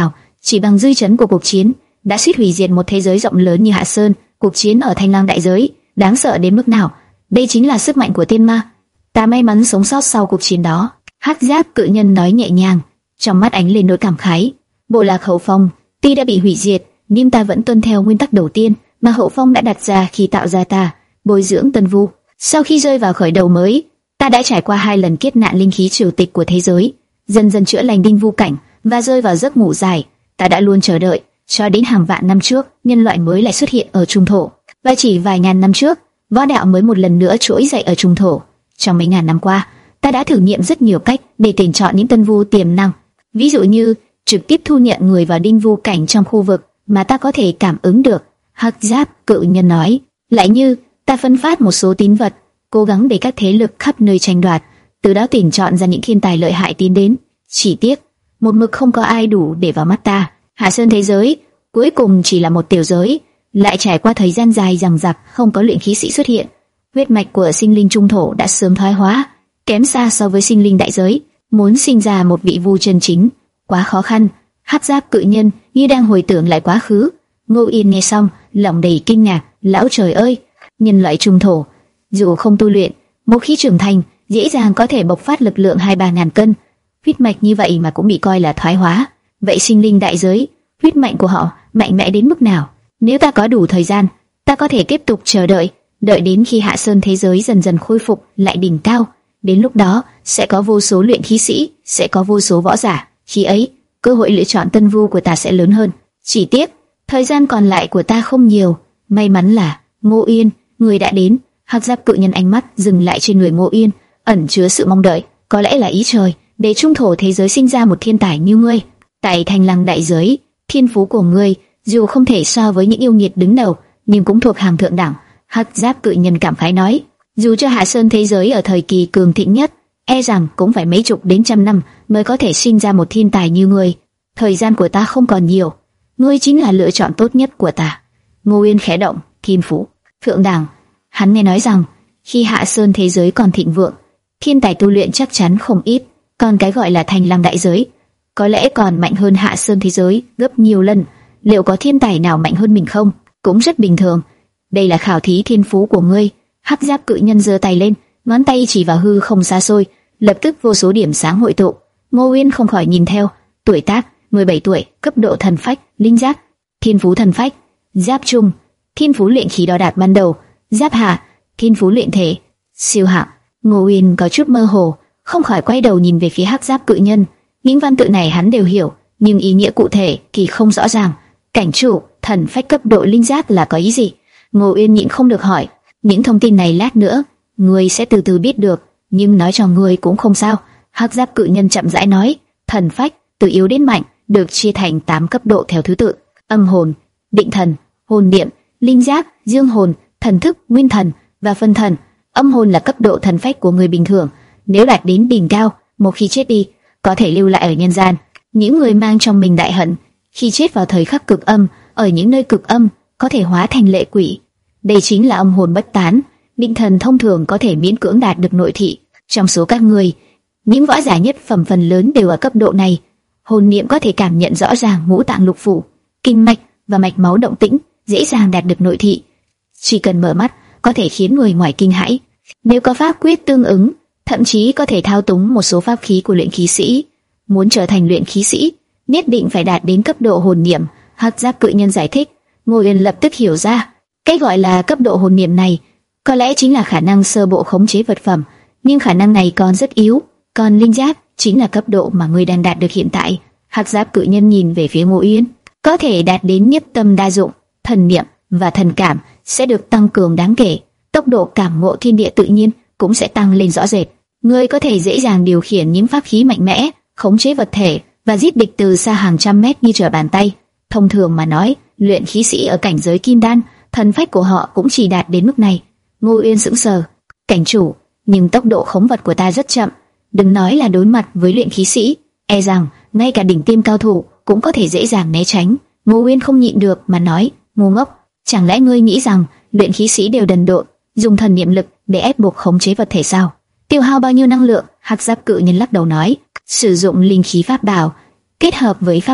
chỉ bằng dư chấn của cuộc chiến đã suýt hủy diệt một thế giới rộng lớn như Hạ Sơn. Cuộc chiến ở Thanh Lang đại giới đáng sợ đến mức nào? Đây chính là sức mạnh của tiên ma. Ta may mắn sống sót sau cuộc chiến đó. Hắc Giáp cự nhân nói nhẹ nhàng, trong mắt ánh lên nỗi cảm khái. Bộ lạc Hậu Phong tuy đã bị hủy diệt, nhưng ta vẫn tuân theo nguyên tắc đầu tiên mà Hậu Phong đã đặt ra khi tạo ra ta, bồi dưỡng tân vu. Sau khi rơi vào khởi đầu mới, ta đã trải qua hai lần kiếp nạn linh khí triều tịch của thế giới, dần dần chữa lành đinh vu cảnh và rơi vào giấc ngủ dài. Ta đã luôn chờ đợi, cho đến hàng vạn năm trước, nhân loại mới lại xuất hiện ở trung thổ, và chỉ vài ngàn năm trước, võ đạo mới một lần nữa trỗi dậy ở trung thổ. Trong mấy ngàn năm qua, ta đã thử nghiệm rất nhiều cách để tuyển chọn những tân vu tiềm năng, ví dụ như trực tiếp thu nhận người vào đinh vu cảnh trong khu vực mà ta có thể cảm ứng được. Hắc Giáp cự nhân nói, lại như ta phân phát một số tín vật, cố gắng để các thế lực khắp nơi tranh đoạt, từ đó tuyển chọn ra những thiên tài lợi hại tiến đến. Chỉ tiếc, một mực không có ai đủ để vào mắt ta. Hạ Sơn thế giới cuối cùng chỉ là một tiểu giới, lại trải qua thời gian dài dằng dặc không có luyện khí sĩ xuất hiện. Huyết mạch của sinh linh trung thổ đã sớm thoái hóa, kém xa so với sinh linh đại giới. Muốn sinh ra một vị vu chân chính quá khó khăn. Hắc Giáp cự nhân như đang hồi tưởng lại quá khứ. Ngô Yên nghe xong, lòng đầy kinh ngạc. Lão trời ơi, nhân loại trung thổ dù không tu luyện, một khi trưởng thành, dễ dàng có thể bộc phát lực lượng hai ba ngàn cân. Huyết mạch như vậy mà cũng bị coi là thoái hóa. Vậy sinh linh đại giới, huyết mạch của họ mạnh mẽ đến mức nào? Nếu ta có đủ thời gian, ta có thể tiếp tục chờ đợi, đợi đến khi Hạ Sơn thế giới dần dần khôi phục lại đỉnh cao. Đến lúc đó, sẽ có vô số luyện khí sĩ, sẽ có vô số võ giả. Khi ấy, cơ hội lựa chọn tân vu của ta sẽ lớn hơn. Chỉ tiếc, thời gian còn lại của ta không nhiều. May mắn là Ngô Yên, người đã đến. Hắc Giáp cự nhân ánh mắt dừng lại trên người Ngô Yên, ẩn chứa sự mong đợi. Có lẽ là ý trời, để trung thổ thế giới sinh ra một thiên tài như ngươi. Tại Thanh Lăng đại giới, thiên phú của ngươi dù không thể so với những yêu nghiệt đứng đầu, nhưng cũng thuộc hàng thượng đẳng. Hắc Giáp cự nhân cảm khái nói, dù cho Hạ Sơn thế giới ở thời kỳ cường thịnh nhất, e rằng cũng phải mấy chục đến trăm năm mới có thể sinh ra một thiên tài như ngươi. Thời gian của ta không còn nhiều, ngươi chính là lựa chọn tốt nhất của ta. Ngô Yên khẽ động, thiên phú thượng đẳng. Hắn nghe nói rằng khi Hạ Sơn thế giới còn thịnh vượng, thiên tài tu luyện chắc chắn không ít, còn cái gọi là Thanh Lăng đại giới có lẽ còn mạnh hơn Hạ Sơn thế giới gấp nhiều lần. Liệu có thiên tài nào mạnh hơn mình không? Cũng rất bình thường. Đây là khảo thí thiên phú của ngươi. Hắc Giáp cự nhân giơ tay lên, ngón tay chỉ vào hư không xa xôi, lập tức vô số điểm sáng hội tụ. Ngô Uyên không khỏi nhìn theo. Tuổi tác mười bảy tuổi, cấp độ thần phách, linh giáp, thiên phú thần phách, giáp trung, thiên phú luyện khí đo đạt ban đầu, giáp hạ, thiên phú luyện thể, siêu hạng. Ngô Uyên có chút mơ hồ, không khỏi quay đầu nhìn về phía Hắc Giáp cự nhân. Những văn tự này hắn đều hiểu, nhưng ý nghĩa cụ thể thì không rõ ràng. Cảnh chủ, thần phách cấp độ linh giáp là có ý gì? Ngô Uyên nhịn không được hỏi. Những thông tin này lát nữa ngươi sẽ từ từ biết được, nhưng nói cho ngươi cũng không sao. Hắc Giáp cự nhân chậm rãi nói, thần phách từ yếu đến mạnh được chia thành tám cấp độ theo thứ tự: âm hồn, định thần, hồn niệm, linh giác, dương hồn, thần thức, nguyên thần và phân thần. Âm hồn là cấp độ thần phách của người bình thường, nếu đạt đến đỉnh cao, một khi chết đi có thể lưu lại ở nhân gian. Những người mang trong mình đại hận, khi chết vào thời khắc cực âm, ở những nơi cực âm có thể hóa thành lệ quỷ. Đây chính là âm hồn bất tán. Định thần thông thường có thể miễn cưỡng đạt được nội thị. Trong số các người, những võ giả nhất phẩm phần lớn đều ở cấp độ này. Hồn niệm có thể cảm nhận rõ ràng ngũ tạng lục phủ, kinh mạch và mạch máu động tĩnh, dễ dàng đạt được nội thị. Chỉ cần mở mắt, có thể khiến người ngoài kinh hãi. Nếu có pháp quyết tương ứng, thậm chí có thể thao túng một số pháp khí của luyện khí sĩ. Muốn trở thành luyện khí sĩ, nhất định phải đạt đến cấp độ hồn niệm. Hắc Giáp cự nhân giải thích. Ngô Uyên lập tức hiểu ra, cái gọi là cấp độ hồn niệm này có lẽ chính là khả năng sơ bộ khống chế vật phẩm, nhưng khả năng này còn rất yếu. Còn linh giáp chính là cấp độ mà người đang đạt được hiện tại. Hắc Giáp cự nhân nhìn về phía Ngô Uyên, có thể đạt đến nhất tâm đa dụng, thần niệm và thần cảm sẽ được tăng cường đáng kể. Tốc độ cảm ngộ thiên địa tự nhiên cũng sẽ tăng lên rõ rệt. Ngươi có thể dễ dàng điều khiển những pháp khí mạnh mẽ, khống chế vật thể và giết địch từ xa hàng trăm mét như trở bàn tay. Thông thường mà nói, luyện khí sĩ ở cảnh giới kim đan, thần phách của họ cũng chỉ đạt đến mức này. Ngô Uyên sững sờ. Cảnh chủ, nhưng tốc độ khống vật của ta rất chậm, đừng nói là đối mặt với luyện khí sĩ, e rằng ngay cả đỉnh tiêm cao thủ cũng có thể dễ dàng né tránh. Ngô Uyên không nhịn được mà nói, ngu ngốc, chẳng lẽ ngươi nghĩ rằng luyện khí sĩ đều đần độn, dùng thần niệm lực để ép buộc khống chế vật thể sao? Tiêu hao bao nhiêu năng lượng? Hắc Giáp cự nhân lắc đầu nói, sử dụng linh khí pháp bảo kết hợp với pháp quyết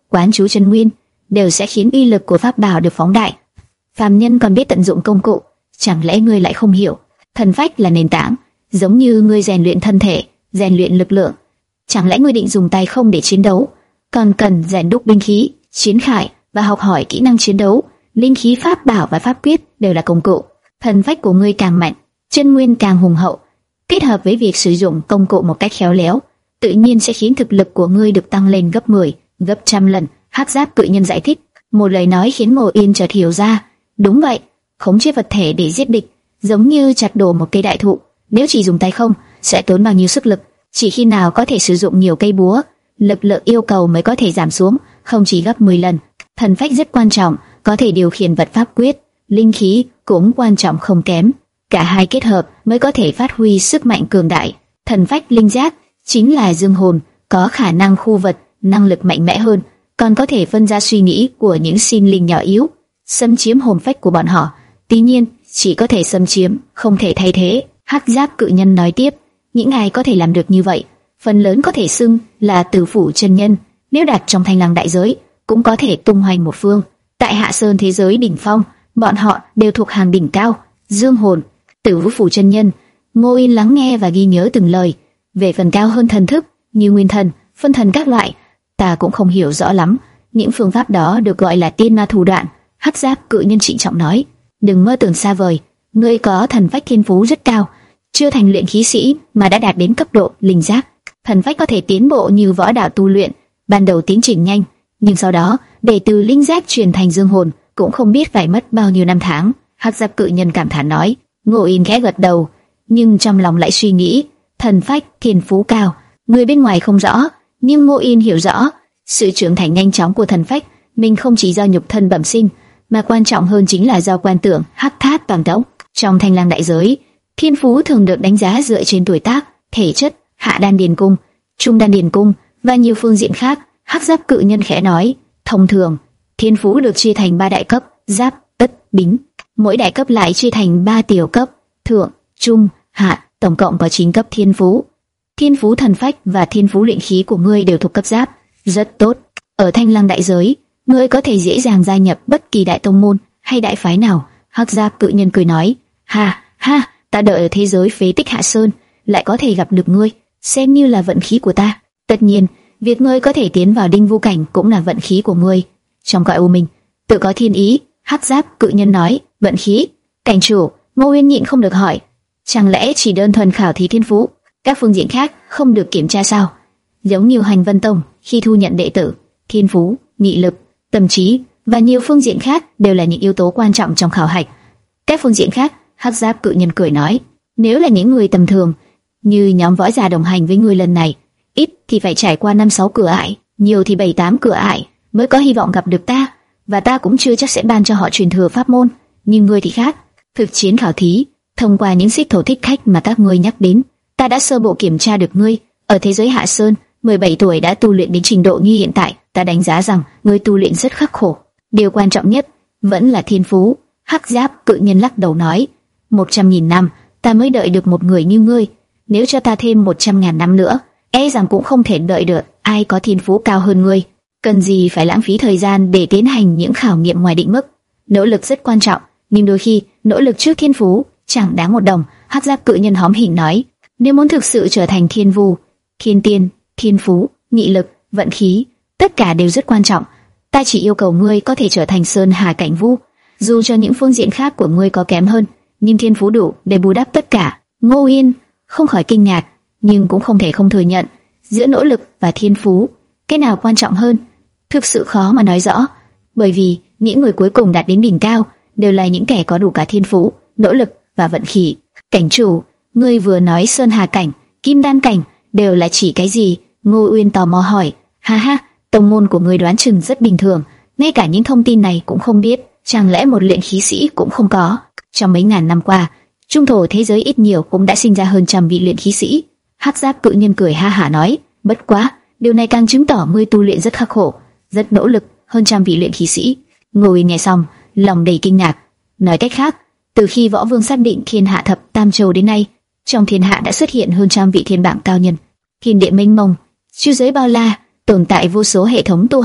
quán chú chân nguyên, đều sẽ khiến uy lực của pháp bảo được phóng đại. Phàm nhân còn biết tận dụng công cụ, chẳng lẽ ngươi lại không hiểu? Thần phách là nền tảng, giống như ngươi rèn luyện thân thể, rèn luyện lực lượng. Chẳng lẽ ngươi định dùng tay không để chiến đấu, còn cần rèn đúc binh khí, chiến khải và học hỏi kỹ năng chiến đấu. Linh khí, pháp bảo và pháp quyết đều là công cụ. Thần phách của ngươi càng mạnh, chân nguyên càng hùng hậu, kết hợp với việc sử dụng công cụ một cách khéo léo, tự nhiên sẽ khiến thực lực của ngươi được tăng lên gấp mười, gấp trăm lần. Hắc Giáp Cự Nhân giải thích, một lời nói khiến Ngô Yên chợt hiểu ra. Đúng vậy, khống chế vật thể để giết địch, giống như chặt đổ một cây đại thụ. Nếu chỉ dùng tay không, sẽ tốn bao nhiêu sức lực. Chỉ khi nào có thể sử dụng nhiều cây búa, lực lượng yêu cầu mới có thể giảm xuống, không chỉ gấp mười lần. Thần phách rất quan trọng, có thể điều khiển vật pháp quyết, linh khí cũng quan trọng không kém. Cả hai kết hợp mới có thể phát huy sức mạnh cường đại. Thần phách linh giác chính là dương hồn, có khả năng khu vật, năng lực mạnh mẽ hơn, còn có thể phân ra suy nghĩ của những sinh linh nhỏ yếu, xâm chiếm hồn phách của bọn họ. Tuy nhiên, chỉ có thể xâm chiếm, không thể thay thế. Hắc Giáp Cự Nhân nói tiếp, những ai có thể làm được như vậy, phần lớn có thể xưng là tử phủ chân nhân. Nếu đặt trong Thanh Lăng đại giới, cũng có thể tung hoành một phương. Tại Hạ Sơn thế giới đỉnh phong, bọn họ đều thuộc hàng đỉnh cao. Dương hồn, tử phủ chân nhân. Ngô Yên lắng nghe và ghi nhớ từng lời. Về phần cao hơn thần thức, như nguyên thần, phân thần các loại, ta cũng không hiểu rõ lắm. Những phương pháp đó được gọi là tiên ma thủ đoạn. Hắc Giáp Cự Nhân trịnh trọng nói, đừng mơ tưởng xa vời. Ngươi có thần phách thiên phú rất cao, chưa thành luyện khí sĩ mà đã đạt đến cấp độ linh giác. Thần phách có thể tiến bộ như võ đạo tu luyện, ban đầu tiến trình nhanh, nhưng sau đó để từ linh giác truyền thành dương hồn cũng không biết phải mất bao nhiêu năm tháng. Hắc Giáp Cự Nhân cảm thán nói. Ngô Yên khẽ gật đầu, nhưng trong lòng lại suy nghĩ, thần phách thiên phú cao, người bên ngoài không rõ, nhưng Ngô Yên hiểu rõ, sự trưởng thành nhanh chóng của thần phách mình không chỉ do nhục thân bẩm sinh, mà quan trọng hơn chính là do quan tưởng hắc thát toàn tốc. Trong Thanh Lăng đại giới, thiên phú thường được đánh giá dựa trên tuổi tác, thể chất, hạ đan điền cung, trung đan điền cung và nhiều phương diện khác. Hắc Giáp Cự Nhân khẽ nói, thông thường thiên phú được chia thành ba đại cấp: giáp, tất, bính. Mỗi đại cấp lại chia thành ba tiểu cấp: thượng, trung, hạ. Tổng cộng có chín cấp thiên phú. Thiên phú thần phách và thiên phú luyện khí của ngươi đều thuộc cấp giáp, rất tốt. Ở Thanh Lăng đại giới, ngươi có thể dễ dàng gia nhập bất kỳ đại tông môn hay đại phái nào. Hắc Giáp Cự Nhân cười nói, ha ha, ta đợi ở thế giới phế tích Hạ Sơn lại có thể gặp được ngươi, xem như là vận khí của ta. Tất nhiên, việc ngươi có thể tiến vào đinh vu cảnh cũng là vận khí của ngươi. Trong cõi u minh, tự có thiên ý. Hắc Giáp Cự Nhân nói, vận khí? Cảnh chủ, Ngô Uyên nhịn không được hỏi, chẳng lẽ chỉ đơn thuần khảo thí thiên phú, các phương diện khác không được kiểm tra sao? Giống như Hành Vân Tông khi thu nhận đệ tử, thiên phú, nghị lực, tâm trí và nhiều phương diện khác đều là những yếu tố quan trọng trong khảo hạch. Các phương diện khác, Hắc Giáp Cự Nhân cười nói, nếu là những người tầm thường, như nhóm võ giả đồng hành với ngươi lần này, ít thì phải trải qua năm sáu cửa ải, nhiều thì bảy tám cửa ải mới có hy vọng gặp được ta, và ta cũng chưa chắc sẽ ban cho họ truyền thừa pháp môn. Nhưng ngươi thì khác, thực chiến khảo thí, thông qua những xích thổ thích khách mà các ngươi nhắc đến, ta đã sơ bộ kiểm tra được ngươi. Ở thế giới Hạ Sơn, mười bảy tuổi đã tu luyện đến trình độ như hiện tại, ta đánh giá rằng ngươi tu luyện rất khắc khổ. Điều quan trọng nhất vẫn là thiên phú. Hắc Giáp Cự Nhân lắc đầu nói, một trăm nghìn năm ta mới đợi được một người như ngươi, nếu cho ta thêm một trăm ngàn năm nữa, e rằng cũng không thể đợi được ai có thiên phú cao hơn ngươi. Cần gì phải lãng phí thời gian để tiến hành những khảo nghiệm ngoài định mức. Nỗ lực rất quan trọng, nhưng đôi khi nỗ lực trước thiên phú chẳng đáng một đồng. Hắc Giáp Cự Nhân hóm hỉnh nói, nếu muốn thực sự trở thành thiên vu, thiên tiên, thiên phú, nghị lực, vận khí, tất cả đều rất quan trọng. Ta chỉ yêu cầu ngươi có thể trở thành sơn hà cảnh vu, dù cho những phương diện khác của ngươi có kém hơn, nhưng thiên phú đủ để bù đắp tất cả. Ngô Yên không khỏi kinh ngạc, nhưng cũng không thể không thừa nhận, giữa nỗ lực và thiên phú, cái nào quan trọng hơn? Thực sự khó mà nói rõ, bởi vì những người cuối cùng đạt đến đỉnh cao đều là những kẻ có đủ cả thiên phú, nỗ lực và vận khí. Cảnh chủ, ngươi vừa nói sơn hà cảnh, kim đan cảnh đều là chỉ cái gì? Ngô Uyên tò mò hỏi. Ha ha, tông môn của ngươi đoán chừng rất bình thường, ngay cả những thông tin này cũng không biết, chẳng lẽ một luyện khí sĩ cũng không có? Trong mấy ngàn năm qua, trung thổ thế giới ít nhiều cũng đã sinh ra hơn trăm vị luyện khí sĩ. Hắc Giáp Cự Nhân cười ha hả nói, bất quá, điều này càng chứng tỏ ngươi tu luyện rất khắc khổ, rất nỗ lực, hơn trăm vị luyện khí sĩ. Ngô Uyên nghe xong, lòng đầy kinh ngạc. Nói cách khác, từ khi Võ Vương xác định thiên hạ thập tam châu đến nay, trong thiên hạ đã xuất hiện hơn trăm vị thiên bảng cao nhân. Thiên địa mênh mông, chư giới bao la, tồn tại vô số hệ thống tu hành,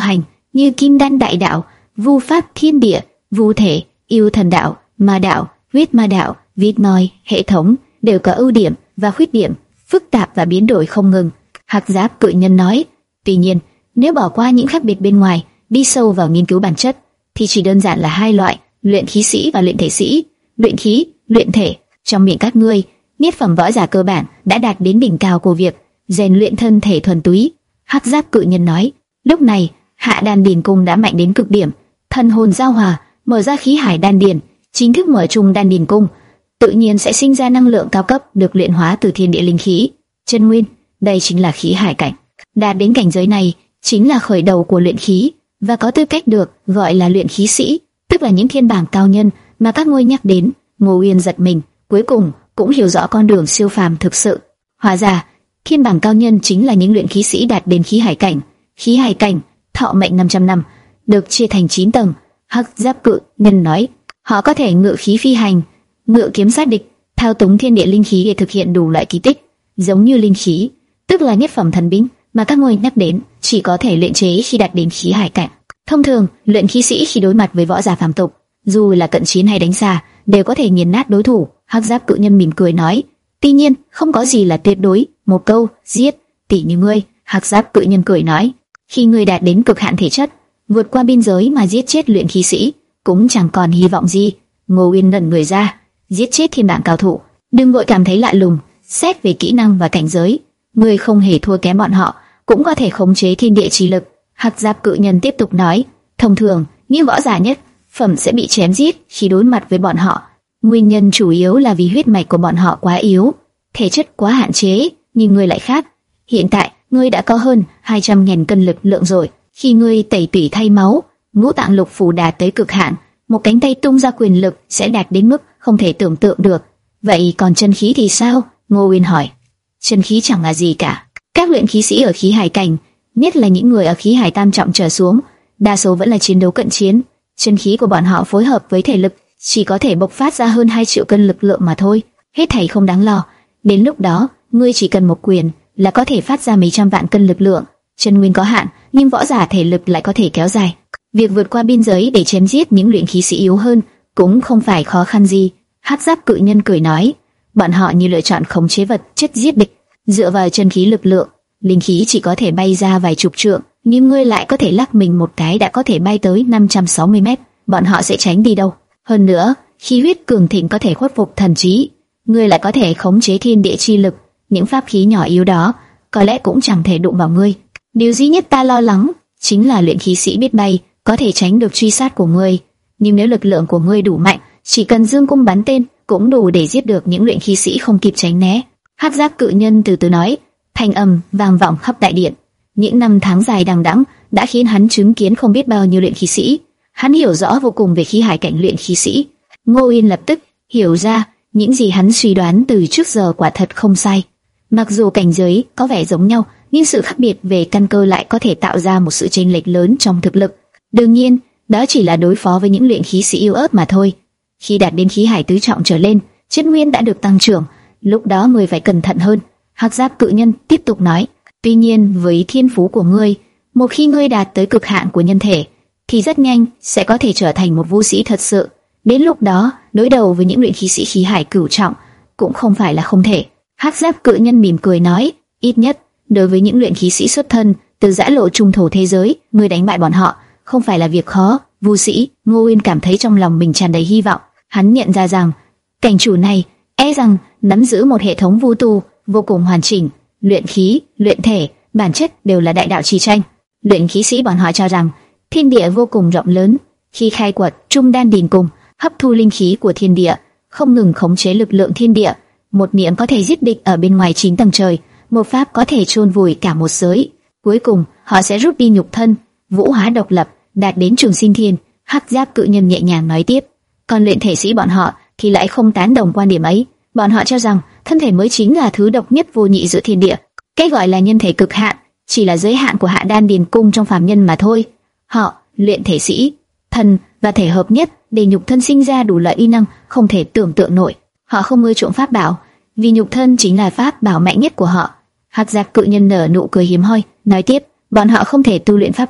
như kim đan đại đạo, vu pháp thiên địa, vu thể, yêu thần đạo, ma đạo, huyết ma đạo, vít moi, hệ thống đều có ưu điểm và khuyết điểm, phức tạp và biến đổi không ngừng. Hắc Giáp Cự Nhân nói. Tuy nhiên, nếu bỏ qua những khác biệt bên ngoài, đi sâu vào nghiên cứu bản chất, thì chỉ đơn giản là hai loại: luyện khí sĩ và luyện thể sĩ. Luyện khí, luyện thể, trong miệng các ngươi, niết phẩm võ giả cơ bản đã đạt đến đỉnh cao của việc rèn luyện thân thể thuần túy. Hắc Giáp Cự Nhân nói. Lúc này, Hạ Đan Điền Cung đã mạnh đến cực điểm, thần hồn giao hòa, mở ra khí hải đan điền, chính thức mở trung đan điền cung, tự nhiên sẽ sinh ra năng lượng cao cấp được luyện hóa từ thiên địa linh khí, chân nguyên. Đây chính là khí hải cảnh. Đạt đến cảnh giới này chính là khởi đầu của luyện khí và có tư cách được gọi là luyện khí sĩ, tức là những thiên bảng cao nhân mà các ngươi nhắc đến. Ngô Uyên giật mình, cuối cùng cũng hiểu rõ con đường siêu phàm thực sự. Hóa ra, thiên bảng cao nhân chính là những luyện khí sĩ đạt đến khí hải cảnh. Khí hải cảnh, thọ mệnh năm trăm năm, được chia thành chín tầng. Hắc Giáp Cự Nhân nói, họ có thể ngự khí phi hành, ngự kiếm sát địch, thao túng thiên địa linh khí để thực hiện đủ loại kỳ tích, giống như linh khí, tức là nhất phẩm thần binh mà các ngươi nhắc đến, chỉ có thể luyện chế khi đạt đến khí hải cảnh. Thông thường, luyện khí sĩ khi đối mặt với võ giả phàm tục, dù là cận chiến hay đánh xa, đều có thể nghiền nát đối thủ. Hắc Giáp Cự Nhân mỉm cười nói, tuy nhiên, không có gì là tuyệt đối. Một câu, giết, tỷ như ngươi. Hắc Giáp Cự Nhân cười nói, khi ngươi đạt đến cực hạn thể chất, vượt qua biên giới mà giết chết luyện khí sĩ, cũng chẳng còn hy vọng gì. Ngô Uyên ngẩn người ra, giết chết thiên bảng cao thủ, đừng vội cảm thấy lạ lùng. Xét về kỹ năng và cảnh giới, ngươi không hề thua kém bọn họ, cũng có thể khống chế thiên địa chi lực. Hắc Giáp Cự Nhân tiếp tục nói, thông thường, những võ giả nhất phẩm sẽ bị chém giết khi đối mặt với bọn họ. Nguyên nhân chủ yếu là vì huyết mạch của bọn họ quá yếu, thể chất quá hạn chế, nhưng ngươi lại khác. Hiện tại, ngươi đã có hơn hai trăm nghìn cân lực lượng rồi. Khi ngươi tẩy tủy thay máu, ngũ tạng lục phủ đạt tới cực hạn, một cánh tay tung ra quyền lực sẽ đạt đến mức không thể tưởng tượng được. Vậy còn chân khí thì sao? Ngô Uyên hỏi. Chân khí chẳng là gì cả. Các luyện khí sĩ ở khí hải cảnh, nhất là những người ở khí hải tam trọng trở xuống, đa số vẫn là chiến đấu cận chiến. Chân khí của bọn họ phối hợp với thể lực chỉ có thể bộc phát ra hơn hai triệu cân lực lượng mà thôi. Hết thảy không đáng lo. Đến lúc đó, ngươi chỉ cần một quyền là có thể phát ra mấy trăm vạn cân lực lượng. Chân nguyên có hạn, nhưng võ giả thể lực lại có thể kéo dài. Việc vượt qua biên giới để chém giết những luyện khí sĩ yếu hơn cũng không phải khó khăn gì. Hắc Giáp Cự Nhân cười nói, bọn họ như lựa chọn khống chế vật chất giết địch, dựa vào chân khí lực lượng, linh khí chỉ có thể bay ra vài chục trượng, nhưng ngươi lại có thể lắc mình một cái đã có thể bay tới năm trăm sáu mươi mét. Bọn họ sẽ tránh đi đâu? Hơn nữa, khí huyết cường thịnh có thể khuất phục thần trí, ngươi lại có thể khống chế thiên địa chi lực, những pháp khí nhỏ yếu đó có lẽ cũng chẳng thể đụng vào ngươi. Điều duy nhất ta lo lắng chính là luyện khí sĩ biết bay có thể tránh được truy sát của ngươi, nhưng nếu lực lượng của ngươi đủ mạnh, chỉ cần dương cung bắn tên cũng đủ để giết được những luyện khí sĩ không kịp tránh né. Hắc Giáp Cự Nhân từ từ nói, thanh âm vang vọng khắp đại điện. Những năm tháng dài đằng đẵng đã khiến hắn chứng kiến không biết bao nhiêu luyện khí sĩ, hắn hiểu rõ vô cùng về khí hải cảnh luyện khí sĩ. Ngô Uyên lập tức hiểu ra những gì hắn suy đoán từ trước giờ quả thật không sai. Mặc dù cảnh giới có vẻ giống nhau, nhưng sự khác biệt về căn cơ lại có thể tạo ra một sự chênh lệch lớn trong thực lực. Đương nhiên, đó chỉ là đối phó với những luyện khí sĩ yếu ớt mà thôi. Khi đạt đến khí hải tứ trọng trở lên, chất nguyên đã được tăng trưởng, lúc đó ngươi phải cẩn thận hơn. Hắc Giáp Cự Nhân tiếp tục nói, tuy nhiên với thiên phú của ngươi, một khi ngươi đạt tới cực hạn của nhân thể, thì rất nhanh sẽ có thể trở thành một vũ sĩ thật sự. Đến lúc đó, đối đầu với những luyện khí sĩ khí hải cửu trọng cũng không phải là không thể. Hắc Giáp Cự Nhân mỉm cười nói, ít nhất đối với những luyện khí sĩ xuất thân từ giã lộ trung thổ thế giới, ngươi đánh bại bọn họ không phải là việc khó. Vũ sĩ. Ngô Uyên cảm thấy trong lòng mình tràn đầy hy vọng. Hắn nhận ra rằng cảnh chủ này e rằng nắm giữ một hệ thống vu tu vô cùng hoàn chỉnh, luyện khí, luyện thể, bản chất đều là đại đạo chi tranh. Luyện khí sĩ bọn họ cho rằng thiên địa vô cùng rộng lớn, khi khai quật trung đan điền cung, hấp thu linh khí của thiên địa, không ngừng khống chế lực lượng thiên địa. Một niệm có thể giết địch ở bên ngoài chín tầng trời, một pháp có thể chôn vùi cả một giới. Cuối cùng, họ sẽ rút đi nhục thân, vũ hóa độc lập, đạt đến trường sinh thiên. Hắc Giáp Cự Nhân nhẹ nhàng nói tiếp. Còn luyện thể sĩ bọn họ thì lại không tán đồng quan điểm ấy. Bọn họ cho rằng thân thể mới chính là thứ độc nhất vô nhị giữa thiên địa. Cái gọi là nhân thể cực hạn chỉ là giới hạn của hạ đan điền cung trong phàm nhân mà thôi. Họ, luyện thể sĩ, thân và thể hợp nhất để nhục thân sinh ra đủ loại uy năng không thể tưởng tượng nổi. Họ không ưa chuộng pháp bảo, vì nhục thân chính là pháp bảo mạnh nhất của họ. Hắc Giáp Cự Nhân nở nụ cười hiếm hoi, nói tiếp, bọn họ không thể tu luyện pháp thuật,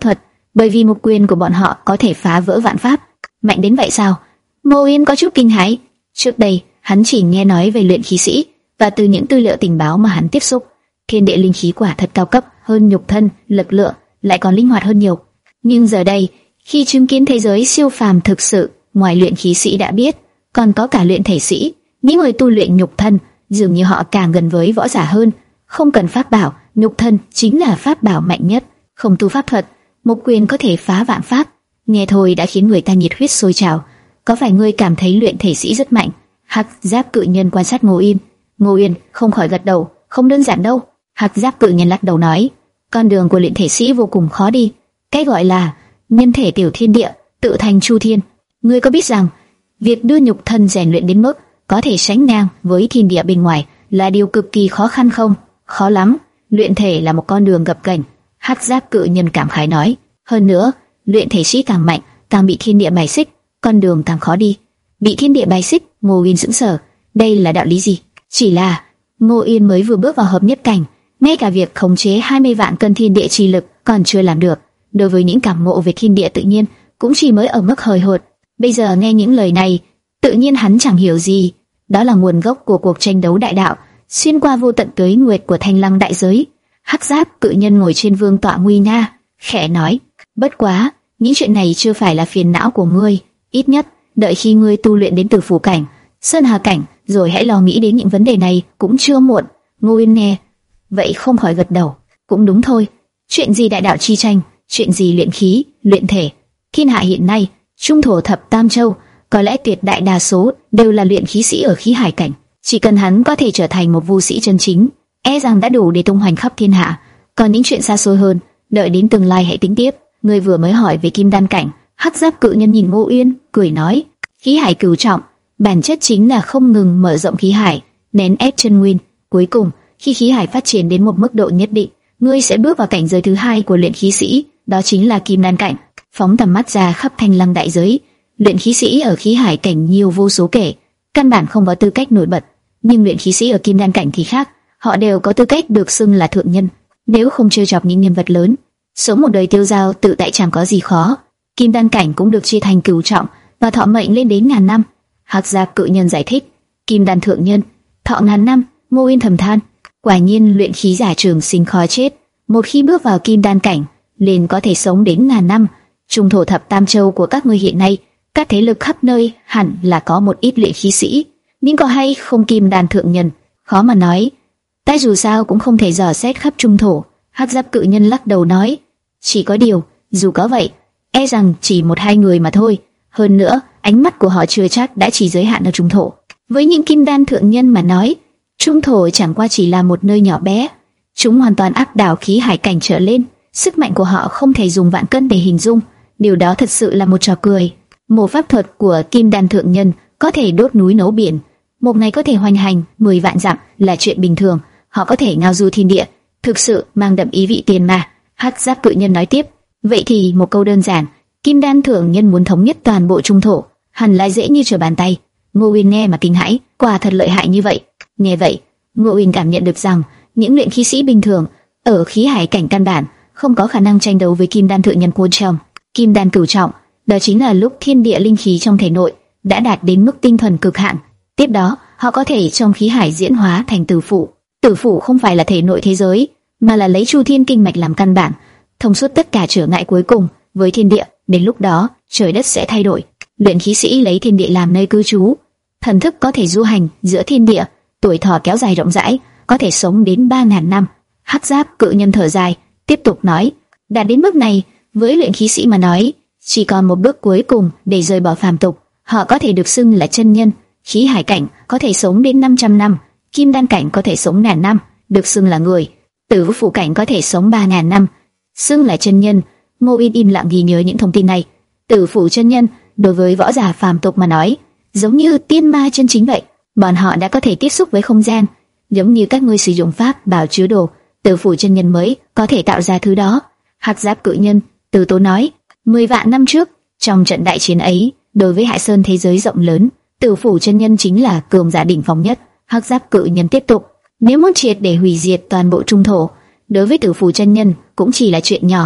bởi vì một quyền của bọn họ có thể phá vỡ vạn pháp. Mạnh đến vậy sao? Ngô Yên có chút kinh hãi. Trước đây, hắn chỉ nghe nói về luyện khí sĩ, và từ những tư liệu tình báo mà hắn tiếp xúc, thiên địa linh khí quả thật cao cấp hơn nhục thân, lực lượng lại còn linh hoạt hơn nhiều. Nhưng giờ đây, khi chứng kiến thế giới siêu phàm thực sự, ngoài luyện khí sĩ đã biết, còn có cả luyện thể sĩ, những người tu luyện nhục thân, dường như họ càng gần với võ giả hơn. Không cần pháp bảo, nhục thân chính là pháp bảo mạnh nhất. Không tu pháp thuật, một quyền có thể phá vạn pháp. Nghe thôi đã khiến người ta nhiệt huyết sôi trào. Có phải ngươi cảm thấy luyện thể sĩ rất mạnh? Hắc Giáp Cự Nhân quan sát Ngô Yên. Ngô Yên không khỏi gật đầu. Không đơn giản đâu. Hắc Giáp Cự Nhân lắc đầu nói, con đường của luyện thể sĩ vô cùng khó đi. Cái gọi là nhân thể tiểu thiên địa, tự thành chu thiên. Ngươi có biết rằng việc đưa nhục thân rèn luyện đến mức có thể sánh ngang với thiên địa bên ngoài là điều cực kỳ khó khăn không? Khó lắm. Luyện thể là một con đường gập ghềnh. Hắc Giáp Cự Nhân cảm khái nói. Hơn nữa, luyện thể sĩ càng mạnh, càng bị thiên địa bài xích, con đường càng khó đi. Bị thiên địa bài xích, Ngô Yên sững sờ. Đây là đạo lý gì? Chỉ là Ngô Yên mới vừa bước vào hợp nhất cảnh, ngay cả việc khống chế hai mươi vạn cân thiên địa chi lực còn chưa làm được. Đối với những cảm ngộ về thiên địa tự nhiên, cũng chỉ mới ở mức hời hợt. Bây giờ nghe những lời này, tự nhiên hắn chẳng hiểu gì. Đó là nguồn gốc của cuộc tranh đấu đại đạo, xuyên qua vô tận tuế nguyệt của Thanh Lăng đại giới. Hắc Giáp Cự Nhân ngồi trên vương tọa nguy nga, khẽ nói: bất quá, những chuyện này chưa phải là phiền não của ngươi. Ít nhất, đợi khi ngươi tu luyện đến Tử Phủ cảnh, Sơn Hà cảnh, rồi hãy lo nghĩ đến những vấn đề này cũng chưa muộn. Ngô Yên nghe vậy không khỏi gật đầu. Cũng đúng thôi. Chuyện gì đại đạo chi tranh, chuyện gì luyện khí, luyện thể. Thiên hạ hiện nay, trung thổ thập tam châu, có lẽ tuyệt đại đa số đều là luyện khí sĩ ở khí hải cảnh. Chỉ cần hắn có thể trở thành một vu sĩ chân chính, e rằng đã đủ để tung hoành khắp thiên hạ. Còn những chuyện xa xôi hơn, đợi đến tương lai hãy tính tiếp. Ngươi vừa mới hỏi về kim đan cảnh. Hắc Giáp Cự Nhân nhìn Ngô Yên, cười nói: khí hải cửu trọng, bản chất chính là không ngừng mở rộng khí hải, nén ép chân nguyên. Cuối cùng, khi khí hải phát triển đến một mức độ nhất định, ngươi sẽ bước vào cảnh giới thứ hai của luyện khí sĩ, đó chính là kim đan cảnh. Phóng tầm mắt ra khắp Thanh Lăng đại giới, luyện khí sĩ ở khí hải cảnh nhiều vô số kể, căn bản không có tư cách nổi bật. Nhưng luyện khí sĩ ở kim đan cảnh thì khác, họ đều có tư cách được xưng là thượng nhân. Nếu không trêu chọc những nhân vật lớn, sống một đời tiêu dao tự tại chẳng có gì khó. Kim đan cảnh cũng được chia thành cửu trọng và thọ mệnh lên đến ngàn năm. Hắc Giáp Cự Nhân giải thích: kim đan thượng nhân, thọ ngàn năm. Ngô Yên thầm than, quả nhiên luyện khí giả trường sinh khó chết. Một khi bước vào kim đan cảnh, liền có thể sống đến ngàn năm. Trung thổ thập tam châu của các ngươi hiện nay, các thế lực khắp nơi hẳn là có một ít luyện khí sĩ, nhưng có hay không kim đan thượng nhân, khó mà nói. Ta dù sao cũng không thể dò xét khắp trung thổ. Hắc Giáp Cự Nhân lắc đầu nói, chỉ có điều, dù có vậy, e rằng chỉ một hai người mà thôi. Hơn nữa, ánh mắt của họ chưa chắc đã chỉ giới hạn ở trung thổ. Với những kim đan thượng nhân mà nói, trung thổ chẳng qua chỉ là một nơi nhỏ bé. Chúng hoàn toàn áp đảo khí hải cảnh trở lên. Sức mạnh của họ không thể dùng vạn cân để hình dung. Điều đó thật sự là một trò cười. Một pháp thuật của kim đan thượng nhân có thể đốt núi nấu biển, một ngày có thể hoành hành mười vạn dặm là chuyện bình thường. Họ có thể ngao du thiên địa, thực sự mang đậm ý vị tiền mà. Hắc Giáp Cự Nhân nói tiếp, vậy thì một câu đơn giản, kim đan thượng nhân muốn thống nhất toàn bộ trung thổ, hẳn là dễ như trở bàn tay. Ngô Uyên nghe mà kinh hãi, quả thật lợi hại như vậy. Nghe vậy, Ngô Uyên cảm nhận được rằng những luyện khí sĩ bình thường ở khí hải cảnh căn bản không có khả năng tranh đấu với kim đan thượng nhân côn trọng. Kim đan cửu trọng, đó chính là lúc thiên địa linh khí trong thể nội đã đạt đến mức tinh thuần cực hạn. Tiếp đó, họ có thể trong khí hải diễn hóa thành tử phủ. Tử phủ không phải là thể nội thế giới, mà là lấy Chu Thiên kinh mạch làm căn bản, thông suốt tất cả trở ngại cuối cùng với thiên địa. Đến lúc đó, trời đất sẽ thay đổi. Luyện khí sĩ lấy thiên địa làm nơi cư trú, thần thức có thể du hành giữa thiên địa, tuổi thọ kéo dài rộng rãi, có thể sống đến ba ngàn năm. Hắc Giáp Cự Nhân thở dài, tiếp tục nói, đạt đến mức này, với luyện khí sĩ mà nói, chỉ còn một bước cuối cùng để rời bỏ phàm tục. Họ có thể được xưng là chân nhân. Khí hải cảnh có thể sống đến năm trăm năm, kim đan cảnh có thể sống ngàn năm, được xưng là người. Tử phủ cảnh có thể sống ba ngàn năm, xưng là chân nhân. Ngô Yên im lặng ghi nhớ những thông tin này. Tử phủ chân nhân đối với võ giả phàm tục mà nói, giống như tiên ma chân chính vậy. Bọn họ đã có thể tiếp xúc với không gian, giống như các ngươi sử dụng pháp bảo chứa đồ. Tử phủ chân nhân mới có thể tạo ra thứ đó. Hắc Giáp Cự Nhân từ tốn nói, mười vạn năm trước, trong trận đại chiến ấy, đối với Hải Sơn thế giới rộng lớn, Tử phủ chân nhân chính là cường giả đỉnh phong nhất. Hắc Giáp Cự Nhân tiếp tục, nếu muốn triệt để hủy diệt toàn bộ trung thổ, đối với Tử phủ chân nhân cũng chỉ là chuyện nhỏ.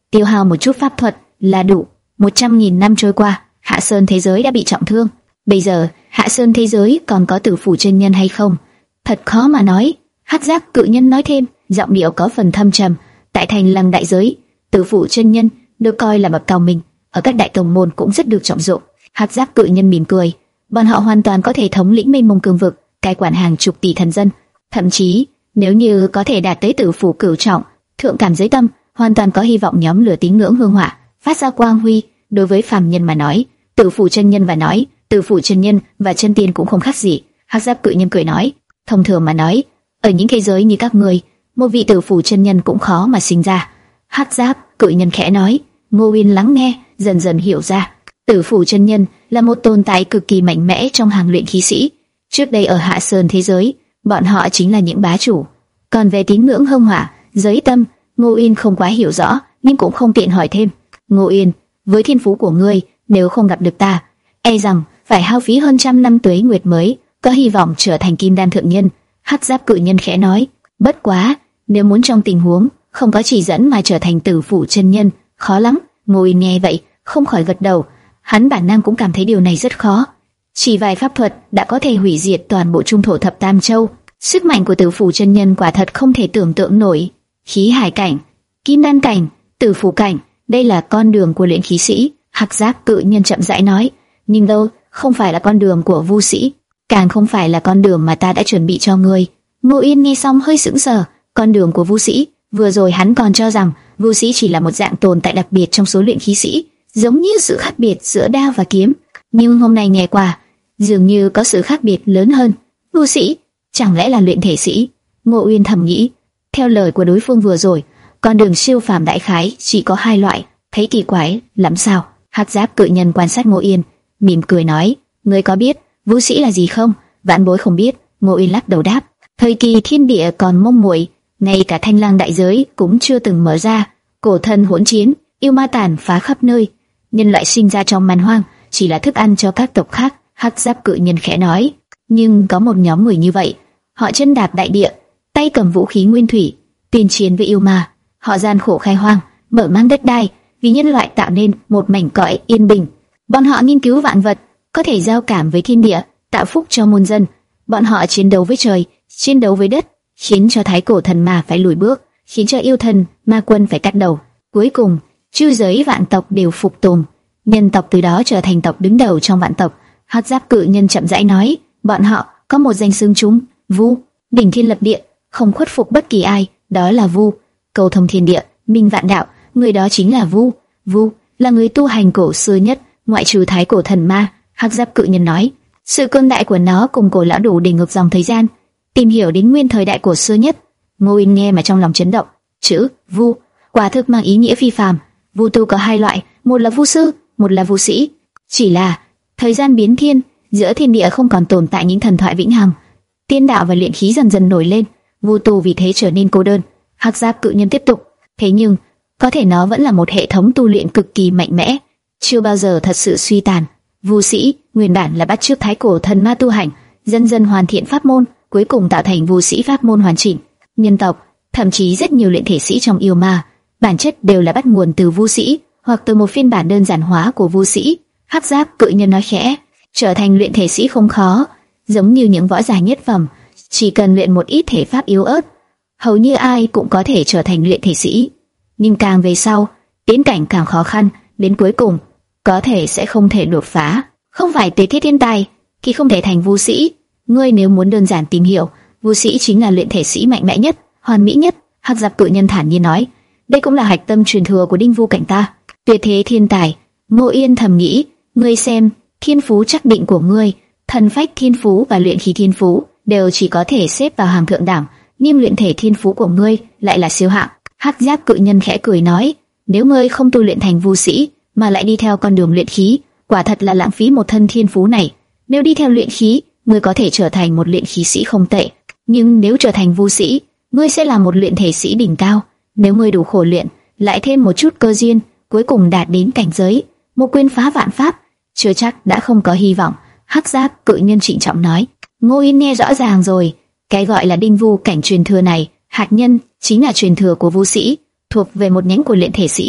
tiêu hao một chút pháp thuật là đủ. Một trăm nghìn năm trôi qua, Hạ Sơn thế giới đã bị trọng thương. Bây giờ, Hạ Sơn thế giới còn có Tử Phủ chân nhân hay không? Thật khó mà nói. Hắc Giác cự nhân nói thêm, giọng điệu có phần thâm trầm. Tại Thành Lăng đại giới, Tử Phủ chân nhân được coi là bậc cao minh, ở các đại tông môn cũng rất được trọng dụng. Hắc Giác cự nhân mỉm cười, bọn họ hoàn toàn có thể thống lĩnh mênh mông cương vực, cai quản hàng chục tỷ thần dân. Thậm chí, nếu như có thể đạt tới Tử Phủ cửu trọng, thượng cảm giới tâm, hoàn toàn có hy vọng nhóm lửa tín ngưỡng hương hỏa, phát ra quang huy. Đối với phàm nhân mà nói, Tử Phủ chân nhân và nói, Tử Phủ chân nhân và chân tiên cũng không khác gì. Hắc Giáp cự nhân cười nói, thông thường mà nói, ở những thế giới như các ngươi, một vị Tử Phủ chân nhân cũng khó mà sinh ra. Hắc Giáp cự nhân khẽ nói. Ngô Uyên lắng nghe, dần dần hiểu ra, Tử Phủ chân nhân là một tồn tại cực kỳ mạnh mẽ trong hàng luyện khí sĩ. Trước đây ở Hạ Sơn thế giới, bọn họ chính là những bá chủ. Còn về tín ngưỡng hương hỏa, giới tâm, Ngô Uyên không quá hiểu rõ, nhưng cũng không tiện hỏi thêm. Ngô Uyên, với thiên phú của ngươi, nếu không gặp được ta, e rằng phải hao phí hơn trăm năm tuế nguyệt mới có hy vọng trở thành kim đan thượng nhân. Hắc Giáp cự nhân khẽ nói. Bất quá, nếu muốn trong tình huống không có chỉ dẫn mà trở thành Tử Phủ chân nhân, khó lắm. Ngô Uyên nghe vậy, không khỏi gật đầu. Hắn bản năng cũng cảm thấy điều này rất khó. Chỉ vài pháp thuật đã có thể hủy diệt toàn bộ trung thổ thập tam châu. Sức mạnh của Tử Phủ chân nhân quả thật không thể tưởng tượng nổi. Khí hải cảnh, kim đan cảnh, Tử Phủ cảnh, đây là con đường của luyện khí sĩ. Hắc Giáp cự nhân chậm rãi nói, nhưng đâu không phải là con đường của vu sĩ, càng không phải là con đường mà ta đã chuẩn bị cho ngươi. Ngô Uyên nghe xong hơi sững sờ. Con đường của vu sĩ? Vừa rồi hắn còn cho rằng vu sĩ chỉ là một dạng tồn tại đặc biệt trong số luyện khí sĩ, giống như sự khác biệt giữa đao và kiếm. Nhưng hôm nay nghe qua, dường như có sự khác biệt lớn hơn. Vu sĩ chẳng lẽ là luyện thể sĩ? Ngô Uyên thầm nghĩ. Theo lời của đối phương vừa rồi, con đường siêu phàm đại khái chỉ có hai loại. Thấy kỳ quái lắm sao? Hắc Giáp cự nhân quan sát Ngô Uyên, mỉm cười nói, ngươi có biết vu sĩ là gì không? Vãn bối không biết. Ngô Uyên lắc đầu đáp, thời kỳ thiên địa còn mông muội, ngay cả Thanh Lang đại giới cũng chưa từng mở ra, cổ thần hỗn chiến, yêu ma tàn phá khắp nơi, nhân loại sinh ra trong man hoang chỉ là thức ăn cho các tộc khác. Hắc Giáp cự nhân khẽ nói, nhưng có một nhóm người như vậy, họ chân đạp đại địa, tay cầm vũ khí nguyên thủy, tuyên chiến với yêu ma. Họ gian khổ khai hoang, mở mang đất đai, vì nhân loại tạo nên một mảnh cõi yên bình. Bọn họ nghiên cứu vạn vật, có thể giao cảm với thiên địa, tạo phúc cho muôn dân. Bọn họ chiến đấu với trời, chiến đấu với đất, khiến cho thái cổ thần ma phải lùi bước, khiến cho yêu thần ma quân phải cắt đầu. Cuối cùng, chư giới vạn tộc đều phục tùng, nhân tộc từ đó trở thành tộc đứng đầu trong vạn tộc. Hắc Giáp cự nhân chậm rãi nói, bọn họ có một danh xưng chung, Vu, đỉnh thiên lập địa, không khuất phục bất kỳ ai, đó là Vu, cầu thông thiên địa, minh vạn đạo, người đó chính là Vu. Vu là người tu hành cổ xưa nhất, ngoại trừ thái cổ thần ma. Hắc Giáp cự nhân nói, sự cương đại của nó cùng cổ lão đủ để ngược dòng thời gian, tìm hiểu đến nguyên thời đại cổ xưa nhất. Ngô Uyên nghe mà trong lòng chấn động. Chữ Vu quả thực mang ý nghĩa phi phàm. Vu tu có hai loại, một là vu sư, một là vu sĩ. Chỉ là thời gian biến thiên, giữa thiên địa không còn tồn tại những thần thoại vĩnh hằng, tiên đạo và luyện khí dần dần nổi lên, vu tu vì thế trở nên cô đơn. Hắc Giáp cự nhân tiếp tục, thế nhưng có thể nó vẫn là một hệ thống tu luyện cực kỳ mạnh mẽ, chưa bao giờ thật sự suy tàn. Vu sĩ nguyên bản là bắt chước thái cổ thần ma tu hành, dần dần hoàn thiện pháp môn, cuối cùng tạo thành vu sĩ pháp môn hoàn chỉnh. Nhân tộc, thậm chí rất nhiều luyện thể sĩ trong yêu ma, bản chất đều là bắt nguồn từ vu sĩ, hoặc từ một phiên bản đơn giản hóa của vu sĩ. Hắc Giáp cự nhân nói khẽ, trở thành luyện thể sĩ không khó, giống như những võ giả nhất phẩm, chỉ cần luyện một ít thể pháp yếu ớt, hầu như ai cũng có thể trở thành luyện thể sĩ. Nhưng càng về sau, tiến cảnh càng khó khăn, đến cuối cùng có thể sẽ không thể đột phá. Không phải tế thiết thiên tài thì không thể thành vu sĩ. Ngươi nếu muốn đơn giản tìm hiểu, vu sĩ chính là luyện thể sĩ mạnh mẽ nhất, hoàn mỹ nhất. Hắc Giáp cự nhân thản nhiên nói, đây cũng là hạch tâm truyền thừa của Đinh Vu cảnh ta. Tuyệt thế thiên tài. Ngô Yên thầm nghĩ, ngươi xem, thiên phú chắc định của ngươi, thần phách thiên phú và luyện khí thiên phú đều chỉ có thể xếp vào hàng thượng đẳng, nhưng luyện thể thiên phú của ngươi lại là siêu hạng. Hắc Giáp cự nhân khẽ cười nói, nếu ngươi không tu luyện thành vu sĩ mà lại đi theo con đường luyện khí, quả thật là lãng phí một thân thiên phú này. Nếu đi theo luyện khí, ngươi có thể trở thành một luyện khí sĩ không tệ, nhưng nếu trở thành vu sĩ, ngươi sẽ là một luyện thể sĩ đỉnh cao. Nếu ngươi đủ khổ luyện, lại thêm một chút cơ duyên, cuối cùng đạt đến cảnh giới một quyền phá vạn pháp, chưa chắc đã không có hy vọng. Hắc Giáp cự nhân trịnh trọng nói. Ngô Yên nghe rõ ràng rồi, cái gọi là Đinh Vu cảnh truyền thừa này, hạt nhân chính là truyền thừa của vu sĩ, thuộc về một nhánh của luyện thể sĩ.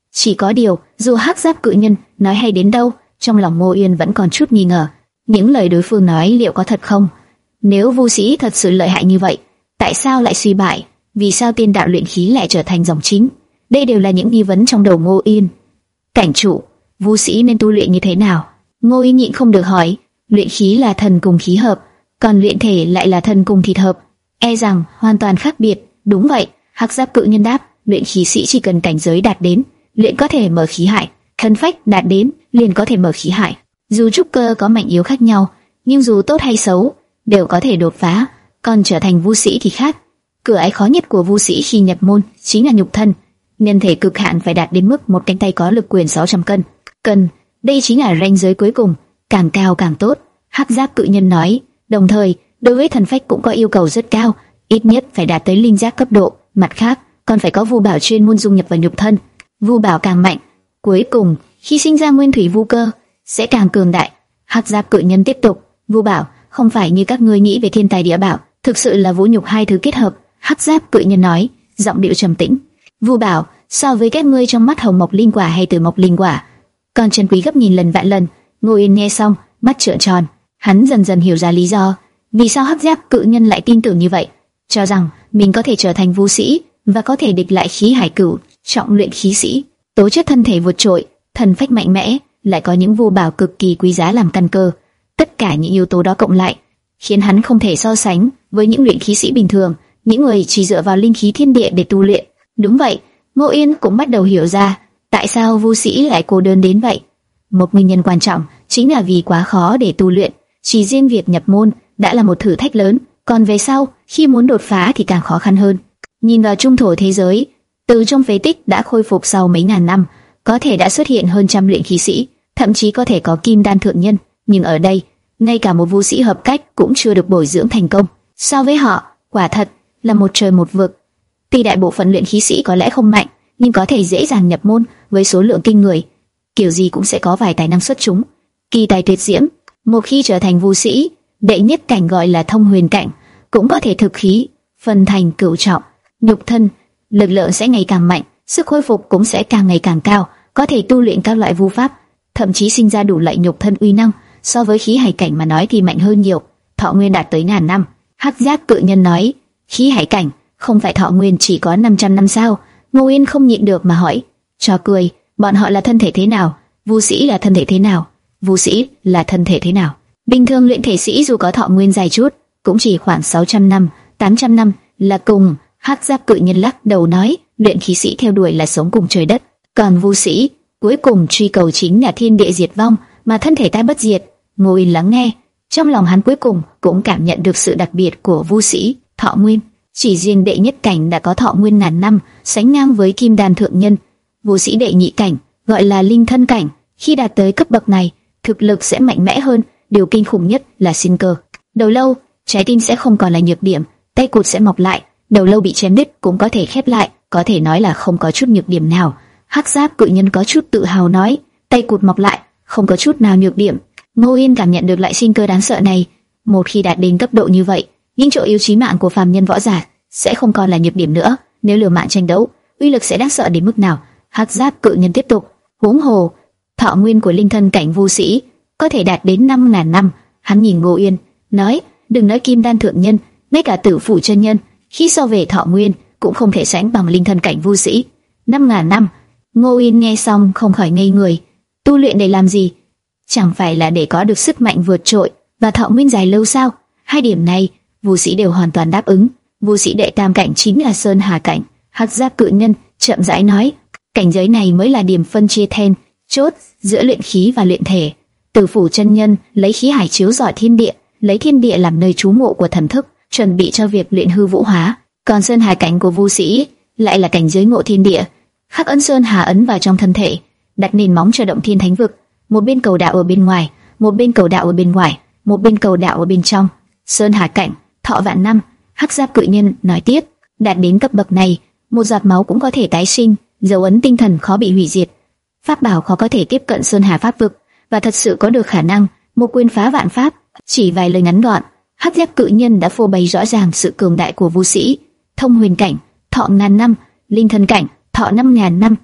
Chỉ có điều, dù hắc giáp cự nhân nói hay đến đâu, trong lòng Ngô Yên vẫn còn chút nghi ngờ. Những lời đối phương nói liệu có thật không? Nếu Vu Sĩ thật sự lợi hại như vậy, tại sao lại suy bại? Vì sao tiên đạo luyện khí lại trở thành dòng chính? Đây đều là những nghi vấn trong đầu Ngô Yên. Cảnh chủ, Vu Sĩ nên tu luyện như thế nào? Ngô Yên nhịn không được hỏi. Luyện khí là thần cùng khí hợp, còn luyện thể lại là thần cùng thịt hợp, e rằng hoàn toàn khác biệt. Đúng vậy, hắc giáp cự nhân đáp. Luyện khí sĩ chỉ cần cảnh giới đạt đến, luyện có thể mở khí hải, thân phách đạt đến, liền có thể mở khí hải. Dù trúc cơ có mạnh yếu khác nhau, nhưng dù tốt hay xấu, đều có thể đột phá. Còn trở thành Vu Sĩ thì khác. Cửa ải khó nhất của Vu Sĩ khi nhập môn chính là nhục thân. Nhân thể cực hạn phải đạt đến mức một cánh tay có lực quyền sáu trăm cân. Cân, đây chính là ranh giới cuối cùng, càng cao càng tốt. Hắc giáp cự nhân nói. Đồng thời, đối với thần phách cũng có yêu cầu rất cao, ít nhất phải đạt tới linh giác cấp độ. Mặt khác, còn phải có vu bảo chuyên môn dung nhập vào nhục thân. Vu bảo càng mạnh, cuối cùng khi sinh ra nguyên thủy vu cơ sẽ càng cường đại. Hắc giáp cự nhân tiếp tục. Vu bảo không phải như các ngươi nghĩ về thiên tài địa bảo, thực sự là vũ nhục hai thứ kết hợp. Hắc giáp cự nhân nói, giọng điệu trầm tĩnh. Vu bảo so với các ngươi trong mắt hồng mộc linh quả hay tử mộc linh quả, còn chân quý gấp nghìn lần vạn lần. Ngô Yên nghe xong, mắt trợn tròn. Hắn dần dần hiểu ra lý do vì sao hắc giáp cự nhân lại tin tưởng như vậy, cho rằng mình có thể trở thành Vu Sĩ và có thể địch lại khí hải cửu trọng luyện khí sĩ. Tố chất thân thể vượt trội, thần phách mạnh mẽ, lại có những vu bảo cực kỳ quý giá làm căn cơ. Tất cả những yếu tố đó cộng lại khiến hắn không thể so sánh với những luyện khí sĩ bình thường, những người chỉ dựa vào linh khí thiên địa để tu luyện. Đúng vậy, Ngô Yên cũng bắt đầu hiểu ra tại sao Vu Sĩ lại cô đơn đến vậy. Một nguyên nhân quan trọng chính là vì quá khó để tu luyện. Chỉ riêng việc nhập môn đã là một thử thách lớn, còn về sau khi muốn đột phá thì càng khó khăn hơn. Nhìn vào trung thổ thế giới, từ trong phế tích đã khôi phục sau mấy ngàn năm, có thể đã xuất hiện hơn trăm luyện khí sĩ, thậm chí có thể có kim đan thượng nhân, nhưng ở đây, ngay cả một Vu Sĩ hợp cách cũng chưa được bồi dưỡng thành công. So với họ, quả thật là một trời một vực. Tuy đại bộ phận luyện khí sĩ có lẽ không mạnh, nhưng có thể dễ dàng nhập môn với số lượng kinh người, kiểu gì cũng sẽ có vài tài năng xuất chúng, kỳ tài tuyệt diễm. Một khi trở thành Vu Sĩ, đệ nhất cảnh gọi là thông huyền cảnh, cũng có thể thực khí phân thành cửu trọng. Nhục thân, lực lượng sẽ ngày càng mạnh, sức hồi phục cũng sẽ càng ngày càng cao, có thể tu luyện các loại vu pháp, thậm chí sinh ra đủ loại nhục thân uy năng. So với khí hải cảnh mà nói thì mạnh hơn nhiều, thọ nguyên đạt tới ngàn năm. Hắc giáp cự nhân nói, khí hải cảnh không phải thọ nguyên chỉ có năm trăm năm sao? Ngô Yên không nhịn được mà hỏi. Cho cười, bọn họ là thân thể thế nào? Vu Sĩ là thân thể thế nào? Vu Sĩ là thân thể thế nào? Bình thường luyện thể sĩ dù có thọ nguyên dài chút, cũng chỉ khoảng sáu trăm năm, tám trăm năm là cùng. Hắc giáp cự nhân lắc đầu nói, luyện khí sĩ theo đuổi là sống cùng trời đất, còn Vu Sĩ cuối cùng truy cầu chính là thiên địa diệt vong, mà thân thể ta bất diệt. Ngô Yên lắng nghe, trong lòng hắn cuối cùng cũng cảm nhận được sự đặc biệt của Vu Sĩ. Thọ nguyên, chỉ riêng đệ nhất cảnh đã có thọ nguyên ngàn năm, sánh ngang với kim đan thượng nhân. Vu Sĩ đệ nhị cảnh gọi là linh thân cảnh, khi đạt tới cấp bậc này, thực lực sẽ mạnh mẽ hơn. Điều kinh khủng nhất là sinh cơ. Đầu lâu, trái tim sẽ không còn là nhược điểm, tay cụt sẽ mọc lại. Đầu lâu bị chém đứt cũng có thể khép lại, có thể nói là không có chút nhược điểm nào. Hắc giáp cự nhân có chút tự hào nói, tay cụt mọc lại, không có chút nào nhược điểm. Ngô Yên cảm nhận được lại sinh cơ đáng sợ này. Một khi đạt đến cấp độ như vậy, những chỗ yếu chí mạng của phàm nhân võ giả sẽ không còn là nhược điểm nữa. Nếu liều mạng tranh đấu, uy lực sẽ đáng sợ đến mức nào? Hắc giáp cự nhân tiếp tục, huống hồ thọ nguyên của linh thân cảnh Vu Sĩ có thể đạt đến năm ngàn năm. Hắn nhìn Ngô Yên, nói, đừng nói kim đan thượng nhân, ngay cả tử phủ chân nhân, khi so về thọ nguyên cũng không thể sánh bằng linh thân cảnh Vu Sĩ. Năm ngàn năm. Ngô Yên nghe xong không khỏi ngây người. Tu luyện để làm gì? Chẳng phải là để có được sức mạnh vượt trội và thọ nguyên dài lâu sao? Hai điểm này, Vu Sĩ đều hoàn toàn đáp ứng. Vu Sĩ đệ tam cảnh chính là sơn hà cảnh. Hắc giáp cự nhân chậm rãi nói, cảnh giới này mới là điểm phân chia then chốt giữa luyện khí và luyện thể. Tử phủ chân nhân lấy khí hải chiếu rọi thiên địa, lấy thiên địa làm nơi trú ngụ của thần thức, chuẩn bị cho việc luyện hư vũ hóa. Còn sơn hà cảnh của Vu Sĩ lại là cảnh giới ngộ thiên địa, khắc ấn sơn hà ấn vào trong thân thể, đặt nền móng cho động thiên thánh vực. Một bên cầu đạo ở bên ngoài, một bên cầu đạo ở bên ngoài, một bên cầu đạo ở bên trong. Sơn hà cảnh, thọ vạn năm. Hắc giáp cự nhân nói tiếp, đạt đến cấp bậc này, một giọt máu cũng có thể tái sinh, dấu ấn tinh thần khó bị hủy diệt, pháp bảo khó có thể tiếp cận sơn hà pháp vực, và thật sự có được khả năng một quyền phá vạn pháp. Chỉ vài lời ngắn gọn, Hắc giáp cự nhân đã phô bày rõ ràng sự cường đại của Vu Sĩ. Thông huyền cảnh, thọ ngàn năm; linh thân cảnh, thọ năm ngàn năm;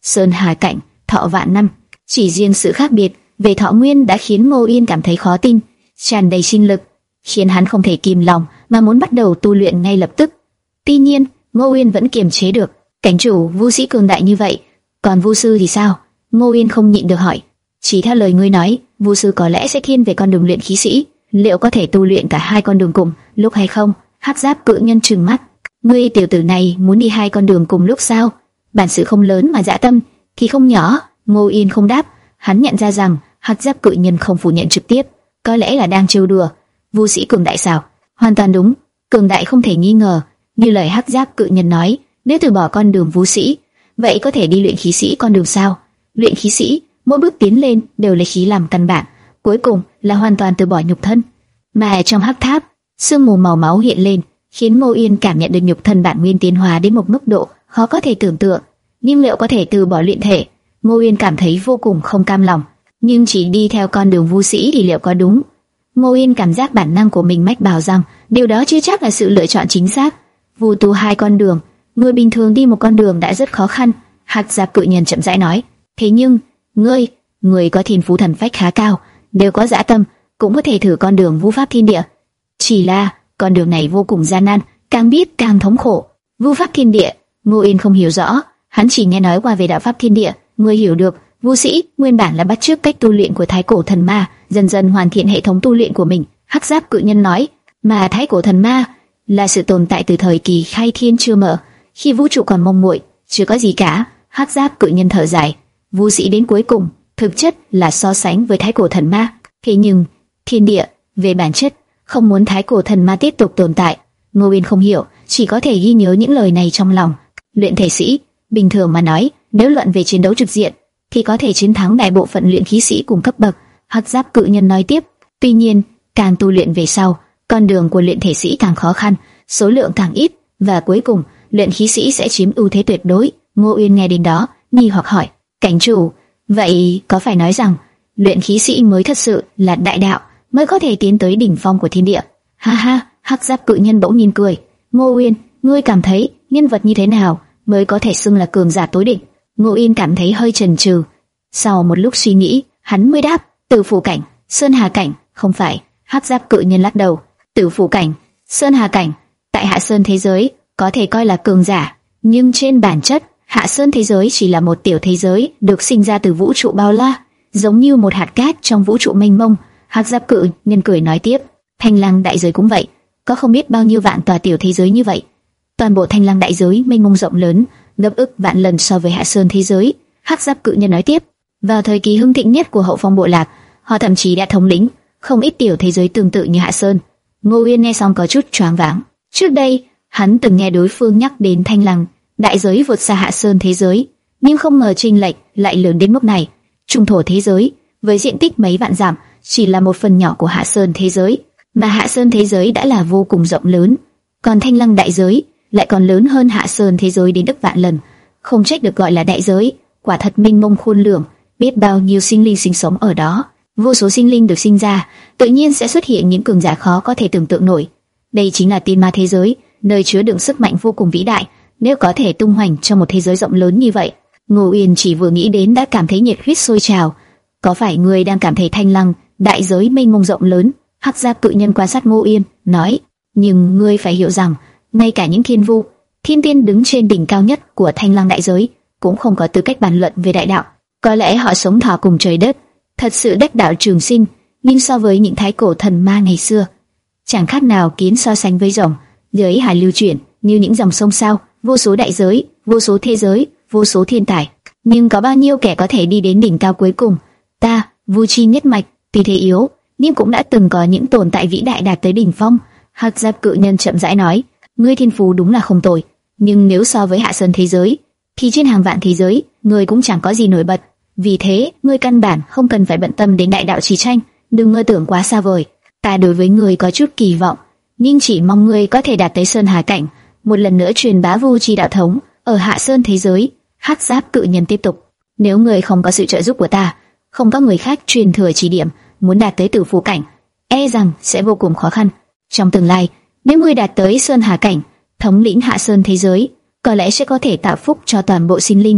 sơn hà cảnh, thọ vạn năm. Chỉ riêng sự khác biệt về thọ nguyên đã khiến Ngô Yên cảm thấy khó tin, tràn đầy sinh lực, khiến hắn không thể kìm lòng mà muốn bắt đầu tu luyện ngay lập tức. Tuy nhiên, Ngô Yên vẫn kiềm chế được. Cảnh chủ, vu sĩ cường đại như vậy, còn vu sư thì sao? Ngô Yên không nhịn được hỏi. Chỉ theo lời ngươi nói, vu sư có lẽ sẽ thiên về con đường luyện khí sĩ, liệu có thể tu luyện cả hai con đường cùng lúc hay không? Hắc Giáp cự nhân trừng mắt. Ngươi tiểu tử này muốn đi hai con đường cùng lúc sao? Bản sự không lớn mà dạ tâm thì không nhỏ. Ngô Yên không đáp. Hắn nhận ra rằng Hắc Giáp cự nhân không phủ nhận trực tiếp, có lẽ là đang trêu đùa. Vu sĩ cường đại sao? Hoàn toàn đúng, cường đại không thể nghi ngờ. Như lời Hắc Giáp cự nhân nói, nếu từ bỏ con đường vu sĩ, vậy có thể đi luyện khí sĩ con đường sao? Luyện khí sĩ, mỗi bước tiến lên đều lấy khí làm căn bản, cuối cùng là hoàn toàn từ bỏ nhục thân. Mà trong hắc tháp, sương mù màu máu hiện lên, khiến Ngô Yên cảm nhận được nhục thân bản nguyên tiến hóa đến một mức độ khó có thể tưởng tượng. Nhưng liệu có thể từ bỏ luyện thể? Ngô Yên cảm thấy vô cùng không cam lòng. Nhưng chỉ đi theo con đường vu sĩ thì liệu có đúng? Ngô Yên cảm giác bản năng của mình mách bảo rằng điều đó chưa chắc là sự lựa chọn chính xác. Vu tu hai con đường, người bình thường đi một con đường đã rất khó khăn. Hắc Giáp cự nhân chậm rãi nói. Thế nhưng, ngươi, ngươi có thiên phú thần phách khá cao, nếu có dã tâm, cũng có thể thử con đường vu pháp thiên địa. Chỉ là, con đường này vô cùng gian nan, càng biết càng thống khổ. Vu pháp thiên địa, Ngô Yên không hiểu rõ, hắn chỉ nghe nói qua về đạo pháp thiên địa. Ngươi hiểu được, vu sĩ nguyên bản là bắt chước cách tu luyện của thái cổ thần ma, dần dần hoàn thiện hệ thống tu luyện của mình. Hắc Giáp cự nhân nói, mà thái cổ thần ma là sự tồn tại từ thời kỳ khai thiên chưa mở, khi vũ trụ còn mông muội, chưa có gì cả. Hắc Giáp cự nhân thở dài, vu sĩ đến cuối cùng thực chất là so sánh với thái cổ thần ma. Thế nhưng thiên địa về bản chất không muốn thái cổ thần ma tiếp tục tồn tại. Ngô Yên không hiểu, chỉ có thể ghi nhớ những lời này trong lòng. Luyện thể sĩ, bình thường mà nói, nếu luận về chiến đấu trực diện thì có thể chiến thắng đại bộ phận luyện khí sĩ cùng cấp bậc. Hắc Giáp cự nhân nói tiếp. Tuy nhiên, càng tu luyện về sau, con đường của luyện thể sĩ càng khó khăn, số lượng càng ít, và cuối cùng luyện khí sĩ sẽ chiếm ưu thế tuyệt đối. Ngô Uyên nghe đến đó, nghi hoặc hỏi, cảnh chủ, vậy có phải nói rằng luyện khí sĩ mới thật sự là đại đạo, mới có thể tiến tới đỉnh phong của thiên địa? Ha ha, Hắc Giáp cự nhân bỗng nhiên cười. Ngô Uyên, ngươi cảm thấy nhân vật như thế nào mới có thể xưng là cường giả tối đỉnh? Ngô Uyên cảm thấy hơi chần chừ. Sau một lúc suy nghĩ, hắn mới đáp, Tử Phủ cảnh, Sơn Hà cảnh. Không phải. Hắc Giáp cự nhân lắc đầu. Tử Phủ cảnh, Sơn Hà cảnh, tại Hạ Sơn thế giới có thể coi là cường giả, nhưng trên bản chất, Hạ Sơn thế giới chỉ là một tiểu thế giới được sinh ra từ vũ trụ bao la, giống như một hạt cát trong vũ trụ mênh mông. Hắc Giáp cự nhân cười nói tiếp, Thanh Lăng đại giới cũng vậy, có không biết bao nhiêu vạn tòa tiểu thế giới như vậy. Toàn bộ Thanh Lăng đại giới mênh mông rộng lớn, gấp ức vạn lần so với Hạ Sơn thế giới. Hắc Giáp cự nhân nói tiếp, vào thời kỳ hưng thịnh nhất của Hậu Phong bộ lạc, họ thậm chí đã thống lĩnh không ít tiểu thế giới tương tự như Hạ Sơn. Ngô Uyên nghe xong có chút choáng váng. Trước đây, hắn từng nghe đối phương nhắc đến Thanh Lăng đại giới vượt xa Hạ Sơn thế giới, nhưng không ngờ chênh lệch lại lớn đến mức này. Trung thổ thế giới với diện tích mấy vạn dặm chỉ là một phần nhỏ của Hạ Sơn thế giới, mà Hạ Sơn thế giới đã là vô cùng rộng lớn, còn Thanh Lăng đại giới lại còn lớn hơn Hạ Sơn thế giới đến ức vạn lần. Không trách được gọi là đại giới, quả thật mênh mông khôn lường, biết bao nhiêu sinh linh sinh sống ở đó. Vô số sinh linh được sinh ra, tự nhiên sẽ xuất hiện những cường giả khó có thể tưởng tượng nổi. Đây chính là tiên ma thế giới, nơi chứa đựng sức mạnh vô cùng vĩ đại. Nếu có thể tung hoành trong một thế giới rộng lớn như vậy, Ngô Uyên chỉ vừa nghĩ đến đã cảm thấy nhiệt huyết sôi trào. Có phải ngươi đang cảm thấy Thanh Lăng đại giới mênh mông rộng lớn? Hắc Giáp cự nhân quan sát Ngô Uyên, nói, nhưng ngươi phải hiểu rằng, ngay cả những thiên vu, thiên tiên đứng trên đỉnh cao nhất của Thanh Lăng đại giới cũng không có tư cách bàn luận về đại đạo. Có lẽ họ sống thọ cùng trời đất, thật sự đắc đạo trường sinh, nhưng so với những thái cổ thần ma ngày xưa, chẳng khác nào kiến so sánh với rồng. Giới hải lưu chuyển như những dòng sông sao, vô số đại giới, vô số thế giới, vô số thiên tài, nhưng có bao nhiêu kẻ có thể đi đến đỉnh cao cuối cùng? Ta, Vu Chi nhất mạch, tuy thế yếu, nhưng cũng đã từng có những tồn tại vĩ đại đạt tới đỉnh phong. Hắc Giáp cự nhân chậm rãi nói, ngươi thiên phú đúng là không tồi, nhưng nếu so với Hạ Sơn thế giới, thì trên hàng vạn thế giới, ngươi cũng chẳng có gì nổi bật. Vì thế, ngươi căn bản không cần phải bận tâm đến đại đạo chi tranh, đừng mơ tưởng quá xa vời. Ta đối với ngươi có chút kỳ vọng, nhưng chỉ mong ngươi có thể đạt tới Sơn Hà cảnh, một lần nữa truyền bá Vu Chi đạo thống ở Hạ Sơn thế giới. Hắc Giáp cự nhân tiếp tục, nếu ngươi không có sự trợ giúp của ta, không có người khác truyền thừa chỉ điểm, muốn đạt tới Tử Phủ cảnh, e rằng sẽ vô cùng khó khăn. Trong tương lai, nếu ngươi đạt tới Sơn Hà cảnh, thống lĩnh Hạ Sơn thế giới, có lẽ sẽ có thể tạo phúc cho toàn bộ sinh linh.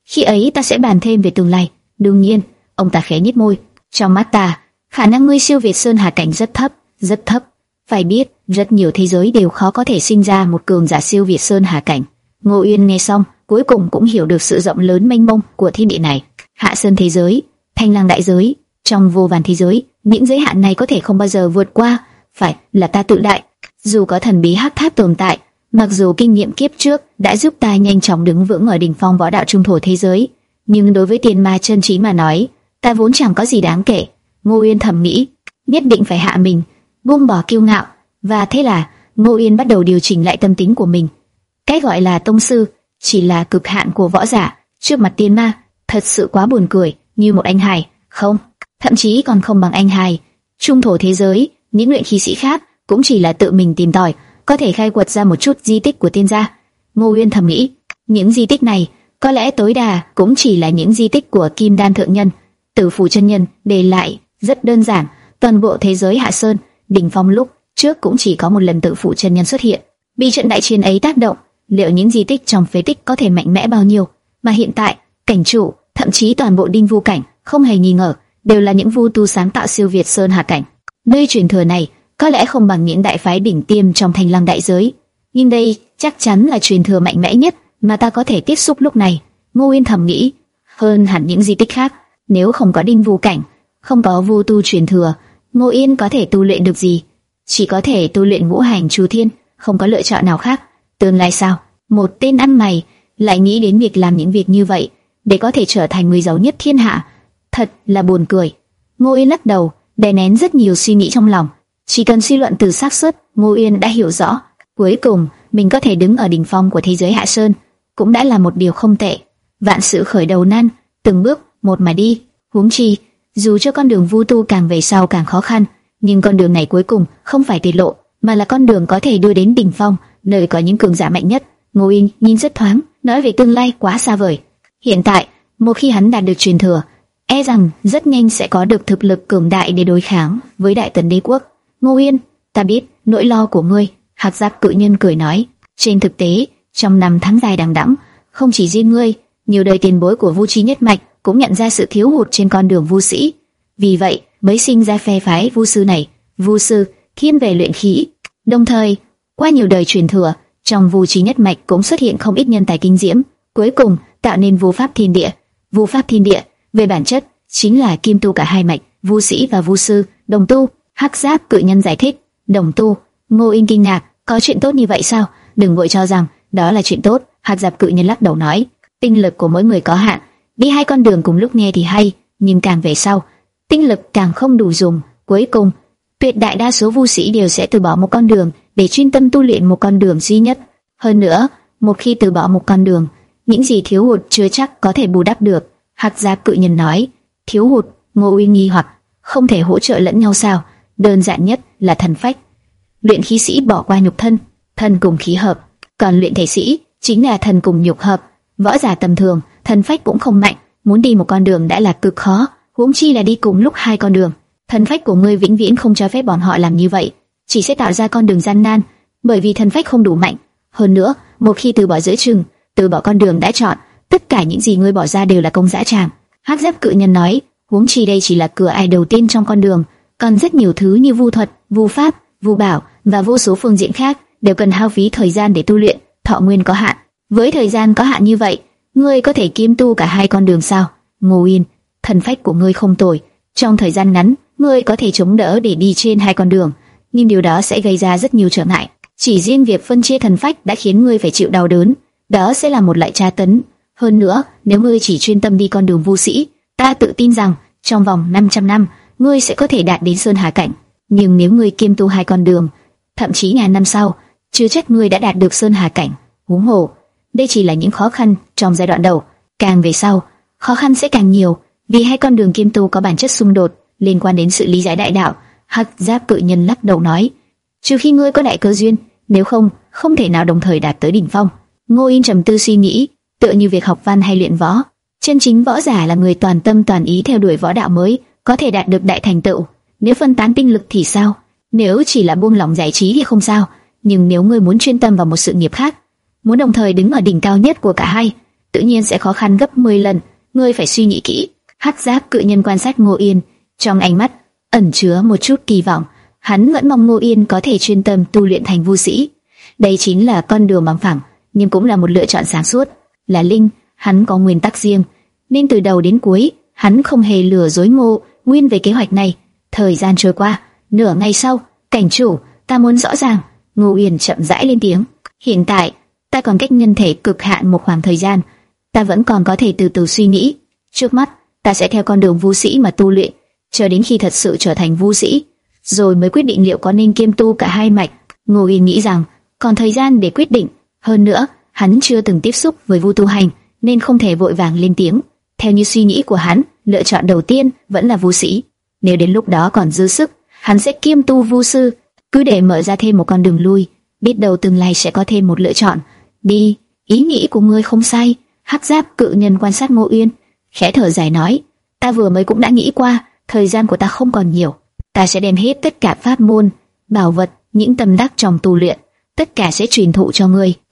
Khi ấy ta sẽ bàn thêm về tương lai. Đương nhiên, ông ta khẽ nhếch môi. Trong mắt ta, khả năng ngươi siêu việt sơn hà cảnh rất thấp, rất thấp. Phải biết, rất nhiều thế giới đều khó có thể sinh ra một cường giả siêu việt sơn hà cảnh. Ngô Uyên nghe xong, cuối cùng cũng hiểu được sự rộng lớn mênh mông của thiên địa này. Hạ sơn thế giới, Thanh Lang đại giới, trong vô vàn thế giới, những giới hạn này có thể không bao giờ vượt qua. Phải là ta tự đại. Dù có thần bí hắc tháp tồn tại, mặc dù kinh nghiệm kiếp trước đã giúp ta nhanh chóng đứng vững ở đỉnh phong võ đạo trung thổ thế giới, nhưng đối với tiền ma chân trí mà nói, ta vốn chẳng có gì đáng kể. Ngô Uyên thầm nghĩ, nhất định phải hạ mình, buông bỏ kiêu ngạo, và thế là Ngô Uyên bắt đầu điều chỉnh lại tâm tính của mình. Cái gọi là tông sư chỉ là cực hạn của võ giả trước mặt tiên ma, thật sự quá buồn cười, như một anh hài, không, thậm chí còn không bằng anh hài. Trung thổ thế giới, những luyện khí sĩ khác cũng chỉ là tự mình tìm tòi, có thể khai quật ra một chút di tích của tiên gia. Ngô Uyên thầm nghĩ, những di tích này có lẽ tối đa cũng chỉ là những di tích của Kim Đan thượng nhân, Tử Phủ chân nhân để lại. Rất đơn giản, toàn bộ thế giới Hạ Sơn đỉnh phong lúc trước cũng chỉ có một lần Tử Phủ chân nhân xuất hiện. Bị trận đại chiến ấy tác động, liệu những di tích trong phế tích có thể mạnh mẽ bao nhiêu? Mà hiện tại, cảnh chủ, thậm chí toàn bộ Đinh Vu cảnh, không hề nghi ngờ, đều là những vu tu sáng tạo siêu việt sơn hà cảnh. Nơi truyền thừa này có lẽ không bằng những đại phái đỉnh tiêm trong Thanh Lăng đại giới, nhưng đây chắc chắn là truyền thừa mạnh mẽ nhất mà ta có thể tiếp xúc lúc này. Ngô Uyên thầm nghĩ, hơn hẳn những di tích khác, nếu không có Đinh Vu cảnh, không có vu tu truyền thừa, Ngô Uyên có thể tu luyện được gì? Chỉ có thể tu luyện ngũ hành chu thiên, không có lựa chọn nào khác. Tương lai sao? Một tên ăn mày lại nghĩ đến việc làm những việc như vậy để có thể trở thành người giàu nhất thiên hạ, thật là buồn cười. Ngô Uyên lắc đầu, đè nén rất nhiều suy nghĩ trong lòng. Chỉ cần suy luận từ xác suất, Ngô Uyên đã hiểu rõ, cuối cùng mình có thể đứng ở đỉnh phong của thế giới Hạ Sơn, cũng đã là một điều không tệ. Vạn sự khởi đầu nan, từng bước một mà đi. Huống chi, dù cho con đường vu tu càng về sau càng khó khăn, nhưng con đường này cuối cùng không phải tiết lộ, mà là con đường có thể đưa đến đỉnh phong, nơi có những cường giả mạnh nhất. Ngô Uyên nhìn rất thoáng, nói về tương lai quá xa vời. Hiện tại, một khi hắn đạt được truyền thừa, e rằng rất nhanh sẽ có được thực lực cường đại để đối kháng với Đại Tần Đế quốc. Ngô Uyên, ta biết nỗi lo của ngươi. Hạc Giáp cự nhân cười nói. Trên thực tế, trong năm tháng dài đằng đẵng, không chỉ riêng ngươi, nhiều đời tiền bối của Vu Chi nhất mạch cũng nhận ra sự thiếu hụt trên con đường vu sĩ. Vì vậy, mới sinh ra phe phái vu sư này. Vu sư thiên về luyện khí. Đồng thời, qua nhiều đời truyền thừa, trong Vu Chi nhất mạch cũng xuất hiện không ít nhân tài kinh diễm, cuối cùng tạo nên Vu Pháp Thiên Địa. Vu Pháp Thiên Địa về bản chất chính là kim tu cả hai mạch, vu sĩ và vu sư, đồng tu. Hắc Giáp cự nhân giải thích. Đồng tu? Ngô Uyên kinh ngạc, có chuyện tốt như vậy sao? Đừng vội cho rằng đó là chuyện tốt. Hắc Giáp cự nhân lắc đầu nói, tinh lực của mỗi người có hạn, đi hai con đường cùng lúc nghe thì hay, nhưng càng về sau, tinh lực càng không đủ dùng. Cuối cùng, tuyệt đại đa số vu sĩ đều sẽ từ bỏ một con đường để chuyên tâm tu luyện một con đường duy nhất. Hơn nữa, một khi từ bỏ một con đường, những gì thiếu hụt chưa chắc có thể bù đắp được. Hắc Giáp cự nhân nói. Thiếu hụt? Ngô Uyên nghi hoặc, không thể hỗ trợ lẫn nhau sao? Đơn giản nhất là thần phách. Luyện khí sĩ bỏ qua nhục thân, thần cùng khí hợp, còn luyện thể sĩ chính là thần cùng nhục hợp. Võ giả tầm thường, thần phách cũng không mạnh, muốn đi một con đường đã là cực khó, huống chi là đi cùng lúc hai con đường. Thần phách của ngươi vĩnh viễn không cho phép bọn họ làm như vậy, chỉ sẽ tạo ra con đường gian nan, bởi vì thần phách không đủ mạnh. Hơn nữa, một khi từ bỏ giữa chừng, từ bỏ con đường đã chọn, tất cả những gì ngươi bỏ ra đều là công dã tràng. Hắc Giáp cự nhân nói, huống chi đây chỉ là cửa ải đầu tiên trong con đường, còn rất nhiều thứ như vu thuật, vu pháp, vu bảo và vô số phương diện khác đều cần hao phí thời gian để tu luyện, thọ nguyên có hạn. Với thời gian có hạn như vậy, ngươi có thể kiêm tu cả hai con đường sao? Ngô Uyên, thần phách của ngươi không tồi, trong thời gian ngắn, ngươi có thể chống đỡ để đi trên hai con đường, nhưng điều đó sẽ gây ra rất nhiều trở ngại. Chỉ riêng việc phân chia thần phách đã khiến ngươi phải chịu đau đớn, đó sẽ là một loại tra tấn. Hơn nữa, nếu ngươi chỉ chuyên tâm đi con đường vu sĩ, ta tự tin rằng trong vòng năm trăm năm, ngươi sẽ có thể đạt đến Sơn Hà cảnh. Nhưng nếu ngươi kiêm tu hai con đường, thậm chí ngàn năm sau, chưa chắc ngươi đã đạt được Sơn Hà cảnh. Huống hồ, đây chỉ là những khó khăn trong giai đoạn đầu, càng về sau, khó khăn sẽ càng nhiều, vì hai con đường kiêm tu có bản chất xung đột, liên quan đến sự lý giải đại đạo. Hắc Giáp cự nhân lắc đầu nói, trừ khi ngươi có đại cơ duyên, nếu không, không thể nào đồng thời đạt tới đỉnh phong. Ngô Uyên trầm tư suy nghĩ, tựa như việc học văn hay luyện võ, chân chính võ giả là người toàn tâm toàn ý theo đuổi võ đạo mới có thể đạt được đại thành tựu. Nếu phân tán tinh lực thì sao? Nếu chỉ là buông lỏng giải trí thì không sao, nhưng nếu ngươi muốn chuyên tâm vào một sự nghiệp khác, muốn đồng thời đứng ở đỉnh cao nhất của cả hai, tự nhiên sẽ khó khăn gấp mười lần. Ngươi phải suy nghĩ kỹ. Hắc Giáp Cự Nhân quan sát Ngô Yên, trong ánh mắt ẩn chứa một chút kỳ vọng. Hắn vẫn mong Ngô Yên có thể chuyên tâm tu luyện thành vu sĩ. Đây chính là con đường bằng phẳng, nhưng cũng là một lựa chọn sáng suốt. Là linh, hắn có nguyên tắc riêng, nên từ đầu đến cuối hắn không hề lừa dối Ngô Nguyên về kế hoạch này. Thời gian trôi qua, nửa ngày sau, cảnh chủ, ta muốn rõ ràng. Ngô Uyển chậm rãi lên tiếng. Hiện tại, ta còn cách nhân thể cực hạn một khoảng thời gian, ta vẫn còn có thể từ từ suy nghĩ. Trước mắt, ta sẽ theo con đường vu sĩ mà tu luyện, chờ đến khi thật sự trở thành vu sĩ, rồi mới quyết định liệu có nên kiêm tu cả hai mạch. Ngô Uyển nghĩ rằng còn thời gian để quyết định. Hơn nữa, hắn chưa từng tiếp xúc với vu tu hành, nên không thể vội vàng lên tiếng. Theo như suy nghĩ của hắn, lựa chọn đầu tiên vẫn là vu sĩ. Nếu đến lúc đó còn dư sức, hắn sẽ kiêm tu vu sư, cứ để mở ra thêm một con đường lui, biết đâu tương lai sẽ có thêm một lựa chọn. Đi, ý nghĩ của ngươi không sai. Hắc Giáp Cự Nhân quan sát Ngô Uyên, khẽ thở dài nói, ta vừa mới cũng đã nghĩ qua, thời gian của ta không còn nhiều, ta sẽ đem hết tất cả pháp môn, bảo vật, những tâm đắc trong tu luyện, tất cả sẽ truyền thụ cho ngươi.